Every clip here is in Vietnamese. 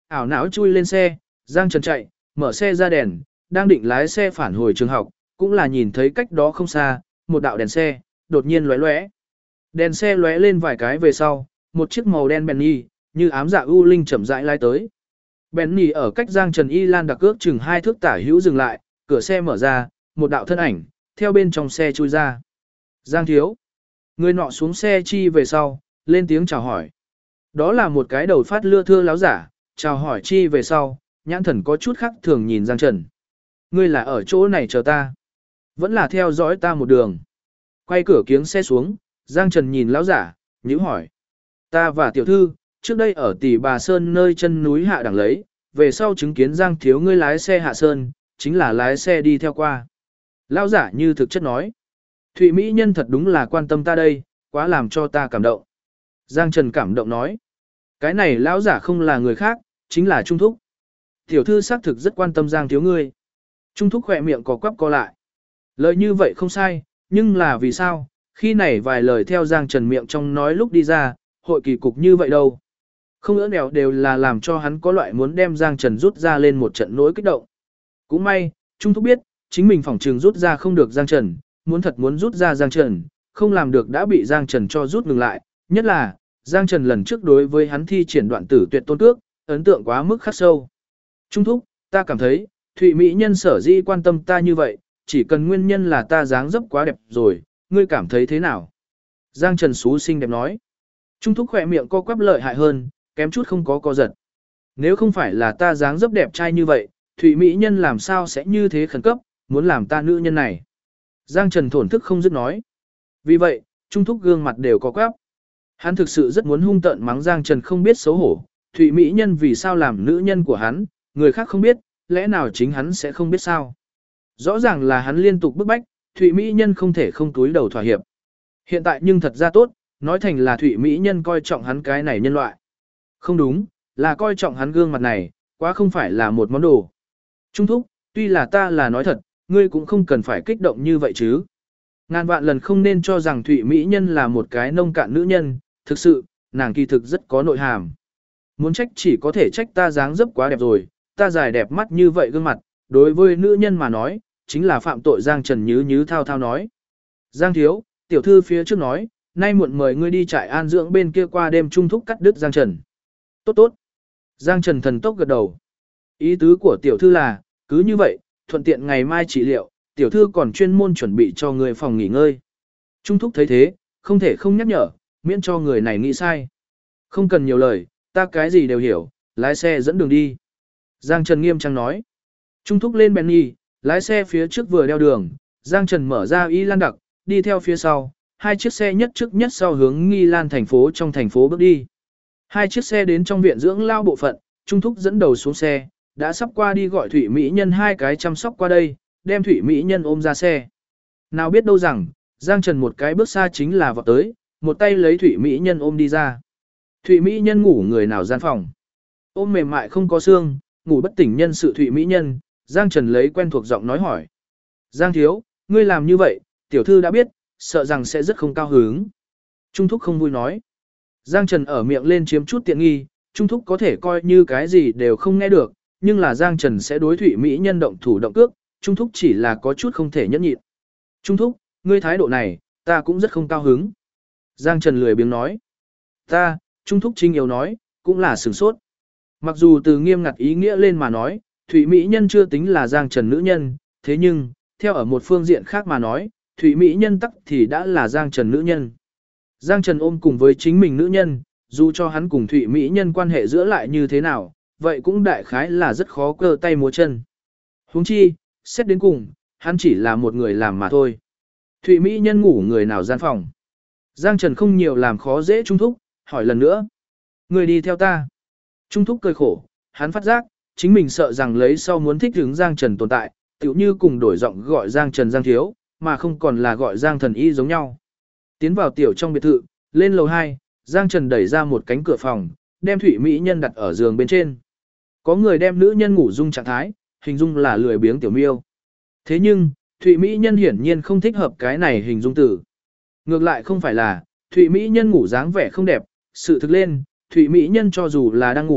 ảo não chui lên xe, Giang Trần chạy, mở xe ra đèn, đang định lái xe phản hồi trường học, cũng là nhìn thấy cách đó không xa, một đạo đèn xe, đột nhiên lóe lóe. Đèn xe lóe lên vài cái về sau, một chiếc màu đen Bentley, như ám dạ u linh chậm rãi lái tới. Bentley ở cách Giang Trần Y Lan đặc ước chừng 2 thước tả hữu dừng lại, cửa xe mở ra, một đạo thân ảnh, theo bên trong xe chui ra. Giang thiếu. Người nọ xuống xe chi về sau, lên tiếng chào hỏi. Đó là một cái đầu phát lưa thưa láo giả, chào hỏi chi về sau, nhãn thần có chút khác thường nhìn Giang Trần. Ngươi là ở chỗ này chờ ta. Vẫn là theo dõi ta một đường. Quay cửa kiếng xe xuống, Giang Trần nhìn láo giả, nhíu hỏi. Ta và tiểu thư, trước đây ở Tỷ Bà Sơn nơi chân núi hạ đẳng lấy, về sau chứng kiến Giang thiếu ngươi lái xe hạ sơn, chính là lái xe đi theo qua. Lão giả như thực chất nói. Thụy Mỹ nhân thật đúng là quan tâm ta đây, quá làm cho ta cảm động. Giang Trần cảm động nói. Cái này lão giả không là người khác, chính là Trung Thúc. Tiểu thư xác thực rất quan tâm Giang thiếu ngươi. Trung Thúc khỏe miệng có quắp co lại. Lời như vậy không sai, nhưng là vì sao, khi này vài lời theo Giang Trần miệng trong nói lúc đi ra, hội kỳ cục như vậy đâu. Không ỡ nèo đều là làm cho hắn có loại muốn đem Giang Trần rút ra lên một trận nỗi kích động. Cũng may, Trung Thúc biết, chính mình phỏng trường rút ra không được Giang Trần, muốn rút ra Giang Trần, không làm được đã bị Giang Trần cho rút ngừng lại, nhất là, Giang Trần lần trước đối với hắn thi triển đoạn tử tuyệt tôn cước, ấn tượng quá mức khắc sâu. Trung Thúc, ta cảm thấy, Thụy Mỹ nhân sở dĩ quan tâm ta như vậy, chỉ cần nguyên nhân là ta dáng dấp quá đẹp rồi, ngươi cảm thấy thế nào? Giang Trần xú xinh đẹp nói. Trung Thúc khỏe miệng co quắp lợi hại hơn, kém chút không có co giật. Nếu không phải là ta dáng dấp đẹp trai như vậy, Thụy Mỹ nhân làm sao sẽ như thế khẩn cấp, muốn làm ta nữ nhân này? Giang Trần thổn thức không dứt nói. Vì vậy, Trung Thúc gương mặt đều có quắp. Hắn thực sự rất muốn hung tợn mắng Giang Trần không biết xấu hổ, Thụy Mỹ nhân vì sao làm nữ nhân của hắn, người khác không biết, lẽ nào chính hắn sẽ không biết sao? Rõ ràng là hắn liên tục bức bách, Thụy Mỹ nhân không thể không túi đầu thỏa hiệp. Hiện tại nhưng thật ra tốt, nói thành là Thụy Mỹ nhân coi trọng hắn cái này nhân loại. Không đúng, là coi trọng hắn gương mặt này, quá không phải là một món đồ. Trung Thúc, tuy là ta là nói thật, ngươi cũng không cần phải kích động như vậy chứ. Ngàn vạn lần không nên cho rằng Thụy Mỹ nhân là một cái nông cạn nữ nhân, thực sự, nàng kỳ thực rất có nội hàm. Muốn trách chỉ có thể trách ta dáng dấp quá đẹp rồi, ta dài đẹp mắt như vậy gương mặt, đối với nữ nhân mà nói, chính là phạm tội. Giang Trần nhứ thao thao nói. Giang thiếu, tiểu thư phía trước nói, nay muộn mời ngươi đi trại an dưỡng bên kia qua đêm. Trung Thúc cắt đứt Giang Trần. Tốt tốt. Giang Trần thần tốc gật đầu. Ý tứ của tiểu thư là, cứ như vậy, thuận tiện ngày mai trị liệu, tiểu thư còn chuyên môn chuẩn bị cho người phòng nghỉ ngơi. Trung Thúc thấy thế, không thể không nhắc nhở, miễn cho người này nghĩ sai. Không cần nhiều lời, ta cái gì đều hiểu, lái xe dẫn đường đi. Giang Trần nghiêm trang nói. Trung Thúc lên Benny, lái xe phía trước vừa đeo đường, Giang Trần mở ra Y Lan đặc, đi theo phía sau, hai chiếc xe nhất trước nhất sau hướng Nghi Lan thành phố trong thành phố bước đi. Hai chiếc xe đến trong viện dưỡng lao bộ phận, Trung Thúc dẫn đầu xuống xe, đã sắp qua đi gọi Thụy Mỹ nhân hai cái chăm sóc qua đây, đem Thụy Mỹ nhân ôm ra xe. Nào biết đâu rằng, Giang Trần một cái bước xa chính là vọt tới, một tay lấy Thụy Mỹ nhân ôm đi ra. Thụy Mỹ nhân ngủ người nào gian phòng. Ôm mềm mại không có xương, ngủ bất tỉnh nhân sự Thụy Mỹ nhân, Giang Trần lấy quen thuộc giọng nói hỏi. Giang thiếu, ngươi làm như vậy, tiểu thư đã biết, sợ rằng sẽ rất không cao hứng. Trung Thúc không vui nói. Giang Trần ở miệng lên chiếm chút tiện nghi, Trung Thúc có thể coi như cái gì đều không nghe được, nhưng là Giang Trần sẽ đối Thụy Mỹ nhân động thủ động cước, Trung Thúc chỉ là có chút không thể nhẫn nhịn. Trung Thúc, ngươi thái độ này, ta cũng rất không cao hứng. Giang Trần lười biếng nói. Ta, Trung Thúc Trinh yếu nói, cũng là sửng sốt. Mặc dù từ nghiêm ngặt ý nghĩa lên mà nói, Thụy Mỹ nhân chưa tính là Giang Trần nữ nhân, thế nhưng, theo ở một phương diện khác mà nói, Thụy Mỹ nhân tắc thì đã là Giang Trần nữ nhân. Giang Trần ôm cùng với chính mình nữ nhân, dù cho hắn cùng Thụy Mỹ nhân quan hệ giữa lại như thế nào, vậy cũng đại khái là rất khó cơ tay múa chân. Huống chi, xét đến cùng, hắn chỉ là một người làm mà thôi. Thụy Mỹ nhân ngủ người nào gian phòng. Giang Trần không nhiều làm khó dễ Trung Thúc, hỏi lần nữa. Người đi theo ta. Trung Thúc cười khổ, hắn phát giác, chính mình sợ rằng lấy sau muốn thích hứng Giang Trần tồn tại, tựu như cùng đổi giọng gọi Giang Trần Giang thiếu, mà không còn là gọi Giang thần y giống nhau. Tiến vào tiểu trong biệt thự, lên lầu 2, Giang Trần đẩy ra một cánh cửa phòng, đem Thụy Mỹ nhân đặt ở giường bên trên. Có người đem nữ nhân ngủ dung trạng thái, hình dung là lười biếng tiểu miêu. Thế nhưng, Thụy Mỹ nhân hiển nhiên không thích hợp cái này hình dung từ. Ngược lại không phải là, Thụy Mỹ nhân ngủ dáng vẻ không đẹp, sự thực lên, Thụy Mỹ nhân cho dù là đang ngủ,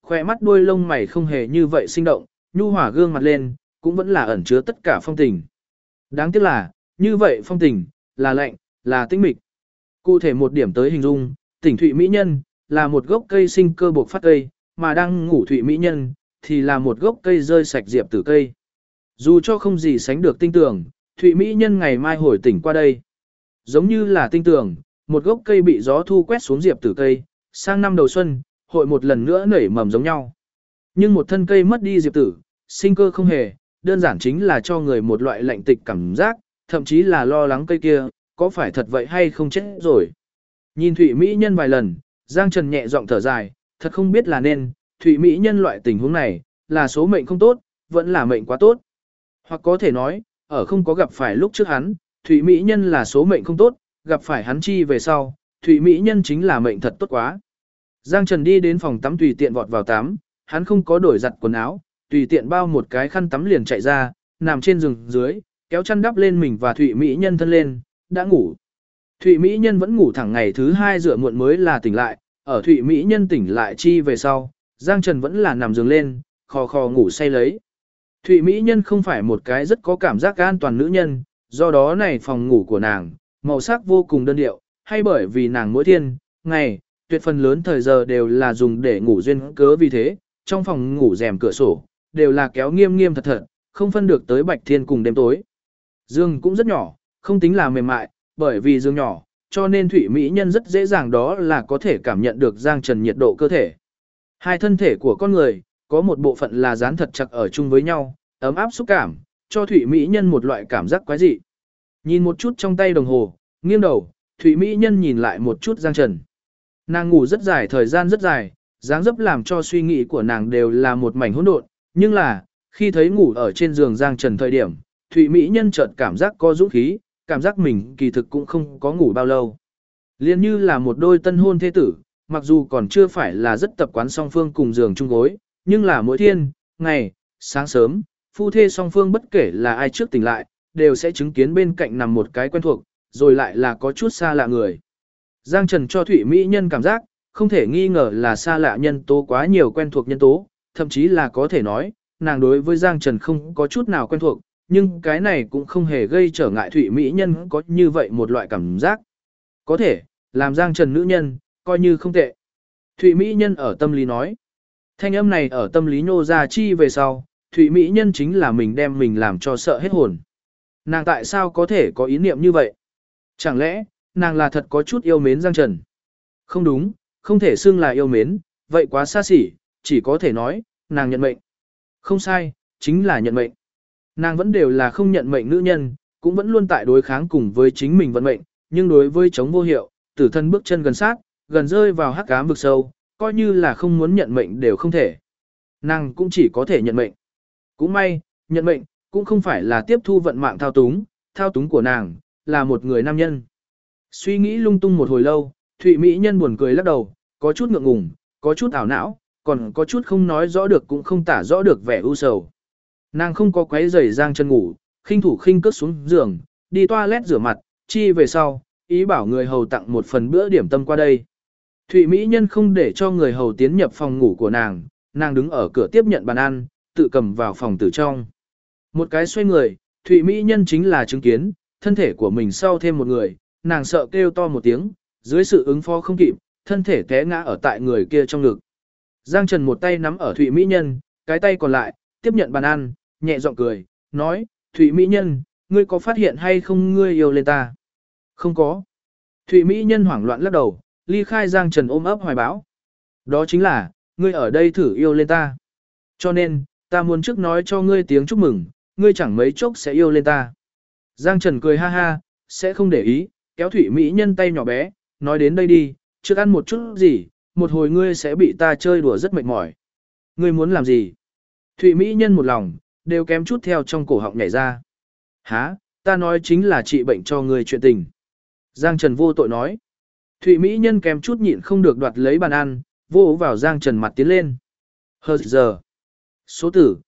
khỏe mắt đuôi lông mày không hề như vậy sinh động, nhu hòa gương mặt lên, cũng vẫn là ẩn chứa tất cả phong tình. Đáng tiếc là, như vậy phong tình, là lạnh, là tĩnh mịch. Cụ thể một điểm tới hình dung, tỉnh Thụy Mỹ Nhân, là một gốc cây sinh cơ bộc phát cây, mà đang ngủ Thụy Mỹ Nhân, thì là một gốc cây rơi sạch diệp tử cây. Dù cho không gì sánh được tinh tường, Thụy Mỹ Nhân ngày mai hồi tỉnh qua đây. Giống như là tinh tường, một gốc cây bị gió thu quét xuống diệp tử cây, sang năm đầu xuân, hội một lần nữa nảy mầm giống nhau. Nhưng một thân cây mất đi diệp tử, sinh cơ không hề, đơn giản chính là cho người một loại lạnh tịch cảm giác, thậm chí là lo lắng cây kia, có phải thật vậy hay không chết rồi. Nhìn Thụy Mỹ Nhân vài lần, Giang Trần nhẹ giọng thở dài, thật không biết là nên, Thụy Mỹ Nhân loại tình huống này, là số mệnh không tốt, vẫn là mệnh quá tốt. Hoặc có thể nói, ở không có gặp phải lúc trước hắn, Thụy Mỹ Nhân là số mệnh không tốt, gặp phải hắn chi về sau, Thụy Mỹ Nhân chính là mệnh thật tốt quá. Giang Trần đi đến phòng tắm tùy tiện vọt vào tắm, hắn không có đổi giặt quần áo, tùy tiện bao một cái khăn tắm liền chạy ra, nằm trên giường dưới, kéo chăn đắp lên mình và Thụy Mỹ Nhân thân lên, đã ngủ. Thụy Mỹ Nhân vẫn ngủ thẳng ngày thứ 2 rửa muộn mới là tỉnh lại, ở Thụy Mỹ Nhân tỉnh lại chi về sau, Giang Trần vẫn là nằm giường lên, khò khò ngủ say lấy. Thụy Mỹ Nhân không phải một cái rất có cảm giác an toàn nữ nhân, do đó này phòng ngủ của nàng, màu sắc vô cùng đơn điệu, hay bởi vì nàng mỗi thiên, ngày, tuyệt phần lớn thời giờ đều là dùng để ngủ duyên cớ vì thế, trong phòng ngủ rèm cửa sổ, đều là kéo nghiêm nghiêm thật thật, không phân được tới bạch thiên cùng đêm tối. Giường cũng rất nhỏ, không tính là mềm mại, bởi vì giường nhỏ, cho nên Thụy Mỹ Nhân rất dễ dàng đó là có thể cảm nhận được Giang Trần nhiệt độ cơ thể. Hai thân thể của con người, có một bộ phận là dán thật chặt ở chung với nhau, ấm áp xúc cảm, cho Thụy Mỹ Nhân một loại cảm giác quái dị. Nhìn một chút trong tay đồng hồ, nghiêng đầu, Thụy Mỹ Nhân nhìn lại một chút Giang Trần. Nàng ngủ rất dài thời gian rất dài, dáng dấp làm cho suy nghĩ của nàng đều là một mảnh hỗn độn, nhưng là, khi thấy ngủ ở trên giường Giang Trần thời điểm, Thụy Mỹ Nhân chợt cảm giác có dũng khí, cảm giác mình kỳ thực cũng không có ngủ bao lâu. Liên như là một đôi tân hôn thế tử, mặc dù còn chưa phải là rất tập quán song phương cùng giường chung gối, nhưng là mỗi thiên, ngày, sáng sớm, phu thê song phương bất kể là ai trước tỉnh lại, đều sẽ chứng kiến bên cạnh nằm một cái quen thuộc, rồi lại là có chút xa lạ người. Giang Trần cho Thụy Mỹ Nhân cảm giác, không thể nghi ngờ là xa lạ nhân tố quá nhiều quen thuộc nhân tố, thậm chí là có thể nói, nàng đối với Giang Trần không có chút nào quen thuộc, nhưng cái này cũng không hề gây trở ngại Thụy Mỹ Nhân có như vậy một loại cảm giác. Có thể, làm Giang Trần nữ nhân, coi như không tệ. Thụy Mỹ Nhân ở tâm lý nói. Thanh âm này ở tâm lý nhô ra chi về sau, Thụy Mỹ Nhân chính là mình đem mình làm cho sợ hết hồn. Nàng tại sao có thể có ý niệm như vậy? Chẳng lẽ, nàng là thật có chút yêu mến Giang Trần? Không đúng, không thể xưng là yêu mến, vậy quá xa xỉ, chỉ có thể nói, nàng nhận mệnh. Không sai, chính là nhận mệnh. Nàng vẫn đều là không nhận mệnh nữ nhân, cũng vẫn luôn tại đối kháng cùng với chính mình vận mệnh, nhưng đối với chống vô hiệu, tử thân bước chân gần sát, gần rơi vào hắc ám vực sâu, coi như là không muốn nhận mệnh đều không thể. Nàng cũng chỉ có thể nhận mệnh. Cũng may, nhận mệnh, cũng không phải là tiếp thu vận mạng thao túng của nàng, là một người nam nhân. Suy nghĩ lung tung một hồi lâu, Thụy Mỹ Nhân buồn cười lắc đầu, có chút ngượng ngùng, có chút ảo não, còn có chút không nói rõ được cũng không tả rõ được vẻ u sầu. Nàng không có quấy rầy Giang Trần ngủ, khinh thủ khinh cất xuống giường, đi toilet rửa mặt, chi về sau, ý bảo người hầu tặng một phần bữa điểm tâm qua đây. Thụy Mỹ Nhân không để cho người hầu tiến nhập phòng ngủ của nàng, nàng đứng ở cửa tiếp nhận bàn ăn, tự cầm vào phòng tử trong. Một cái xoay người, Thụy Mỹ Nhân chính là chứng kiến, thân thể của mình sau thêm một người, nàng sợ kêu to một tiếng, dưới sự ứng phó không kịp, thân thể té ngã ở tại người kia trong ngực. Giang Trần một tay nắm ở Thụy Mỹ Nhân, cái tay còn lại, tiếp nhận bàn ăn, nhẹ giọng cười, nói, Thụy Mỹ Nhân, ngươi có phát hiện hay không ngươi yêu lên ta? Không có. Thụy Mỹ Nhân hoảng loạn lắc đầu, ly khai Giang Trần ôm ấp hoài bão. Đó chính là, ngươi ở đây thử yêu lên ta. Cho nên, ta muốn trước nói cho ngươi tiếng chúc mừng, ngươi chẳng mấy chốc sẽ yêu lên ta. Giang Trần cười ha ha, sẽ không để ý, kéo Thụy Mỹ Nhân tay nhỏ bé, nói đến đây đi, trước ăn một chút gì, một hồi ngươi sẽ bị ta chơi đùa rất mệt mỏi. Ngươi muốn làm gì? Thụy Mỹ Nhân một lòng, đều kém chút theo trong cổ họng nhảy ra. Hả, ta nói chính là trị bệnh cho ngươi chuyện tình. Giang Trần vô tội nói. Thụy Mỹ Nhân kém chút nhịn không được đoạt lấy bàn ăn, vô vào Giang Trần mặt tiến lên. Hờ giờ. Số tử,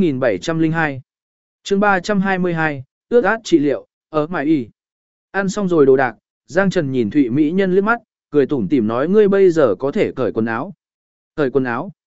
2702. chương 322, ước át trị liệu, ở mải y. Ăn xong rồi đồ đạc, Giang Trần nhìn Thụy Mỹ Nhân liếc mắt, cười tủm tỉm nói ngươi bây giờ có thể cởi quần áo. Cởi quần áo.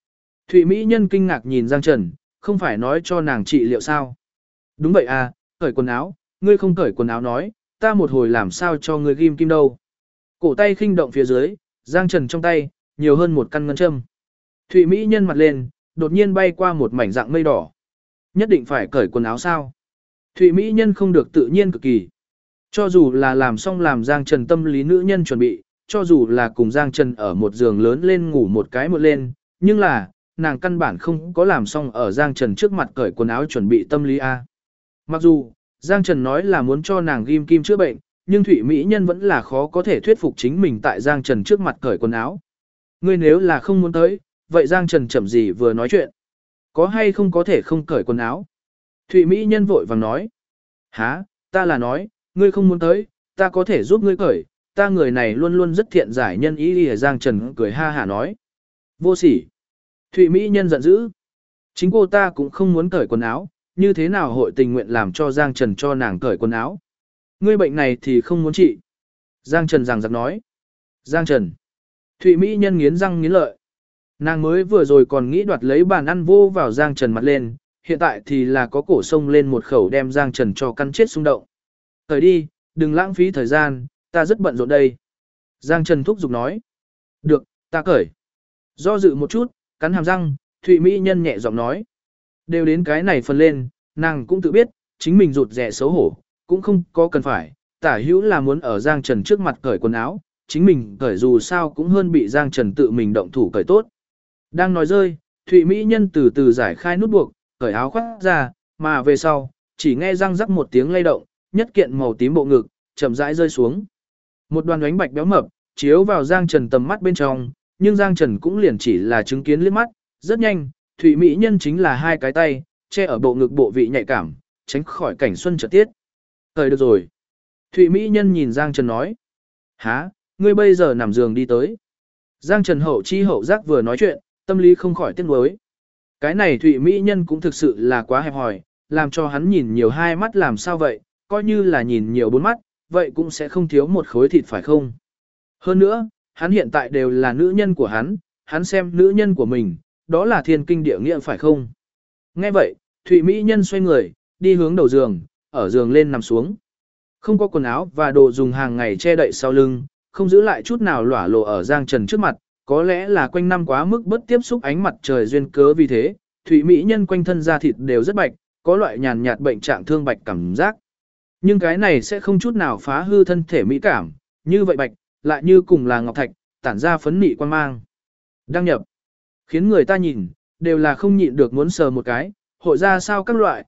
Thụy Mỹ Nhân kinh ngạc nhìn Giang Trần, không phải nói cho nàng trị liệu sao? Đúng vậy à, cởi quần áo, ngươi không cởi quần áo nói, ta một hồi làm sao cho ngươi ghim kim đâu. Cổ tay khinh động phía dưới, Giang Trần trong tay, nhiều hơn một căn ngân châm. Thụy Mỹ Nhân mặt lên, đột nhiên bay qua một mảnh dạng mây đỏ. Nhất định phải cởi quần áo sao? Thụy Mỹ Nhân không được tự nhiên cực kỳ. Cho dù là làm xong làm Giang Trần tâm lý nữ nhân chuẩn bị, cho dù là cùng Giang Trần ở một giường lớn lên ngủ một cái một lên, nhưng là, nàng căn bản không có làm xong ở Giang Trần trước mặt cởi quần áo chuẩn bị tâm lý A. Mặc dù, Giang Trần nói là muốn cho nàng ghim kim chữa bệnh, nhưng Thụy Mỹ Nhân vẫn là khó có thể thuyết phục chính mình tại Giang Trần trước mặt cởi quần áo. Ngươi nếu là không muốn tới, vậy Giang Trần chậm gì vừa nói chuyện. Có hay không có thể không cởi quần áo? Thụy Mỹ Nhân vội vàng nói. Hả, ta là nói, ngươi không muốn tới, ta có thể giúp ngươi cởi, ta người này luôn luôn rất thiện giải nhân ý đi. Giang Trần cười ha hả nói. Vô sỉ. Thụy Mỹ Nhân giận dữ. Chính cô ta cũng không muốn cởi quần áo, như thế nào hội tình nguyện làm cho Giang Trần cho nàng cởi quần áo. Ngươi bệnh này thì không muốn trị. Giang Trần giằng giặc nói. Giang Trần. Thụy Mỹ Nhân nghiến răng nghiến lợi. Nàng mới vừa rồi còn nghĩ đoạt lấy bàn ăn vô vào Giang Trần mặt lên, hiện tại thì là có cổ sông lên một khẩu đem Giang Trần cho căn chết xung động. Cởi đi, đừng lãng phí thời gian, ta rất bận rộn đây. Giang Trần thúc giục nói. Được, ta cởi. Do dự một chút, cắn hàm răng, Thụy Mỹ Nhân nhẹ giọng nói. Đều đến cái này phần lên, nàng cũng tự biết, chính mình rụt rẻ xấu hổ, cũng không có cần phải, tả hữu là muốn ở Giang Trần trước mặt cởi quần áo, chính mình cởi dù sao cũng hơn bị Giang Trần tự mình động thủ cởi tốt. Đang nói rơi, Thụy Mỹ Nhân từ từ giải khai nút buộc, cởi áo khoác ra, mà về sau, chỉ nghe răng rắc một tiếng lay động, nhất kiện màu tím bộ ngực, chậm rãi rơi xuống. Một đoàn ánh bạch béo mập, chiếu vào Giang Trần tầm mắt bên trong, nhưng Giang Trần cũng liền chỉ là chứng kiến liếc mắt, rất nhanh, Thụy Mỹ Nhân chính là hai cái tay, che ở bộ ngực bộ vị nhạy cảm, tránh khỏi cảnh xuân trợ tiết. Thời được rồi. Thụy Mỹ Nhân nhìn Giang Trần nói. Hả, ngươi bây giờ nằm giường đi tới. Giang Trần hậu chi hậu giác vừa nói chuyện, tâm lý không khỏi tiếc nuối. Cái này Thụy Mỹ Nhân cũng thực sự là quá hẹp hòi, làm cho hắn nhìn nhiều hai mắt làm sao vậy, coi như là nhìn nhiều bốn mắt, vậy cũng sẽ không thiếu một khối thịt phải không? Hơn nữa, hắn hiện tại đều là nữ nhân của hắn xem nữ nhân của mình, đó là thiên kinh địa nghĩa phải không? Nghe vậy, Thụy Mỹ Nhân xoay người, đi hướng đầu giường, ở giường lên nằm xuống. Không có quần áo và đồ dùng hàng ngày che đậy sau lưng, không giữ lại chút nào lỏa lộ ở Giang Trần trước mặt, có lẽ là quanh năm quá mức bất tiếp xúc ánh mặt trời duyên cớ vì thế, Thụy Mỹ Nhân quanh thân da thịt đều rất bạch, có loại nhàn nhạt bệnh trạng thương bạch cảm giác. Nhưng cái này sẽ không chút nào phá hư thân thể mỹ cảm, như vậy bạch, lại như cùng là ngọc thạch, tản ra phấn nị quan mang. Đăng nhập, khiến người ta nhìn, đều là không nhịn được muốn sờ một cái, hội ra sao các loại,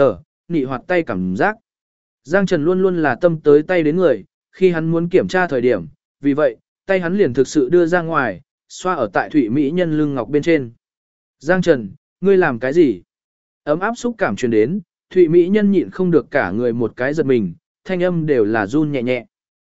nị hoạt tay cảm giác. Giang Trần luôn luôn là tâm tới tay đến người, khi hắn muốn kiểm tra thời điểm, vì vậy, tay hắn liền thực sự đưa ra ngoài, xoa ở tại Thụy Mỹ Nhân lưng ngọc bên trên. Giang Trần, ngươi làm cái gì? Ấm áp xúc cảm truyền đến, Thụy Mỹ Nhân nhịn không được cả người một cái giật mình, thanh âm đều là run nhẹ nhẹ.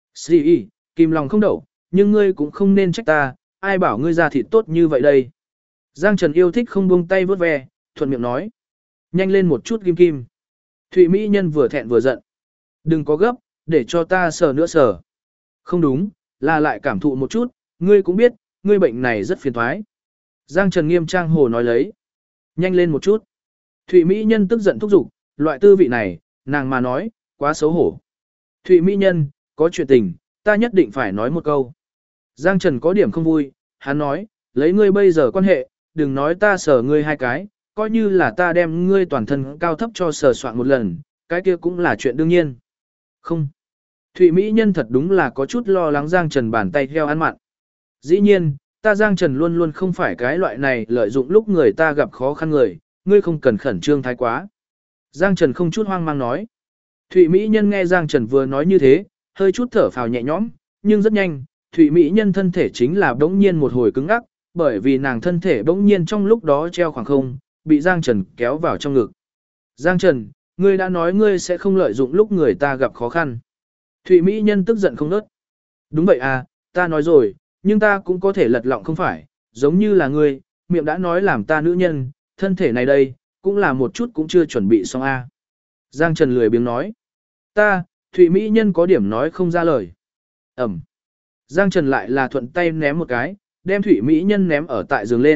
Sĩ, kìm lòng không đậu, nhưng ngươi cũng không nên trách ta, ai bảo ngươi ra thịt tốt như vậy đây. Giang Trần yêu thích không buông tay vớt ve, thuận miệng nói. Nhanh lên một chút kim kim. Thụy Mỹ Nhân vừa thẹn vừa giận. Đừng có gấp, để cho ta sờ nữa sờ. Không đúng, là lại cảm thụ một chút, ngươi cũng biết, ngươi bệnh này rất phiền toái. Giang Trần nghiêm trang hồ nói lấy. Nhanh lên một chút. Thụy Mỹ Nhân tức giận thúc giục, loại tư vị này, nàng mà nói, quá xấu hổ. Thụy Mỹ Nhân, có chuyện tình, ta nhất định phải nói một câu. Giang Trần có điểm không vui, hắn nói, lấy ngươi bây giờ quan hệ, đừng nói ta sờ ngươi hai cái, coi như là ta đem ngươi toàn thân cao thấp cho sờ soạn một lần, cái kia cũng là chuyện đương nhiên. Không. Thụy Mỹ Nhân thật đúng là có chút lo lắng Giang Trần bàn tay theo ăn mặn. Dĩ nhiên, ta Giang Trần luôn luôn không phải cái loại này lợi dụng lúc người ta gặp khó khăn người, ngươi không cần khẩn trương thái quá. Giang Trần không chút hoang mang nói. Thụy Mỹ Nhân nghe Giang Trần vừa nói như thế, hơi chút thở phào nhẹ nhõm, nhưng rất nhanh, Thụy Mỹ Nhân thân thể chính là bỗng nhiên một hồi cứng ngắc, bởi vì nàng thân thể bỗng nhiên trong lúc đó treo khoảng không, bị Giang Trần kéo vào trong ngực. Giang Trần, ngươi đã nói ngươi sẽ không lợi dụng lúc người ta gặp khó khăn. Thụy Mỹ Nhân tức giận không nớt. Đúng vậy à, ta nói rồi, nhưng ta cũng có thể lật lọng không phải, giống như là ngươi, miệng đã nói làm ta nữ nhân, thân thể này đây, cũng là một chút cũng chưa chuẩn bị xong a. Giang Trần lười biếng nói. Ta, Thụy Mỹ Nhân có điểm nói không ra lời. Ẩm. Giang Trần lại là thuận tay ném một cái, đem Thụy Mỹ Nhân ném ở tại giường lên,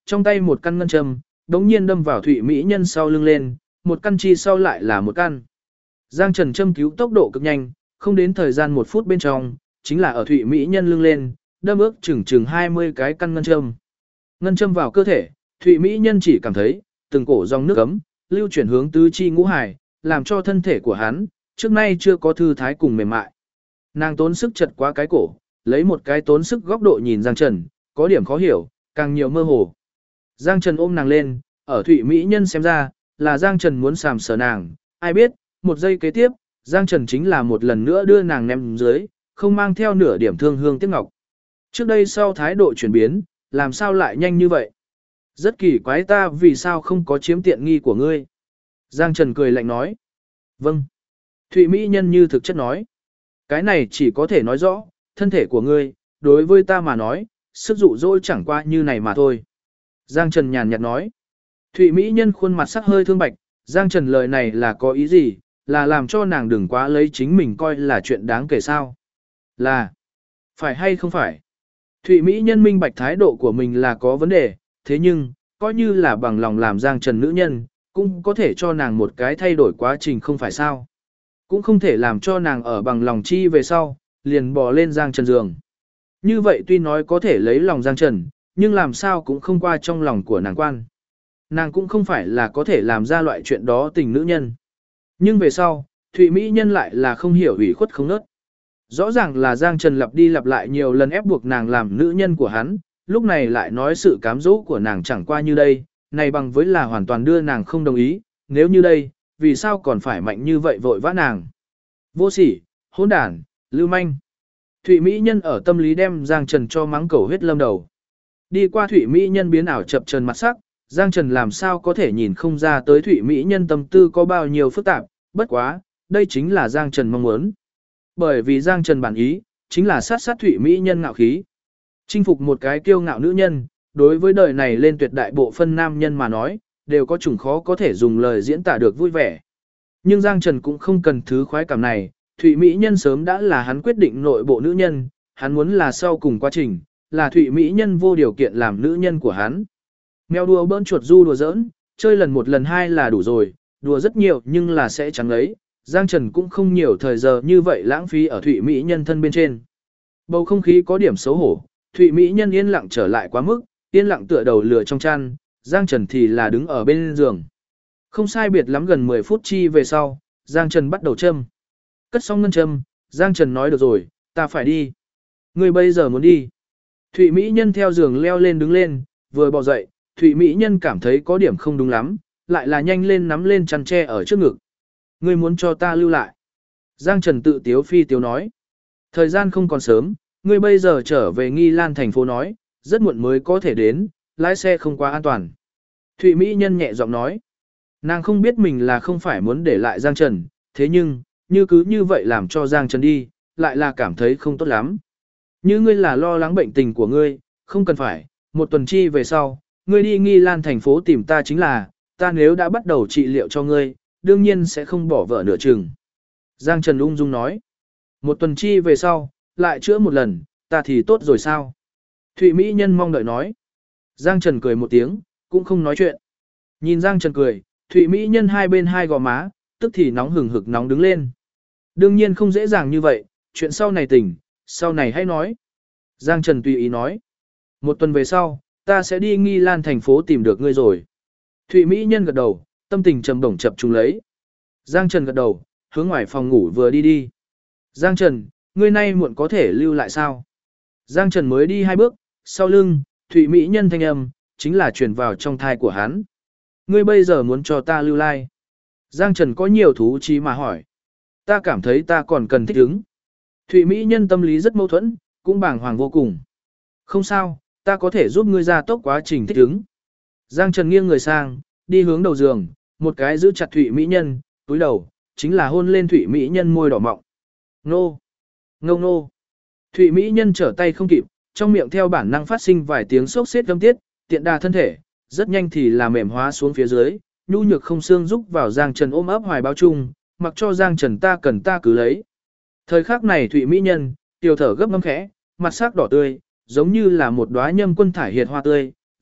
trong tay một căn ngân châm, đống nhiên đâm vào Thụy Mỹ Nhân sau lưng lên, một căn chi sau lại là một căn. Giang Trần châm cứu tốc độ cực nhanh, không đến thời gian 1 phút bên trong, chính là ở Thụy Mỹ Nhân lưng lên, đâm ước chừng 20 cái căn ngân châm. Ngân châm vào cơ thể, Thụy Mỹ Nhân chỉ cảm thấy, từng cổ dòng nước ấm, lưu chuyển hướng tứ chi ngũ hải, làm cho thân thể của hắn, trước nay chưa có thư thái cùng mềm mại. Nàng tốn sức chật qua cái cổ, lấy một cái tốn sức góc độ nhìn Giang Trần, có điểm khó hiểu, càng nhiều mơ hồ. Giang Trần ôm nàng lên, ở Thụy Mỹ Nhân xem ra, là Giang Trần muốn sàm sờ nàng, ai biết, một giây kế tiếp, Giang Trần chính là một lần nữa đưa nàng ném dưới, không mang theo nửa điểm thương hương tiếc ngọc. Trước đây sau thái độ chuyển biến, làm sao lại nhanh như vậy? Rất kỳ quái ta vì sao không có chiếm tiện nghi của ngươi. Giang Trần cười lạnh nói. Vâng. Thụy Mỹ Nhân như thực chất nói. Cái này chỉ có thể nói rõ, thân thể của ngươi, đối với ta mà nói, sức dụ dỗ chẳng qua như này mà thôi. Giang Trần nhàn nhạt nói. Thụy Mỹ Nhân khuôn mặt sắc hơi thương bạch, Giang Trần lời này là có ý gì, là làm cho nàng đừng quá lấy chính mình coi là chuyện đáng kể sao. Là, phải hay không phải. Thụy Mỹ Nhân minh bạch thái độ của mình là có vấn đề, thế nhưng, coi như là bằng lòng làm Giang Trần nữ nhân, cũng có thể cho nàng một cái thay đổi quá trình không phải sao. Cũng không thể làm cho nàng ở bằng lòng chi về sau, liền bò lên Giang Trần giường. Như vậy tuy nói có thể lấy lòng Giang Trần, nhưng làm sao cũng không qua trong lòng của nàng quan. Nàng cũng không phải là có thể làm ra loại chuyện đó tình nữ nhân. Nhưng về sau, Thụy Mỹ Nhân lại là không hiểu ủy khuất không nớt. Rõ ràng là Giang Trần lặp đi lặp lại nhiều lần ép buộc nàng làm nữ nhân của hắn, lúc này lại nói sự cám dỗ của nàng chẳng qua như đây, này bằng với là hoàn toàn đưa nàng không đồng ý, nếu như đây, vì sao còn phải mạnh như vậy vội vã nàng. Vô sỉ, hỗn đản, lưu manh. Thụy Mỹ Nhân ở tâm lý đem Giang Trần cho mắng cầu huyết lâm đầu. Đi qua Thụy Mỹ Nhân biến ảo chập trần mặt sắc, Giang Trần làm sao có thể nhìn không ra tới Thụy Mỹ Nhân tâm tư có bao nhiêu phức tạp, bất quá, đây chính là Giang Trần mong muốn. Bởi vì Giang Trần bản ý, chính là sát Thụy Mỹ Nhân ngạo khí. Chinh phục một cái kiêu ngạo nữ nhân, đối với đời này lên tuyệt đại bộ phân nam nhân mà nói, đều có chủng khó có thể dùng lời diễn tả được vui vẻ. Nhưng Giang Trần cũng không cần thứ khoái cảm này, Thụy Mỹ Nhân sớm đã là hắn quyết định nội bộ nữ nhân, hắn muốn là sau cùng quá trình, là Thụy Mỹ Nhân vô điều kiện làm nữ nhân của hắn. Mèo đùa bỡn chuột du đùa giỡn, chơi lần 1 lần 2 là đủ rồi, đùa rất nhiều nhưng là sẽ chẳng lấy. Giang Trần cũng không nhiều thời giờ như vậy lãng phí ở Thụy Mỹ Nhân thân bên trên. Bầu không khí có điểm xấu hổ, Thụy Mỹ Nhân yên lặng trở lại quá mức, yên lặng tựa đầu lửa trong chăn, Giang Trần thì là đứng ở bên giường. Không sai biệt lắm gần 10 phút chi về sau, Giang Trần bắt đầu châm. Cất xong ngân châm, Giang Trần nói được rồi, ta phải đi. Ngươi bây giờ muốn đi. Thụy Mỹ Nhân theo giường leo lên đứng lên, vừa bò dậy, Thụy Mỹ Nhân cảm thấy có điểm không đúng lắm, lại là nhanh lên nắm lên chăn tre ở trước ngực. Ngươi muốn cho ta lưu lại. Giang Trần tự tiếu phi tiếu nói. Thời gian không còn sớm, ngươi bây giờ trở về Nghi Lan thành phố nói, rất muộn mới có thể đến, lái xe không quá an toàn. Thụy Mỹ Nhân nhẹ giọng nói. Nàng không biết mình là không phải muốn để lại Giang Trần, thế nhưng, như cứ như vậy làm cho Giang Trần đi, lại là cảm thấy không tốt lắm. Như ngươi là lo lắng bệnh tình của ngươi, không cần phải, 1 tuần chi về sau, ngươi đi Nghi Lan thành phố tìm ta chính là, ta nếu đã bắt đầu trị liệu cho ngươi, đương nhiên sẽ không bỏ vợ nửa chừng. Giang Trần ung dung nói. 1 tuần chi về sau, lại chữa 1 lần, ta thì tốt rồi sao? Thụy Mỹ Nhân mong đợi nói. Giang Trần cười một tiếng, cũng không nói chuyện. Nhìn Giang Trần cười, Thụy Mỹ Nhân hai bên hai gò má, tức thì nóng hừng hực nóng đứng lên. Đương nhiên không dễ dàng như vậy, chuyện sau này tỉnh, sau này hãy nói. Giang Trần tùy ý nói. 1 tuần về sau, ta sẽ đi Nghi Lan thành phố tìm được ngươi rồi. Thụy Mỹ Nhân gật đầu, tâm tình trầm bổng chập trùng lấy. Giang Trần gật đầu, hướng ngoài phòng ngủ vừa đi đi. Giang Trần, ngươi nay muộn có thể lưu lại sao? Giang Trần mới đi 2 bước, sau lưng, Thụy Mỹ Nhân thanh âm, chính là truyền vào trong thai của hắn. Ngươi bây giờ muốn cho ta lưu lại. Giang Trần có nhiều thú chí mà hỏi. Ta cảm thấy ta còn cần thích ứng. Thụy Mỹ Nhân tâm lý rất mâu thuẫn, cũng bàng hoàng vô cùng. Không sao, ta có thể giúp ngươi gia tốc quá trình thích ứng. Giang Trần nghiêng người sang, đi hướng đầu giường, một cái giữ chặt Thụy Mỹ Nhân, túi đầu, chính là hôn lên Thụy Mỹ Nhân môi đỏ mọng. Nô! Ngô nô! Thụy Mỹ Nhân trở tay không kịp, trong miệng theo bản năng phát sinh vài tiếng sốc xếp âm tiết, tiện đà thân thể, rất nhanh thì là mềm hóa xuống phía dưới, nhu nhược không xương rúc vào Giang Trần ôm ấp hoài bao chung, mặc cho Giang Trần ta cần ta cứ lấy. Thời khắc này Thụy Mỹ Nhân, tiểu thở gấp ngâm khẽ, mặt sắc đỏ tươi, giống như là một đóa nhâm quân thải hiệt hoa tươi,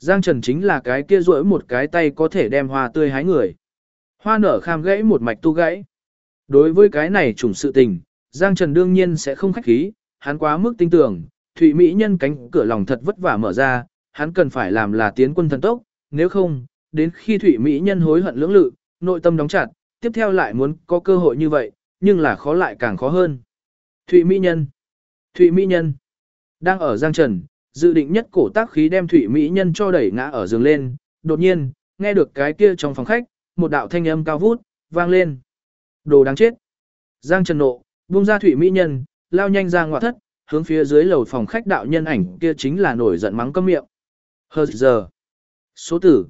Giang Trần chính là cái kia duỗi một cái tay có thể đem hoa tươi hái người. Hoa nở kham gãy một mạch tu gãy. Đối với cái này trùng sự tình, Giang Trần đương nhiên sẽ không khách khí, hắn quá mức tin tưởng, Thụy Mỹ nhân cánh cửa lòng thật vất vả mở ra, hắn cần phải làm là tiến quân thần tốc, nếu không, đến khi Thụy Mỹ nhân hối hận lưỡng lự, nội tâm đóng chặt, tiếp theo lại muốn có cơ hội như vậy, nhưng là khó lại càng khó hơn. Thụy Mỹ nhân, Thụy Mỹ nhân, đang ở Giang Trần, dự định nhất cổ tác khí đem Thụy Mỹ nhân cho đẩy ngã ở giường lên, đột nhiên, nghe được cái kia trong phòng khách, một đạo thanh âm cao vút, vang lên. Đồ đáng chết. Giang Trần nộ, buông ra Thụy Mỹ nhân, lao nhanh ra ngoại thất, hướng phía dưới lầu phòng khách đạo nhân ảnh kia chính là nổi giận mắng câm miệng. Hờ giờ. Số tử,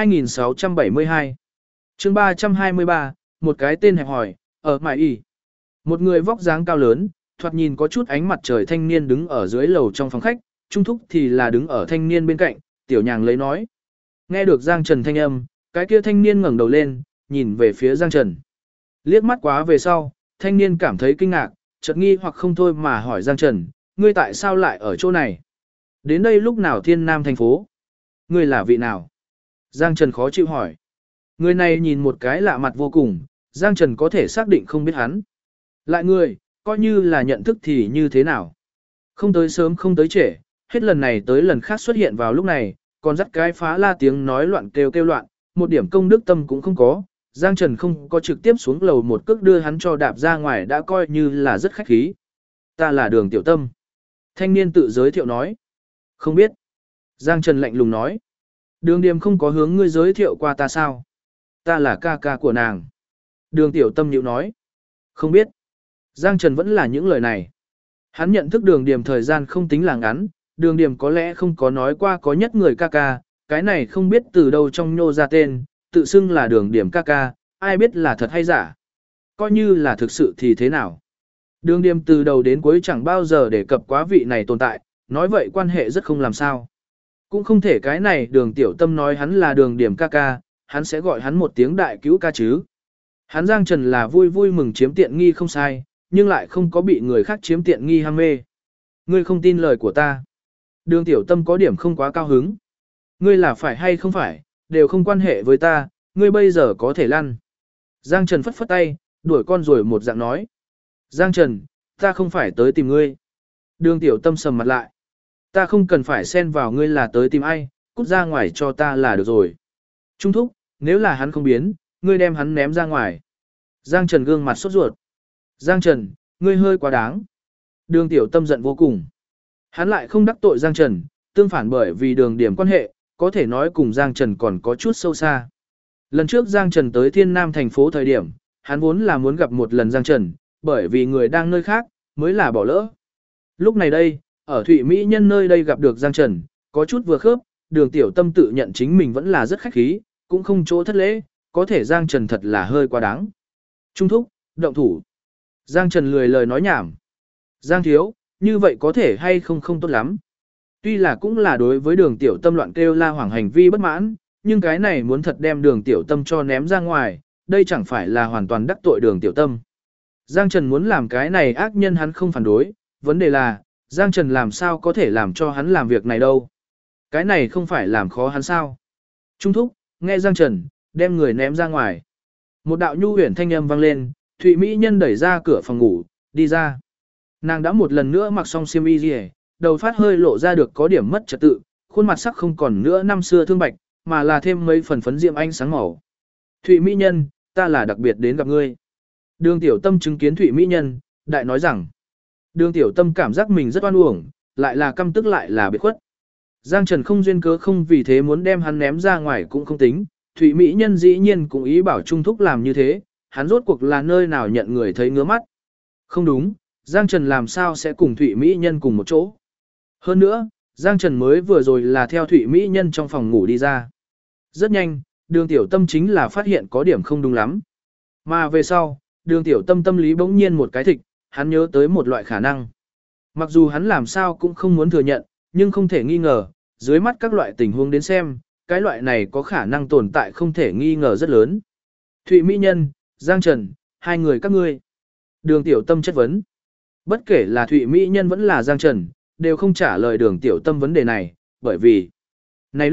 2672. Chương 323, một cái tên hẹp hỏi, ở Mại Y. Một người vóc dáng cao lớn, thoạt nhìn có chút ánh mặt trời thanh niên đứng ở dưới lầu trong phòng khách, Trung Thúc thì là đứng ở thanh niên bên cạnh, tiểu nhàng lấy nói. Nghe được Giang Trần thanh âm, cái kia thanh niên ngẩng đầu lên, nhìn về phía Giang Trần. Liếc mắt quá về sau, thanh niên cảm thấy kinh ngạc, chợt nghi hoặc không thôi mà hỏi Giang Trần, ngươi tại sao lại ở chỗ này? Đến đây lúc nào Thiên Nam thành phố? Ngươi là vị nào? Giang Trần khó chịu hỏi. Người này nhìn một cái lạ mặt vô cùng, Giang Trần có thể xác định không biết hắn. Lại người, coi như là nhận thức thì như thế nào? Không tới sớm không tới trễ, hết lần này tới lần khác xuất hiện vào lúc này, còn dắt cái phá la tiếng nói loạn kêu kêu loạn, một điểm công đức tâm cũng không có. Giang Trần không có trực tiếp xuống lầu một cước đưa hắn cho đạp ra ngoài đã coi như là rất khách khí. Ta là Đường Tiểu Tâm. Thanh niên tự giới thiệu nói. Không biết. Giang Trần lạnh lùng nói. Đường Điềm không có hướng ngươi giới thiệu qua ta sao? Ta là ca ca của nàng. Đường Tiểu Tâm nhịu nói. Không biết. Giang Trần vẫn là những lời này. Hắn nhận thức Đường Điềm thời gian không tính là ngắn, Đường Điềm có lẽ không có nói qua có nhất người ca ca, cái này không biết từ đâu trong nhô ra tên, tự xưng là Đường Điềm ca ca, ai biết là thật hay giả. Coi như là thực sự thì thế nào. Đường Điềm từ đầu đến cuối chẳng bao giờ đề cập quá vị này tồn tại, nói vậy quan hệ rất không làm sao. Cũng không thể cái này Đường Tiểu Tâm nói hắn là Đường Điềm ca ca, hắn sẽ gọi hắn một tiếng đại cứu ca chứ. Hắn Giang Trần là vui vui mừng chiếm tiện nghi không sai, nhưng lại không có bị người khác chiếm tiện nghi ham mê. Ngươi không tin lời của ta. Đường Tiểu Tâm có điểm không quá cao hứng. Ngươi là phải hay không phải, đều không quan hệ với ta, ngươi bây giờ có thể lăn. Giang Trần phất phất tay, đuổi con rồi một dạng nói. Giang Trần, ta không phải tới tìm ngươi. Đường Tiểu Tâm sầm mặt lại. Ta không cần phải xen vào ngươi là tới tìm ai, cút ra ngoài cho ta là được rồi. Trung thúc, nếu là hắn không biến, ngươi đem hắn ném ra ngoài. Giang Trần gương mặt sốt ruột. Giang Trần, ngươi hơi quá đáng. Đường Tiểu Tâm giận vô cùng. Hắn lại không đắc tội Giang Trần, tương phản bởi vì Đường Điểm quan hệ, có thể nói cùng Giang Trần còn có chút sâu xa. Lần trước Giang Trần tới Thiên Nam thành phố thời điểm, hắn vốn là muốn gặp một lần Giang Trần, bởi vì người đang nơi khác, mới là bỏ lỡ. Lúc này đây, ở Thụy Mỹ Nhân nơi đây gặp được Giang Trần, có chút vừa khớp, Đường Tiểu Tâm tự nhận chính mình vẫn là rất khách khí, cũng không chỗ thất lễ, có thể Giang Trần thật là hơi quá đáng. Trung thúc, động thủ. Giang Trần lười lời nói nhảm. Giang thiếu, như vậy có thể hay không không tốt lắm. Tuy là cũng là đối với Đường Tiểu Tâm loạn kêu la hoảng hành vi bất mãn, nhưng cái này muốn thật đem Đường Tiểu Tâm cho ném ra ngoài, đây chẳng phải là hoàn toàn đắc tội Đường Tiểu Tâm. Giang Trần muốn làm cái này ác nhân hắn không phản đối, vấn đề là, Giang Trần làm sao có thể làm cho hắn làm việc này đâu. Cái này không phải làm khó hắn sao. Trung thúc, nghe Giang Trần, đem người ném ra ngoài. Một đạo nhu huyền thanh âm vang lên, Thụy Mỹ Nhân đẩy ra cửa phòng ngủ, đi ra. Nàng đã một lần nữa mặc xong xiêm y rìa, đầu phát hơi lộ ra được có điểm mất trật tự, khuôn mặt sắc không còn nữa năm xưa thương bạch, mà là thêm mấy phần phấn diệm ánh sáng màu. Thụy Mỹ Nhân, ta là đặc biệt đến gặp ngươi. Đường Tiểu Tâm chứng kiến Thụy Mỹ Nhân, đại nói rằng. Đường Tiểu Tâm cảm giác mình rất oan uổng, lại là căm tức lại là biệt khuất. Giang Trần không duyên cớ không vì thế muốn đem hắn ném ra ngoài cũng không tính, Thụy Mỹ Nhân dĩ nhiên cũng ý bảo Trung Thúc làm như thế, hắn rốt cuộc là nơi nào nhận người thấy ngứa mắt. Không đúng, Giang Trần làm sao sẽ cùng Thụy Mỹ Nhân cùng một chỗ. Hơn nữa, Giang Trần mới vừa rồi là theo Thụy Mỹ Nhân trong phòng ngủ đi ra. Rất nhanh, Đường Tiểu Tâm chính là phát hiện có điểm không đúng lắm. Mà về sau, Đường Tiểu Tâm tâm lý bỗng nhiên một cái thịch, hắn nhớ tới một loại khả năng. Mặc dù hắn làm sao cũng không muốn thừa nhận, nhưng không thể nghi ngờ, dưới mắt các loại tình huống đến xem, cái loại này có khả năng tồn tại không thể nghi ngờ rất lớn. Thụy Mỹ Nhân, Giang Trần, hai người các ngươi. Đường Tiểu Tâm chất vấn. Bất kể là Thụy Mỹ Nhân vẫn là Giang Trần, đều không trả lời Đường Tiểu Tâm vấn đề này, bởi vì này lúc,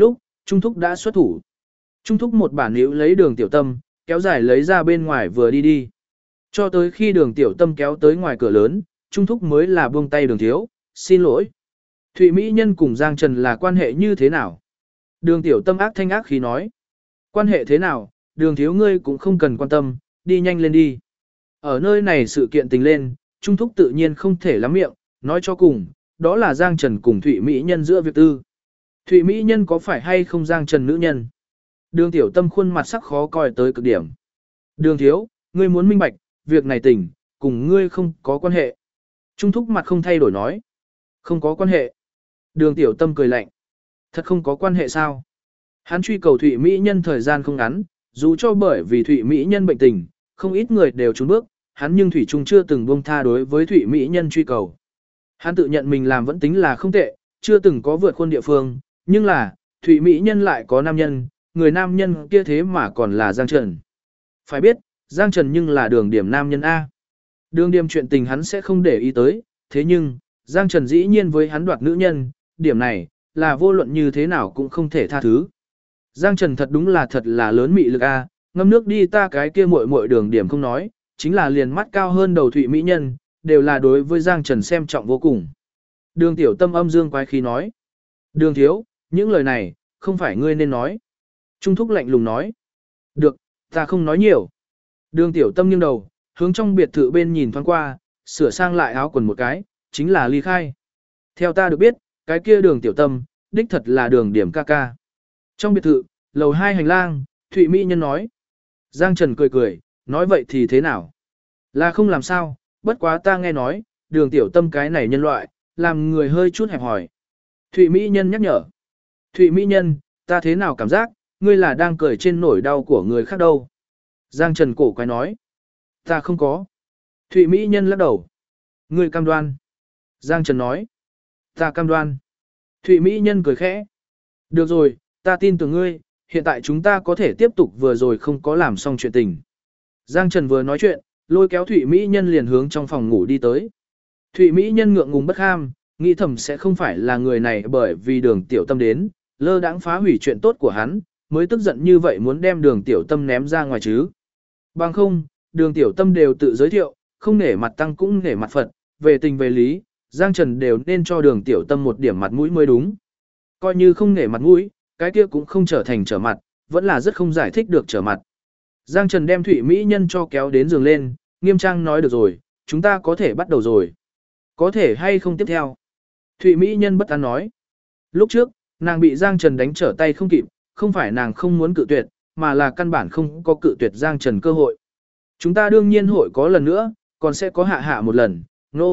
Trung thúc đã xuất thủ. Trung thúc một bản níu lấy đường tiểu tâm, kéo dài lấy ra bên ngoài vừa đi đi. Cho tới khi đường tiểu tâm kéo tới ngoài cửa lớn, Trung thúc mới là buông tay đường thiếu, xin lỗi. Thụy Mỹ Nhân cùng Giang Trần là quan hệ như thế nào? Đường tiểu tâm ác thanh ác khí nói. Quan hệ thế nào, đường thiếu ngươi cũng không cần quan tâm, đi nhanh lên đi. Ở nơi này sự kiện tình lên, Trung thúc tự nhiên không thể lắm miệng, nói cho cùng, đó là Giang Trần cùng Thụy Mỹ Nhân giữa việc tư. Thụy Mỹ Nhân có phải hay không Giang Trần nữ nhân? Đường tiểu tâm khuôn mặt sắc khó coi tới cực điểm. Đường thiếu, ngươi muốn minh bạch, việc này tình, cùng ngươi không có quan hệ. Trung thúc mặt không thay đổi nói. Không có quan hệ. Đường tiểu tâm cười lạnh. Thật không có quan hệ sao? Hắn truy cầu Thụy Mỹ Nhân thời gian không ngắn, dù cho bởi vì Thụy Mỹ Nhân bệnh tình, không ít người đều trốn bước, hắn nhưng Thủy Trung chưa từng buông tha đối với Thụy Mỹ Nhân truy cầu. Hắn tự nhận mình làm vẫn tính là không tệ, chưa từng có vượt khuôn địa phương, nhưng là, Thụy Mỹ Nhân lại có nam nhân, người nam nhân kia thế mà còn là Giang Trần. Phải biết, Giang Trần nhưng là đường điểm nam nhân A. Đường điểm chuyện tình hắn sẽ không để ý tới, thế nhưng, Giang Trần dĩ nhiên với hắn đoạt nữ nhân, điểm này, là vô luận như thế nào cũng không thể tha thứ. Giang Trần thật đúng là thật là lớn mị lực A, ngâm nước đi ta cái kia muội muội đường điểm không nói, chính là liền mắt cao hơn đầu Thụy Mỹ Nhân, đều là đối với Giang Trần xem trọng vô cùng. Đường tiểu tâm âm dương quái khí nói. Đường thiếu, những lời này, không phải ngươi nên nói. Trung thúc lạnh lùng nói. Được, ta không nói nhiều. Đường tiểu tâm nghiêng đầu, hướng trong biệt thự bên nhìn thoáng qua, sửa sang lại áo quần một cái, chính là ly khai. Theo ta được biết, cái kia đường tiểu tâm, đích thật là đường điểm ca ca. Trong biệt thự, lầu 2 hành lang, Thụy Mỹ Nhân nói. Giang Trần cười cười, nói vậy thì thế nào? Là không làm sao, bất quá ta nghe nói, đường tiểu tâm cái này nhân loại, làm người hơi chút hẹp hỏi. Thụy Mỹ Nhân nhắc nhở. Thụy Mỹ Nhân, ta thế nào cảm giác, ngươi là đang cười trên nỗi đau của người khác đâu? Giang Trần cổ quái nói. Ta không có. Thụy Mỹ Nhân lắc đầu. Ngươi cam đoan. Giang Trần nói. Ta cam đoan. Thụy Mỹ Nhân cười khẽ. Được rồi, ta tin tưởng ngươi, hiện tại chúng ta có thể tiếp tục vừa rồi không có làm xong chuyện tình. Giang Trần vừa nói chuyện, lôi kéo Thụy Mỹ Nhân liền hướng trong phòng ngủ đi tới. Thụy Mỹ Nhân ngượng ngùng bất ham, nghĩ thầm sẽ không phải là người này bởi vì đường tiểu tâm đến, lơ đãng phá hủy chuyện tốt của hắn, mới tức giận như vậy muốn đem đường tiểu tâm ném ra ngoài chứ. Bằng không, đường tiểu tâm đều tự giới thiệu, không nể mặt tăng cũng nể mặt Phật, về tình về lý, Giang Trần đều nên cho đường tiểu tâm một điểm mặt mũi mới đúng. Coi như không nể mặt mũi, cái kia cũng không trở thành trở mặt, vẫn là rất không giải thích được trở mặt. Giang Trần đem Thụy Mỹ Nhân cho kéo đến giường lên, nghiêm trang nói được rồi, chúng ta có thể bắt đầu rồi. Có thể hay không tiếp theo? Thụy Mỹ Nhân bất an nói. Lúc trước, nàng bị Giang Trần đánh trở tay không kịp, không phải nàng không muốn cự tuyệt, mà là căn bản không có cự tuyệt Giang Trần cơ hội. Chúng ta đương nhiên hội có lần nữa, còn sẽ có hạ một lần,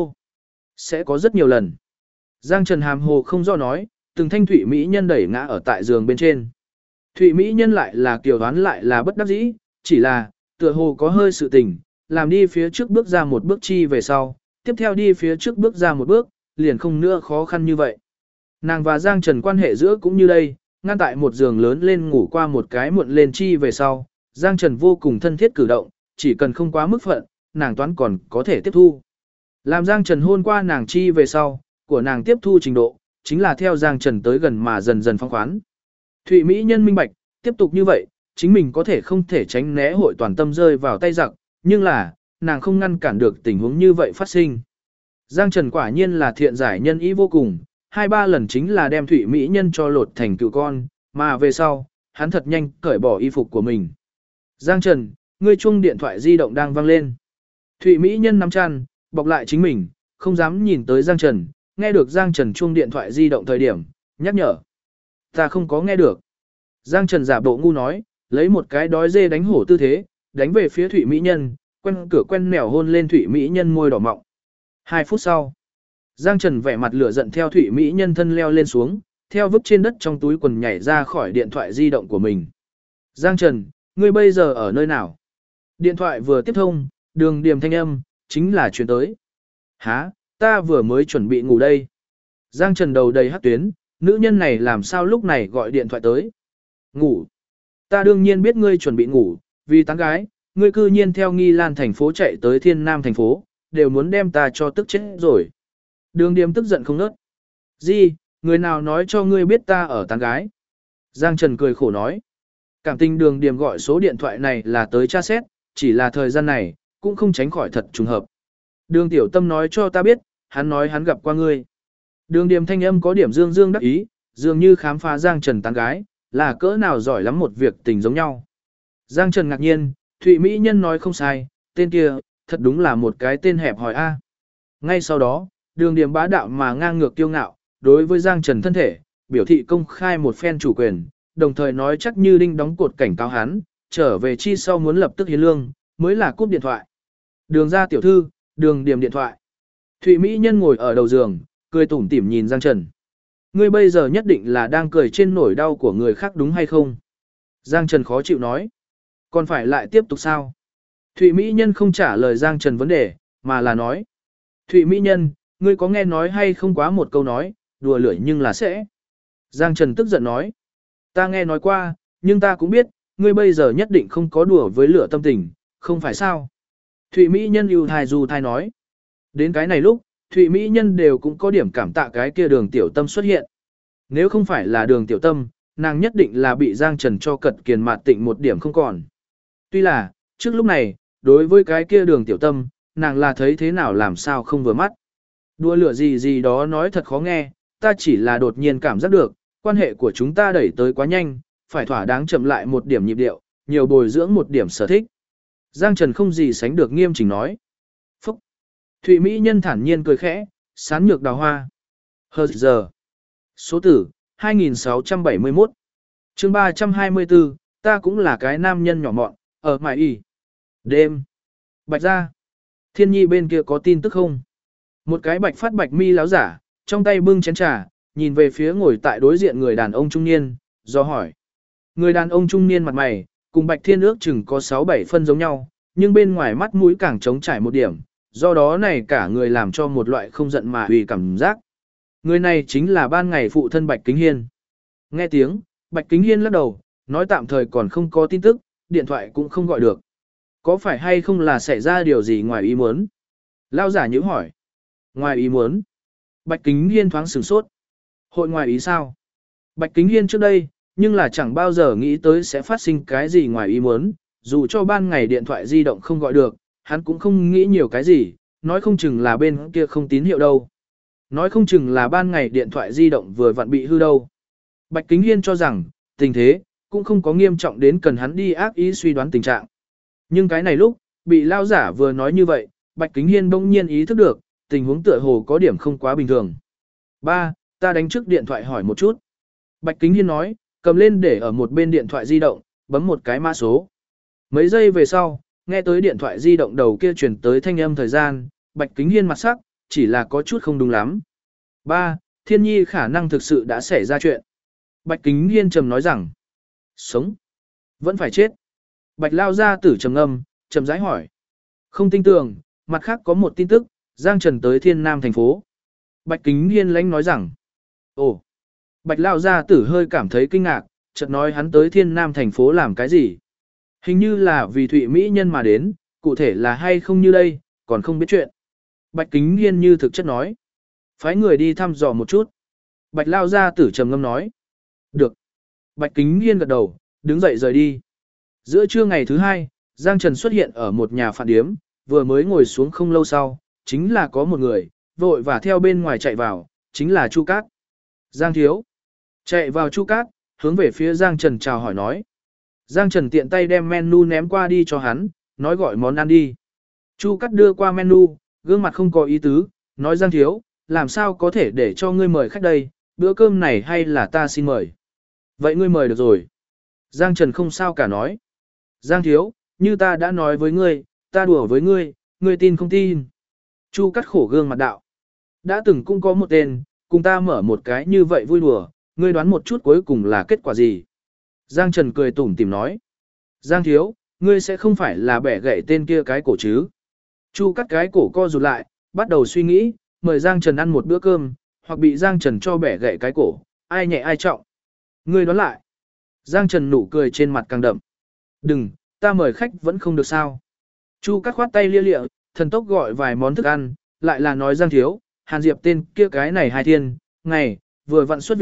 sẽ có rất nhiều lần. Giang Trần hàm hồ không do nói, từng thanh Thụy Mỹ Nhân đẩy ngã ở tại giường bên trên. Thụy Mỹ Nhân lại là kiều đoán lại là bất đắc dĩ, chỉ là, tựa hồ có hơi sự tình, làm đi phía trước bước ra một bước chi về sau, tiếp theo đi phía trước bước ra một bước, liền không nữa khó khăn như vậy. Nàng và Giang Trần quan hệ giữa cũng như đây, ngăn tại một giường lớn lên ngủ qua một cái muộn lên chi về sau, Giang Trần vô cùng thân thiết cử động, chỉ cần không quá mức phận, nàng toán còn có thể tiếp thu. Làm Giang Trần hôn qua nàng chi về sau, của nàng tiếp thu trình độ, chính là theo Giang Trần tới gần mà dần dần phong khoán. Thụy Mỹ Nhân minh bạch, tiếp tục như vậy, chính mình có thể không thể tránh né hội toàn tâm rơi vào tay giặc, nhưng là, nàng không ngăn cản được tình huống như vậy phát sinh. Giang Trần quả nhiên là thiện giải nhân ý vô cùng, 2-3 lần chính là đem Thụy Mỹ Nhân cho lột thành cựu con, mà về sau, hắn thật nhanh cởi bỏ y phục của mình. Giang Trần, ngươi chuông điện thoại di động đang vang lên. Thụy Mỹ Nhân nắm chăn, bọc lại chính mình, không dám nhìn tới Giang Trần, nghe được Giang Trần chuông điện thoại di động thời điểm, nhắc nhở. Ta không có nghe được. Giang Trần giả bộ ngu nói, lấy một cái đói dê đánh hổ tư thế, đánh về phía Thụy Mỹ Nhân, quen cửa quen nẻo hôn lên Thụy Mỹ Nhân môi đỏ mọng. 2 phút sau, Giang Trần vẻ mặt lửa giận theo Thụy Mỹ Nhân thân leo lên xuống, theo vứt trên đất trong túi quần nhảy ra khỏi điện thoại di động của mình. Giang Trần, ngươi bây giờ ở nơi nào? Điện thoại vừa tiếp thông, đường điềm thanh âm, chính là chuyển tới. Hả, ta vừa mới chuẩn bị ngủ đây. Giang Trần đầu đầy hắc tuyến, nữ nhân này làm sao lúc này gọi điện thoại tới. Ngủ. Ta đương nhiên biết ngươi chuẩn bị ngủ, vì tán gái, ngươi cư nhiên theo Nghi Lan thành phố chạy tới Thiên Nam thành phố, đều muốn đem ta cho tức chết rồi. Đường điềm tức giận không nớt. Gì, người nào nói cho ngươi biết ta ở tán gái? Giang Trần cười khổ nói. Cảm tình Đường Điềm gọi số điện thoại này là tới tra xét, chỉ là thời gian này, cũng không tránh khỏi thật trùng hợp. Đường Tiểu Tâm nói cho ta biết, hắn nói hắn gặp qua ngươi. Đường Điềm thanh âm có điểm dương dương đắc ý, dường như khám phá Giang Trần tán gái, là cỡ nào giỏi lắm một việc tình giống nhau. Giang Trần ngạc nhiên, Thụy Mỹ Nhân nói không sai, tên kia, thật đúng là một cái tên hẹp hòi a. Ngay sau đó, Đường Điềm bá đạo mà ngang ngược kiêu ngạo, đối với Giang Trần thân thể, biểu thị công khai một phen chủ quyền, đồng thời nói chắc như đinh đóng cột cảnh cáo hắn, trở về chi sau muốn lập tức hiến lương, mới là cúp điện thoại. Đường ra tiểu thư, Đường Điềm điện thoại. Thụy Mỹ Nhân ngồi ở đầu giường, cười tủm tỉm nhìn Giang Trần. Ngươi bây giờ nhất định là đang cười trên nỗi đau của người khác đúng hay không? Giang Trần khó chịu nói. Còn phải lại tiếp tục sao? Thụy Mỹ Nhân không trả lời Giang Trần vấn đề, mà là nói. Thụy Mỹ Nhân, ngươi có nghe nói hay không quá một câu nói, đùa lửa nhưng là sẽ. Giang Trần tức giận nói. Ta nghe nói qua, nhưng ta cũng biết, ngươi bây giờ nhất định không có đùa với lửa tâm tình, không phải sao? Thụy Mỹ Nhân ưu thai du thai nói. Đến cái này lúc, Thụy Mỹ Nhân đều cũng có điểm cảm tạ cái kia Đường Tiểu Tâm xuất hiện. Nếu không phải là Đường Tiểu Tâm, nàng nhất định là bị Giang Trần cho cật kiền mạt tịnh một điểm không còn. Tuy là, trước lúc này, đối với cái kia Đường Tiểu Tâm, nàng là thấy thế nào làm sao không vừa mắt. Đua lửa gì gì đó nói thật khó nghe, ta chỉ là đột nhiên cảm giác được, quan hệ của chúng ta đẩy tới quá nhanh, phải thỏa đáng chậm lại một điểm nhịp điệu, nhiều bồi dưỡng một điểm sở thích. Giang Trần không gì sánh được nghiêm chỉnh nói. Phúc! Thụy Mỹ Nhân thản nhiên cười khẽ, sán nhược đào hoa. Hờ giờ. Số tử, 2671. chương 324, ta cũng là cái nam nhân nhỏ mọn, ở mại y. Đêm. Bạch ra. Thiên nhi bên kia có tin tức không? Một cái bạch phát bạch mi láo giả, trong tay bưng chén trà, nhìn về phía ngồi tại đối diện người đàn ông trung niên, do hỏi. Người đàn ông trung niên mặt mày, cùng bạch thiên ước chừng có 6-7 phân giống nhau, nhưng bên ngoài mắt mũi càng trống trải một điểm, do đó này cả người làm cho một loại không giận mà uy cảm giác. Người này chính là ban ngày phụ thân Bạch Kính Hiên. Nghe tiếng, Bạch Kính Hiên lắc đầu, nói tạm thời còn không có tin tức, điện thoại cũng không gọi được. Có phải hay không là xảy ra điều gì ngoài ý muốn? Lao giả nhữ hỏi. Ngoài ý muốn? Bạch Kính Hiên thoáng sửng sốt. Hội ngoài ý sao? Bạch Kính Hiên trước đây, nhưng là chẳng bao giờ nghĩ tới sẽ phát sinh cái gì ngoài ý muốn, dù cho ban ngày điện thoại di động không gọi được, hắn cũng không nghĩ nhiều cái gì, nói không chừng là bên kia không tín hiệu đâu. Nói không chừng là ban ngày điện thoại di động vừa vặn bị hư đâu. Bạch Kính Hiên cho rằng, tình thế, cũng không có nghiêm trọng đến cần hắn đi ác ý suy đoán tình trạng. Nhưng cái này lúc, bị lao giả vừa nói như vậy, Bạch Kính Hiên bỗng nhiên ý thức được, tình huống tựa hồ có điểm không quá bình thường. Ba, ta đánh trước điện thoại hỏi một chút. Bạch Kính Hiên nói, cầm lên để ở một bên điện thoại di động, bấm một cái mã số. Mấy giây về sau, nghe tới điện thoại di động đầu kia truyền tới thanh âm thời gian, Bạch Kính Hiên mặt sắc, chỉ là có chút không đúng lắm. Ba, Thiên Nhi khả năng thực sự đã xảy ra chuyện. Bạch Kính Hiên trầm nói rằng, sống, vẫn phải chết. Bạch Lao gia tử trầm ngâm, trầm rãi hỏi. Không tin tưởng, mặt khác có một tin tức, Giang Trần tới Thiên Nam thành phố. Bạch Kính Hiên lãnh nói rằng, ồ, Bạch Lao gia tử hơi cảm thấy kinh ngạc, chợt nói hắn tới Thiên Nam thành phố làm cái gì. Hình như là vì Thụy Mỹ Nhân mà đến, cụ thể là hay không như đây, còn không biết chuyện. Bạch Kính Hiên như thực chất nói. Phái người đi thăm dò một chút. Bạch Lao gia tử trầm ngâm nói. Được. Bạch Kính Hiên gật đầu, đứng dậy rời đi. Giữa trưa ngày thứ hai, Giang Trần xuất hiện ở một nhà phạn điếm, vừa mới ngồi xuống không lâu sau, chính là có một người, vội và theo bên ngoài chạy vào, chính là Chu Cát. Giang thiếu. Chạy vào Chu Cát, hướng về phía Giang Trần chào hỏi nói. Giang Trần tiện tay đem menu ném qua đi cho hắn, nói gọi món ăn đi. Chu Cát đưa qua menu, gương mặt không có ý tứ, nói Giang thiếu, làm sao có thể để cho ngươi mời khách đây, bữa cơm này hay là ta xin mời. Vậy ngươi mời được rồi. Giang Trần không sao cả nói. Giang thiếu, như ta đã nói với ngươi, ta đùa với ngươi, ngươi tin không tin. Chu Cát khổ gương mặt đạo. Đã từng cũng có một tên, cùng ta mở một cái như vậy vui đùa, ngươi đoán một chút cuối cùng là kết quả gì. Giang Trần cười tủm tỉm nói. Giang thiếu, ngươi sẽ không phải là bẻ gãy tên kia cái cổ chứ. Chu Cát cái cổ co rụt lại, bắt đầu suy nghĩ, mời Giang Trần ăn một bữa cơm, hoặc bị Giang Trần cho bẻ gãy cái cổ, ai nhẹ ai trọng. Ngươi đoán lại. Giang Trần nụ cười trên mặt càng đậm. Đừng, ta mời khách vẫn không được sao. Chu Cát khoát tay lia lịa, thần tốc gọi vài món thức ăn, lại là nói Giang thiếu, Hàn Diệp tên kia cái này hai thiên, ngày, vừa vặn xuất viện,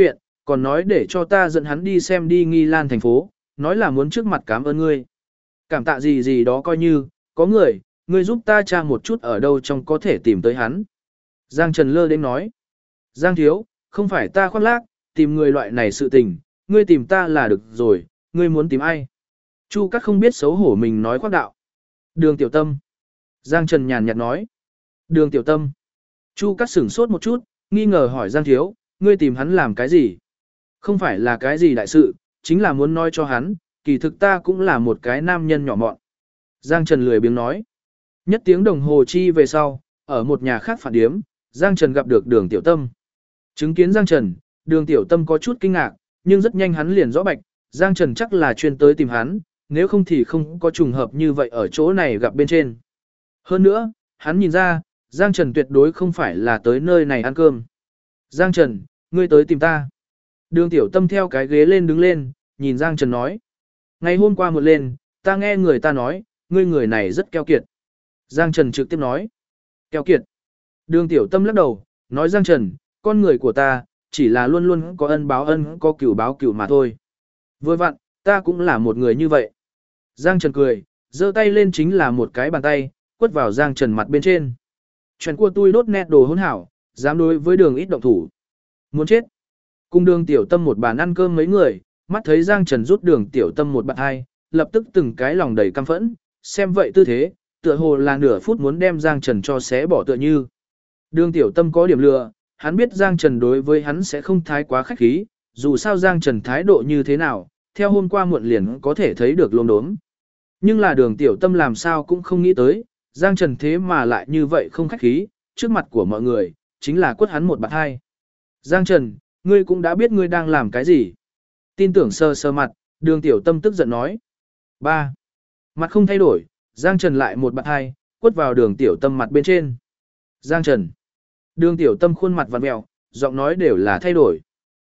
còn nói để cho ta dẫn hắn đi xem đi Nghi Lan thành phố, nói là muốn trước mặt cảm ơn ngươi. Cảm tạ gì gì đó coi như, có người, ngươi giúp ta tra một chút ở đâu trong có thể tìm tới hắn. Giang Trần lơ đến nói. Giang thiếu, không phải ta khoác lác, tìm người loại này sự tình, ngươi tìm ta là được rồi, ngươi muốn tìm ai? Chu Cát không biết xấu hổ mình nói khoác đạo. Đường Tiểu Tâm. Giang Trần nhàn nhạt nói. Đường Tiểu Tâm. Chu Cát sửng sốt một chút, nghi ngờ hỏi Giang thiếu, ngươi tìm hắn làm cái gì? Không phải là cái gì đại sự, chính là muốn nói cho hắn, kỳ thực ta cũng là một cái nam nhân nhỏ mọn. Giang Trần lười biếng nói. Nhất tiếng đồng hồ chi về sau, ở một nhà khác phản điếm, Giang Trần gặp được Đường Tiểu Tâm. Chứng kiến Giang Trần, Đường Tiểu Tâm có chút kinh ngạc, nhưng rất nhanh hắn liền rõ bạch, Giang Trần chắc là chuyên tới tìm hắn, nếu không thì không có trùng hợp như vậy ở chỗ này gặp bên trên. Hơn nữa, hắn nhìn ra, Giang Trần tuyệt đối không phải là tới nơi này ăn cơm. Giang Trần, ngươi tới tìm ta. Đường Tiểu Tâm theo cái ghế lên đứng lên, nhìn Giang Trần nói. Ngày hôm qua một lên, ta nghe người ta nói, ngươi người này rất keo kiệt. Giang Trần trực tiếp nói. Keo kiệt. Đường Tiểu Tâm lắc đầu, nói Giang Trần, con người của ta, chỉ là luôn luôn có ân báo ân, có cửu báo cửu mà thôi. Vừa vặn, ta cũng là một người như vậy. Giang Trần cười, giơ tay lên chính là một cái bàn tay, quất vào Giang Trần mặt bên trên. Chuyện của tôi đốt nét đồ hỗn hảo, dám đối với Đường ít động thủ. Muốn chết. Cùng Đường Tiểu Tâm một bàn ăn cơm mấy người, mắt thấy Giang Trần rút Đường Tiểu Tâm một bạn hai, lập tức từng cái lòng đầy căm phẫn, xem vậy tư thế, tựa hồ là nửa phút muốn đem Giang Trần cho xé bỏ tựa như. Đường Tiểu Tâm có điểm lừa, hắn biết Giang Trần đối với hắn sẽ không thái quá khách khí, dù sao Giang Trần thái độ như thế nào, theo hôm qua muộn liền có thể thấy được lốm đốm. Nhưng là Đường Tiểu Tâm làm sao cũng không nghĩ tới, Giang Trần thế mà lại như vậy không khách khí, trước mặt của mọi người, chính là quất hắn một bạn hai. Giang Trần, ngươi cũng đã biết ngươi đang làm cái gì. Tin tưởng sơ sơ mặt, Đường Tiểu Tâm tức giận nói. 3. Mặt không thay đổi, Giang Trần lại một bạn hai, quất vào Đường Tiểu Tâm mặt bên trên. Giang Trần. Đường Tiểu Tâm khuôn mặt vặn mèo, giọng nói đều là thay đổi.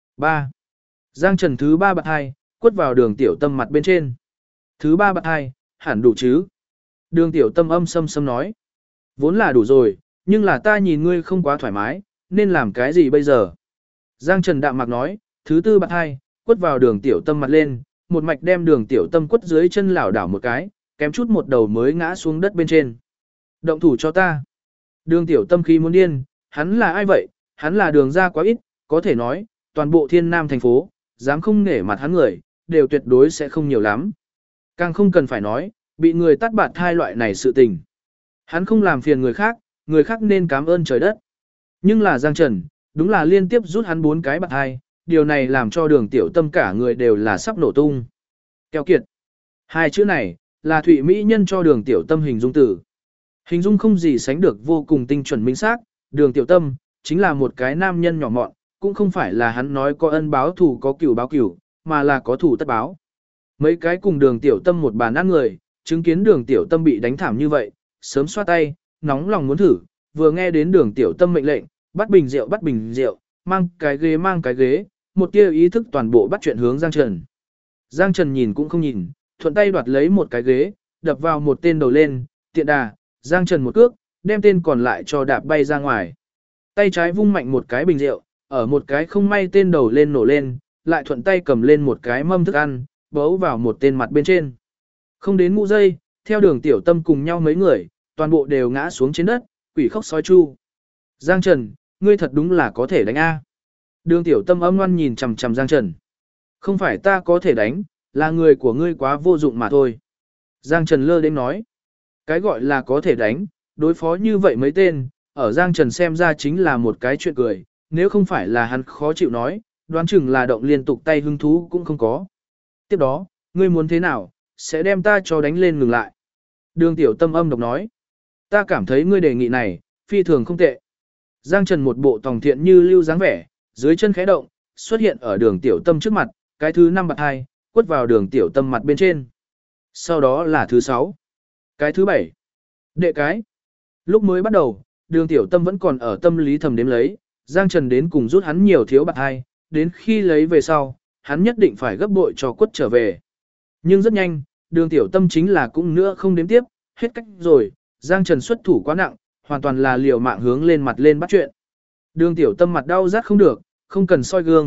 3. Giang Trần thứ 3 bạn hai, quất vào Đường Tiểu Tâm mặt bên trên. Thứ 3 bạn hai, hẳn đủ chứ. Đường Tiểu Tâm âm sâm sâm nói. Vốn là đủ rồi, nhưng là ta nhìn ngươi không quá thoải mái, nên làm cái gì bây giờ? Giang Trần đạm mạc nói, thứ 4 bạn hai, quất vào Đường Tiểu Tâm mặt lên, một mạch đem Đường Tiểu Tâm quất dưới chân lảo đảo một cái, kém chút một đầu mới ngã xuống đất bên trên. Động thủ cho ta. Đường Tiểu Tâm khí muốn điên, hắn là ai vậy? Hắn là Đường gia quá ít, có thể nói, toàn bộ Thiên Nam thành phố, dám không nể mặt hắn người, đều tuyệt đối sẽ không nhiều lắm. Càng không cần phải nói, bị người tát bạt thai loại này sự tình. Hắn không làm phiền người khác nên cảm ơn trời đất. Nhưng là Giang Trần, đúng là liên tiếp rút hắn 4 cái bạt hai, điều này làm cho Đường Tiểu Tâm cả người đều là sắp nổ tung. Keo kiệt. Hai chữ này, là Thụy Mỹ nhân cho Đường Tiểu Tâm hình dung từ. Hình dung không gì sánh được vô cùng tinh chuẩn minh xác, Đường Tiểu Tâm, chính là một cái nam nhân nhỏ mọn, cũng không phải là hắn nói có ân báo thù có cửu báo cửu, mà là có thù tất báo. Mấy cái cùng Đường Tiểu Tâm một bàn ăn người, chứng kiến Đường Tiểu Tâm bị đánh thảm như vậy, sớm xoa tay, nóng lòng muốn thử, vừa nghe đến Đường Tiểu Tâm mệnh lệnh, bắt bình rượu, mang cái ghế, một tia ý thức toàn bộ bắt chuyện hướng Giang Trần. Giang Trần nhìn cũng không nhìn, thuận tay đoạt lấy một cái ghế, đập vào một tên đầu lên, tiện đà, Giang Trần một cước, đem tên còn lại cho đạp bay ra ngoài. Tay trái vung mạnh một cái bình rượu, ở một cái không may tên đầu lên nổ lên, lại thuận tay cầm lên một cái mâm thức ăn, bấu vào một tên mặt bên trên. Không đến ngũ giây, theo Đường Tiểu Tâm cùng nhau mấy người, toàn bộ đều ngã xuống trên đất, quỷ khóc sói chu. Giang Trần, ngươi thật đúng là có thể đánh A. Đường Tiểu Tâm âm ngoan nhìn chằm chằm Giang Trần. Không phải ta có thể đánh, là người của ngươi quá vô dụng mà thôi. Giang Trần lơ đến nói. Cái gọi là có thể đánh, đối phó như vậy mấy tên, ở Giang Trần xem ra chính là một cái chuyện cười, nếu không phải là hắn khó chịu nói, đoán chừng là động liên tục tay hứng thú cũng không có. Tiếp đó, ngươi muốn thế nào, sẽ đem ta cho đánh lên ngừng lại. Đường Tiểu Tâm âm độc nói. Ta cảm thấy ngươi đề nghị này, phi thường không tệ. Giang Trần một bộ tòng thiện như lưu dáng vẻ, dưới chân khẽ động, xuất hiện ở Đường Tiểu Tâm trước mặt, cái thứ 5 bạt hai, quất vào Đường Tiểu Tâm mặt bên trên. Sau đó là thứ 6, cái thứ 7, đệ cái. Lúc mới bắt đầu, Đường Tiểu Tâm vẫn còn ở tâm lý thầm đếm lấy, Giang Trần đến cùng rút hắn nhiều thiếu bạt hai, đến khi lấy về sau, hắn nhất định phải gấp bội cho quất trở về. Nhưng rất nhanh, Đường Tiểu Tâm chính là cũng nữa không đếm tiếp, hết cách rồi, Giang Trần xuất thủ quá nặng, hoàn toàn là liều mạng hướng lên mặt lên bắt chuyện. Đường Tiểu Tâm mặt đau rát không được, không cần soi gương,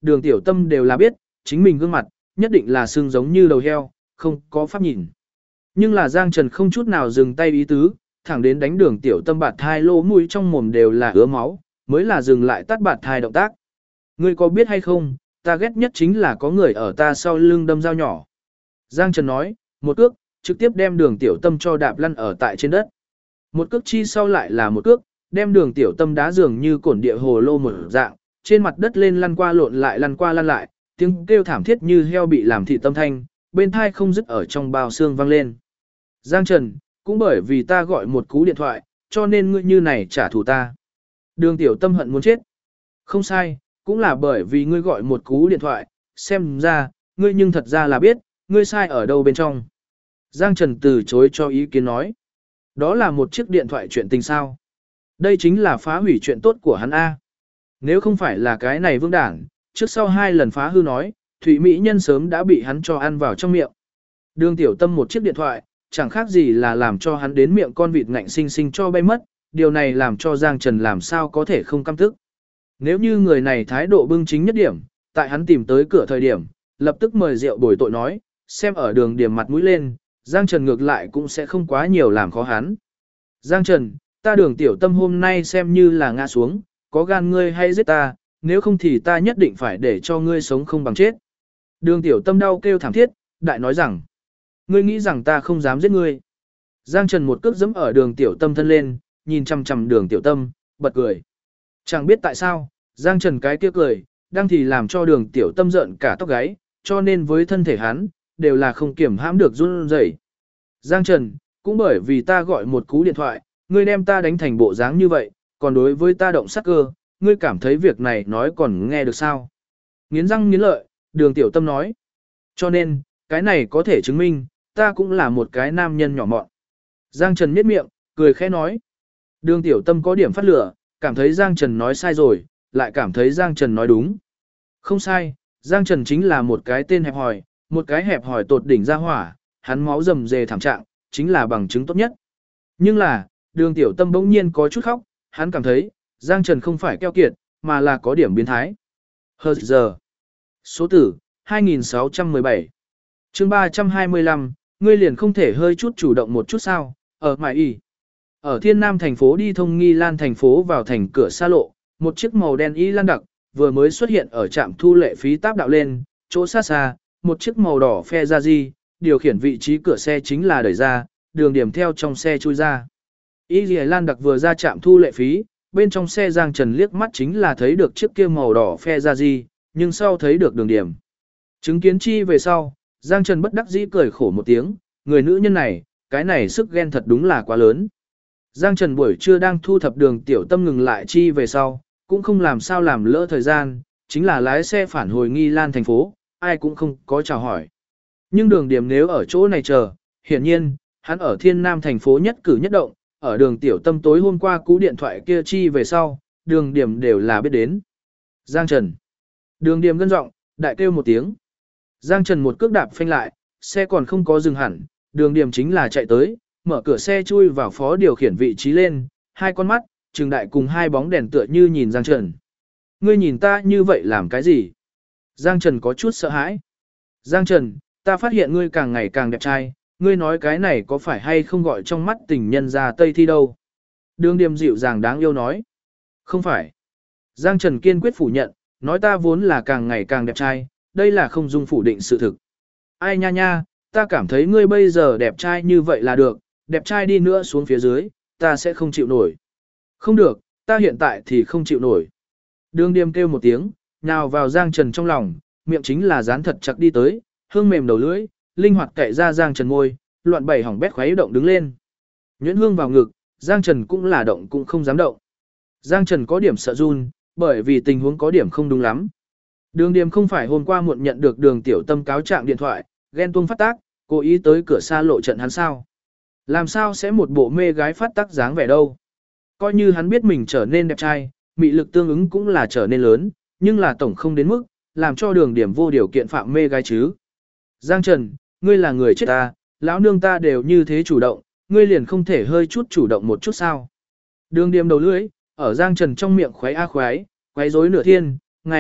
Đường Tiểu Tâm đều là biết, chính mình gương mặt, nhất định là xương giống như đầu heo, không có pháp nhìn. Nhưng là Giang Trần không chút nào dừng tay ý tứ, thẳng đến đánh Đường Tiểu Tâm bạt thai lỗ mũi trong mồm đều là ứa máu, mới là dừng lại tắt bạt thai động tác. Ngươi có biết hay không, ta ghét nhất chính là có người ở ta sau lưng đâm dao nhỏ. Giang Trần nói, một cước, trực tiếp đem Đường Tiểu Tâm cho đạp lăn ở tại trên đất. Một cước chi sau lại là một cước, đem Đường Tiểu Tâm đá dường như cổn địa hồ lô một dạng, trên mặt đất lên lăn qua lộn lại lăn qua lăn lại, tiếng kêu thảm thiết như heo bị làm thị tâm thanh, bên thai không dứt ở trong bao xương vang lên. Giang Trần, cũng bởi vì ta gọi một cú điện thoại, cho nên ngươi như này trả thù ta. Đường Tiểu Tâm hận muốn chết. Không sai, cũng là bởi vì ngươi gọi một cú điện thoại, xem ra, ngươi nhưng thật ra là biết, ngươi sai ở đâu bên trong. Giang Trần từ chối cho ý kiến nói. Đó là một chiếc điện thoại chuyện tình sao. Đây chính là phá hủy chuyện tốt của hắn A. Nếu không phải là cái này vương đảng, trước sau 2 lần phá hư nói, Thụy Mỹ Nhân sớm đã bị hắn cho ăn vào trong miệng. Đường Tiểu Tâm một chiếc điện thoại, chẳng khác gì là làm cho hắn đến miệng con vịt ngạnh sinh sinh cho bay mất, điều này làm cho Giang Trần làm sao có thể không căm tức. Nếu như người này thái độ bưng chính nhất điểm, tại hắn tìm tới cửa thời điểm, lập tức mời rượu bồi tội nói, xem ở đường điểm mặt mũi lên, Giang Trần ngược lại cũng sẽ không quá nhiều làm khó hắn. Giang Trần, ta Đường Tiểu Tâm hôm nay xem như là ngã xuống, có gan ngươi hay giết ta, nếu không thì ta nhất định phải để cho ngươi sống không bằng chết. Đường Tiểu Tâm đau kêu thảm thiết, đại nói rằng, ngươi nghĩ rằng ta không dám giết ngươi. Giang Trần một cước giẫm ở Đường Tiểu Tâm thân lên, nhìn chằm chằm Đường Tiểu Tâm, bật cười. Chẳng biết tại sao, Giang Trần cái kia cười, đang thì làm cho Đường Tiểu Tâm giận cả tóc gáy, cho nên với thân thể hắn, đều là không kiểm hãm được run rẩy. Giang Trần, cũng bởi vì ta gọi một cú điện thoại, ngươi đem ta đánh thành bộ dáng như vậy, còn đối với ta động sắc cơ, ngươi cảm thấy việc này nói còn nghe được sao? Nghiến răng nghiến lợi, Đường Tiểu Tâm nói. Cho nên, cái này có thể chứng minh, ta cũng là một cái nam nhân nhỏ mọn. Giang Trần nhếch miệng, cười khẽ nói. Đường Tiểu Tâm có điểm phát lửa, cảm thấy Giang Trần nói sai rồi, lại cảm thấy Giang Trần nói đúng. Không sai, Giang Trần chính là một cái tên hẹp hòi, một cái hẹp hòi tột đỉnh ra hỏa, hắn máu rầm rề thảm trạng, chính là bằng chứng tốt nhất. Nhưng là, Đường Tiểu Tâm bỗng nhiên có chút khóc, hắn cảm thấy, Giang Trần không phải keo kiệt, mà là có điểm biến thái. Hờ giờ. Số tử, 2617. chương 325, ngươi liền không thể hơi chút chủ động một chút sao, ở Mại Y. Ở Thiên Nam thành phố đi thông Nghi Lan thành phố vào thành cửa xa lộ, một chiếc màu đen Y Lan đặc, vừa mới xuất hiện ở trạm thu lệ phí táp đạo lên, chỗ xa xa, một chiếc màu đỏ phe ra di, điều khiển vị trí cửa xe chính là đẩy ra, đường điểm theo trong xe chui ra. Y Lan đặc vừa ra trạm thu lệ phí, bên trong xe Giang Trần liếc mắt chính là thấy được chiếc kia màu đỏ phe ra di, nhưng sau thấy được đường điểm. Chứng kiến chi về sau, Giang Trần bất đắc dĩ cười khổ một tiếng, người nữ nhân này, cái này sức ghen thật đúng là quá lớn. Giang Trần buổi trưa đang thu thập Đường Tiểu Tâm ngừng lại chi về sau, cũng không làm sao làm lỡ thời gian, chính là lái xe phản hồi Nghi Lan thành phố, ai cũng không có chào hỏi. Nhưng Đường Điểm nếu ở chỗ này chờ, hiển nhiên, hắn ở Thiên Nam thành phố nhất cử nhất động, ở Đường Tiểu Tâm tối hôm qua cú điện thoại kia chi về sau, Đường Điểm đều là biết đến. Giang Trần. Đường Điểm gân giọng, đại kêu một tiếng. Giang Trần một cước đạp phanh lại, xe còn không có dừng hẳn, Đường Điểm chính là chạy tới, mở cửa xe chui vào phó điều khiển vị trí lên, hai con mắt, trừng đại cùng hai bóng đèn tựa như nhìn Giang Trần. Ngươi nhìn ta như vậy làm cái gì? Giang Trần có chút sợ hãi. Giang Trần, ta phát hiện ngươi càng ngày càng đẹp trai, ngươi nói cái này có phải hay không gọi trong mắt tình nhân ra Tây Thi đâu? Đường Điểm dịu dàng đáng yêu nói. Không phải. Giang Trần kiên quyết phủ nhận, nói ta vốn là càng ngày càng đẹp trai, đây là không dung phủ định sự thực. Ai nha nha, ta cảm thấy ngươi bây giờ đẹp trai như vậy là được, đẹp trai đi nữa xuống phía dưới, ta sẽ không chịu nổi. Không được, ta hiện tại thì không chịu nổi. Đường Điểm kêu một tiếng, nào vào Giang Trần trong lòng, miệng chính là dán thật chặt đi tới, hương mềm đầu lưỡi, linh hoạt cậy ra Giang Trần môi, loạn bảy hỏng bét khuấy động đứng lên. Nhuyễn hương vào ngực, Giang Trần cũng là động cũng không dám động. Giang Trần có điểm sợ run, bởi vì tình huống có điểm không đúng lắm. Đường Điểm không phải hôm qua muộn nhận được Đường Tiểu Tâm cáo trạng điện thoại, ghen tuông phát tác, cố ý tới cửa xa lộ trận hắn sao. Làm sao sẽ một bộ mê gái phát tác dáng vẻ đâu. Coi như hắn biết mình trở nên đẹp trai, mị lực tương ứng cũng là trở nên lớn, nhưng là tổng không đến mức, làm cho Đường Điểm vô điều kiện phạm mê gái chứ. Giang Trần, ngươi là người chết ta, lão nương ta đều như thế chủ động, ngươi liền không thể hơi chút chủ động một chút sao. Đường Điểm đầu lưỡi, ở Giang Trần trong miệng khoái a khoái, quấy rối nửa thiên, ngày,